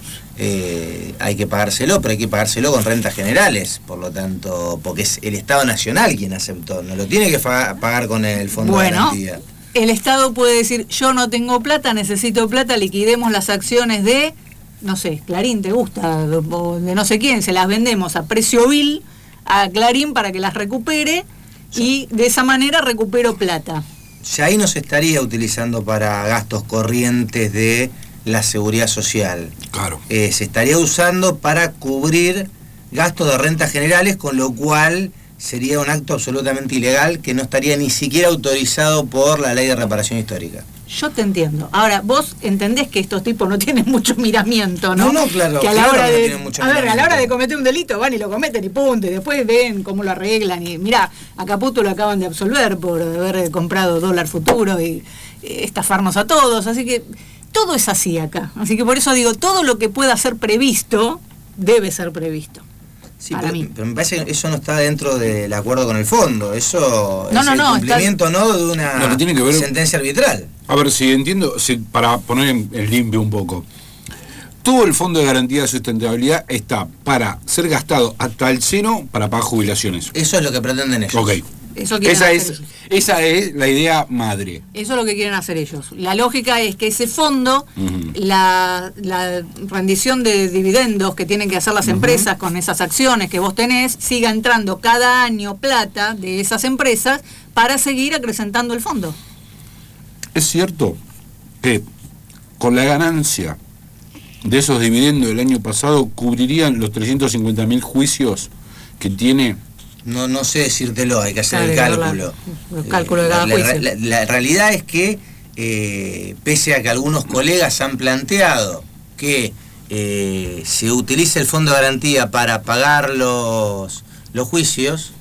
hay que pagárselo, pero hay que pagárselo con rentas generales, por lo tanto, porque es el Estado Nacional quien aceptó, no lo tiene que pagar con el Fondo de Garantía. El Estado puede decir, yo no tengo plata, necesito plata, liquidemos las acciones de, no sé, Clarín, ¿te gusta? De no sé quién, se las vendemos a precio vil a Clarín para que las recupere, y de esa manera recupero plata. Ya ahí no se estaría utilizando para gastos corrientes de la seguridad social. Claro. Se estaría usando para cubrir gastos de rentas generales, con lo cual sería un acto absolutamente ilegal que no estaría ni siquiera autorizado por la Ley de Reparación Histórica. Yo te entiendo. Ahora, vos entendés que estos tipos no tienen mucho miramiento, ¿no? No, claro. Que a la hora de, a la hora de cometer un delito van y lo cometen y punto, y después ven cómo lo arreglan. Y mirá, a Caputo lo acaban de absolver por haber comprado dólar futuro y estafarnos a todos. Así que todo es así acá. Así que por eso digo, todo lo que pueda ser previsto, debe ser previsto. Sí, pero me parece que eso no está dentro del acuerdo con el fondo. Eso es el cumplimiento de una sentencia arbitral. A ver, si entiendo, para poner en limpio un poco, todo el Fondo de Garantía de Sustentabilidad está para ser gastado hasta el seno para pagar jubilaciones. Eso es lo que pretenden ellos. Ok. Esa es la idea madre. Eso es lo que quieren hacer ellos. La lógica es que ese fondo, la rendición de dividendos que tienen que hacer las empresas con esas acciones que vos tenés, siga entrando cada año plata de esas empresas para seguir acrecentando el fondo. Es cierto que con la ganancia de esos dividendos del año pasado cubrirían los 350.000 juicios que tiene. No sé decírtelo, hay que hacer el cálculo. El cálculo de cada juicio. La realidad es que, pese a que algunos colegas han planteado que se utilice el Fondo de Garantía para pagar los juicios,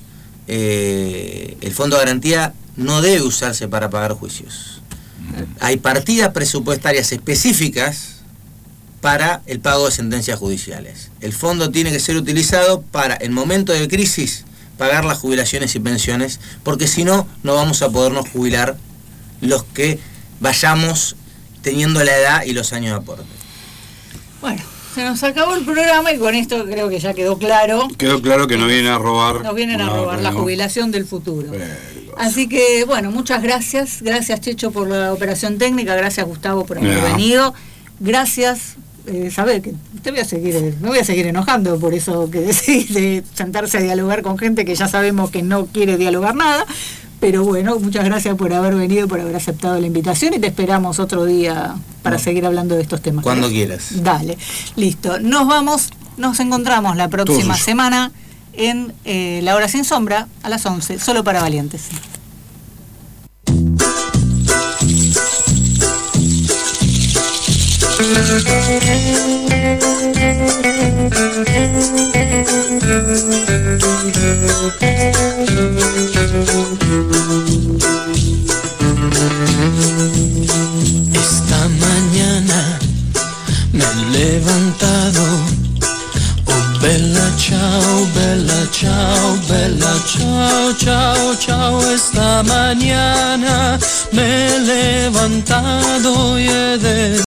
el Fondo de Garantía no debe usarse para pagar juicios. Hay partidas presupuestarias específicas para el pago de sentencias judiciales. El fondo tiene que ser utilizado para, en momento de crisis, pagar las jubilaciones y pensiones, porque si no, no vamos a podernos jubilar los que vayamos teniendo la edad y los años de aporte. Bueno, se nos acabó el programa y con esto creo que ya quedó claro. Quedó claro que nos vienen a robar. Nos vienen a robar la jubilación del futuro. Así que, bueno, muchas gracias. Gracias, Checho, por la operación técnica. Gracias, Gustavo, por haber venido. Gracias. Saber que me voy a seguir enojando por eso que decidís de sentarse a dialogar con gente que ya sabemos que no quiere dialogar nada, pero bueno, muchas gracias por haber venido, por haber aceptado la invitación, y te esperamos otro día para seguir hablando de estos temas. Cuando quieras. Dale, listo. Nos encontramos la próxima semana en La Hora Sin Sombra a las 11, solo para valientes. Esta mañana me he levantado. Oh, bella ciao, bella ciao, bella ciao, ciao, ciao. Esta mañana me he levantado y he de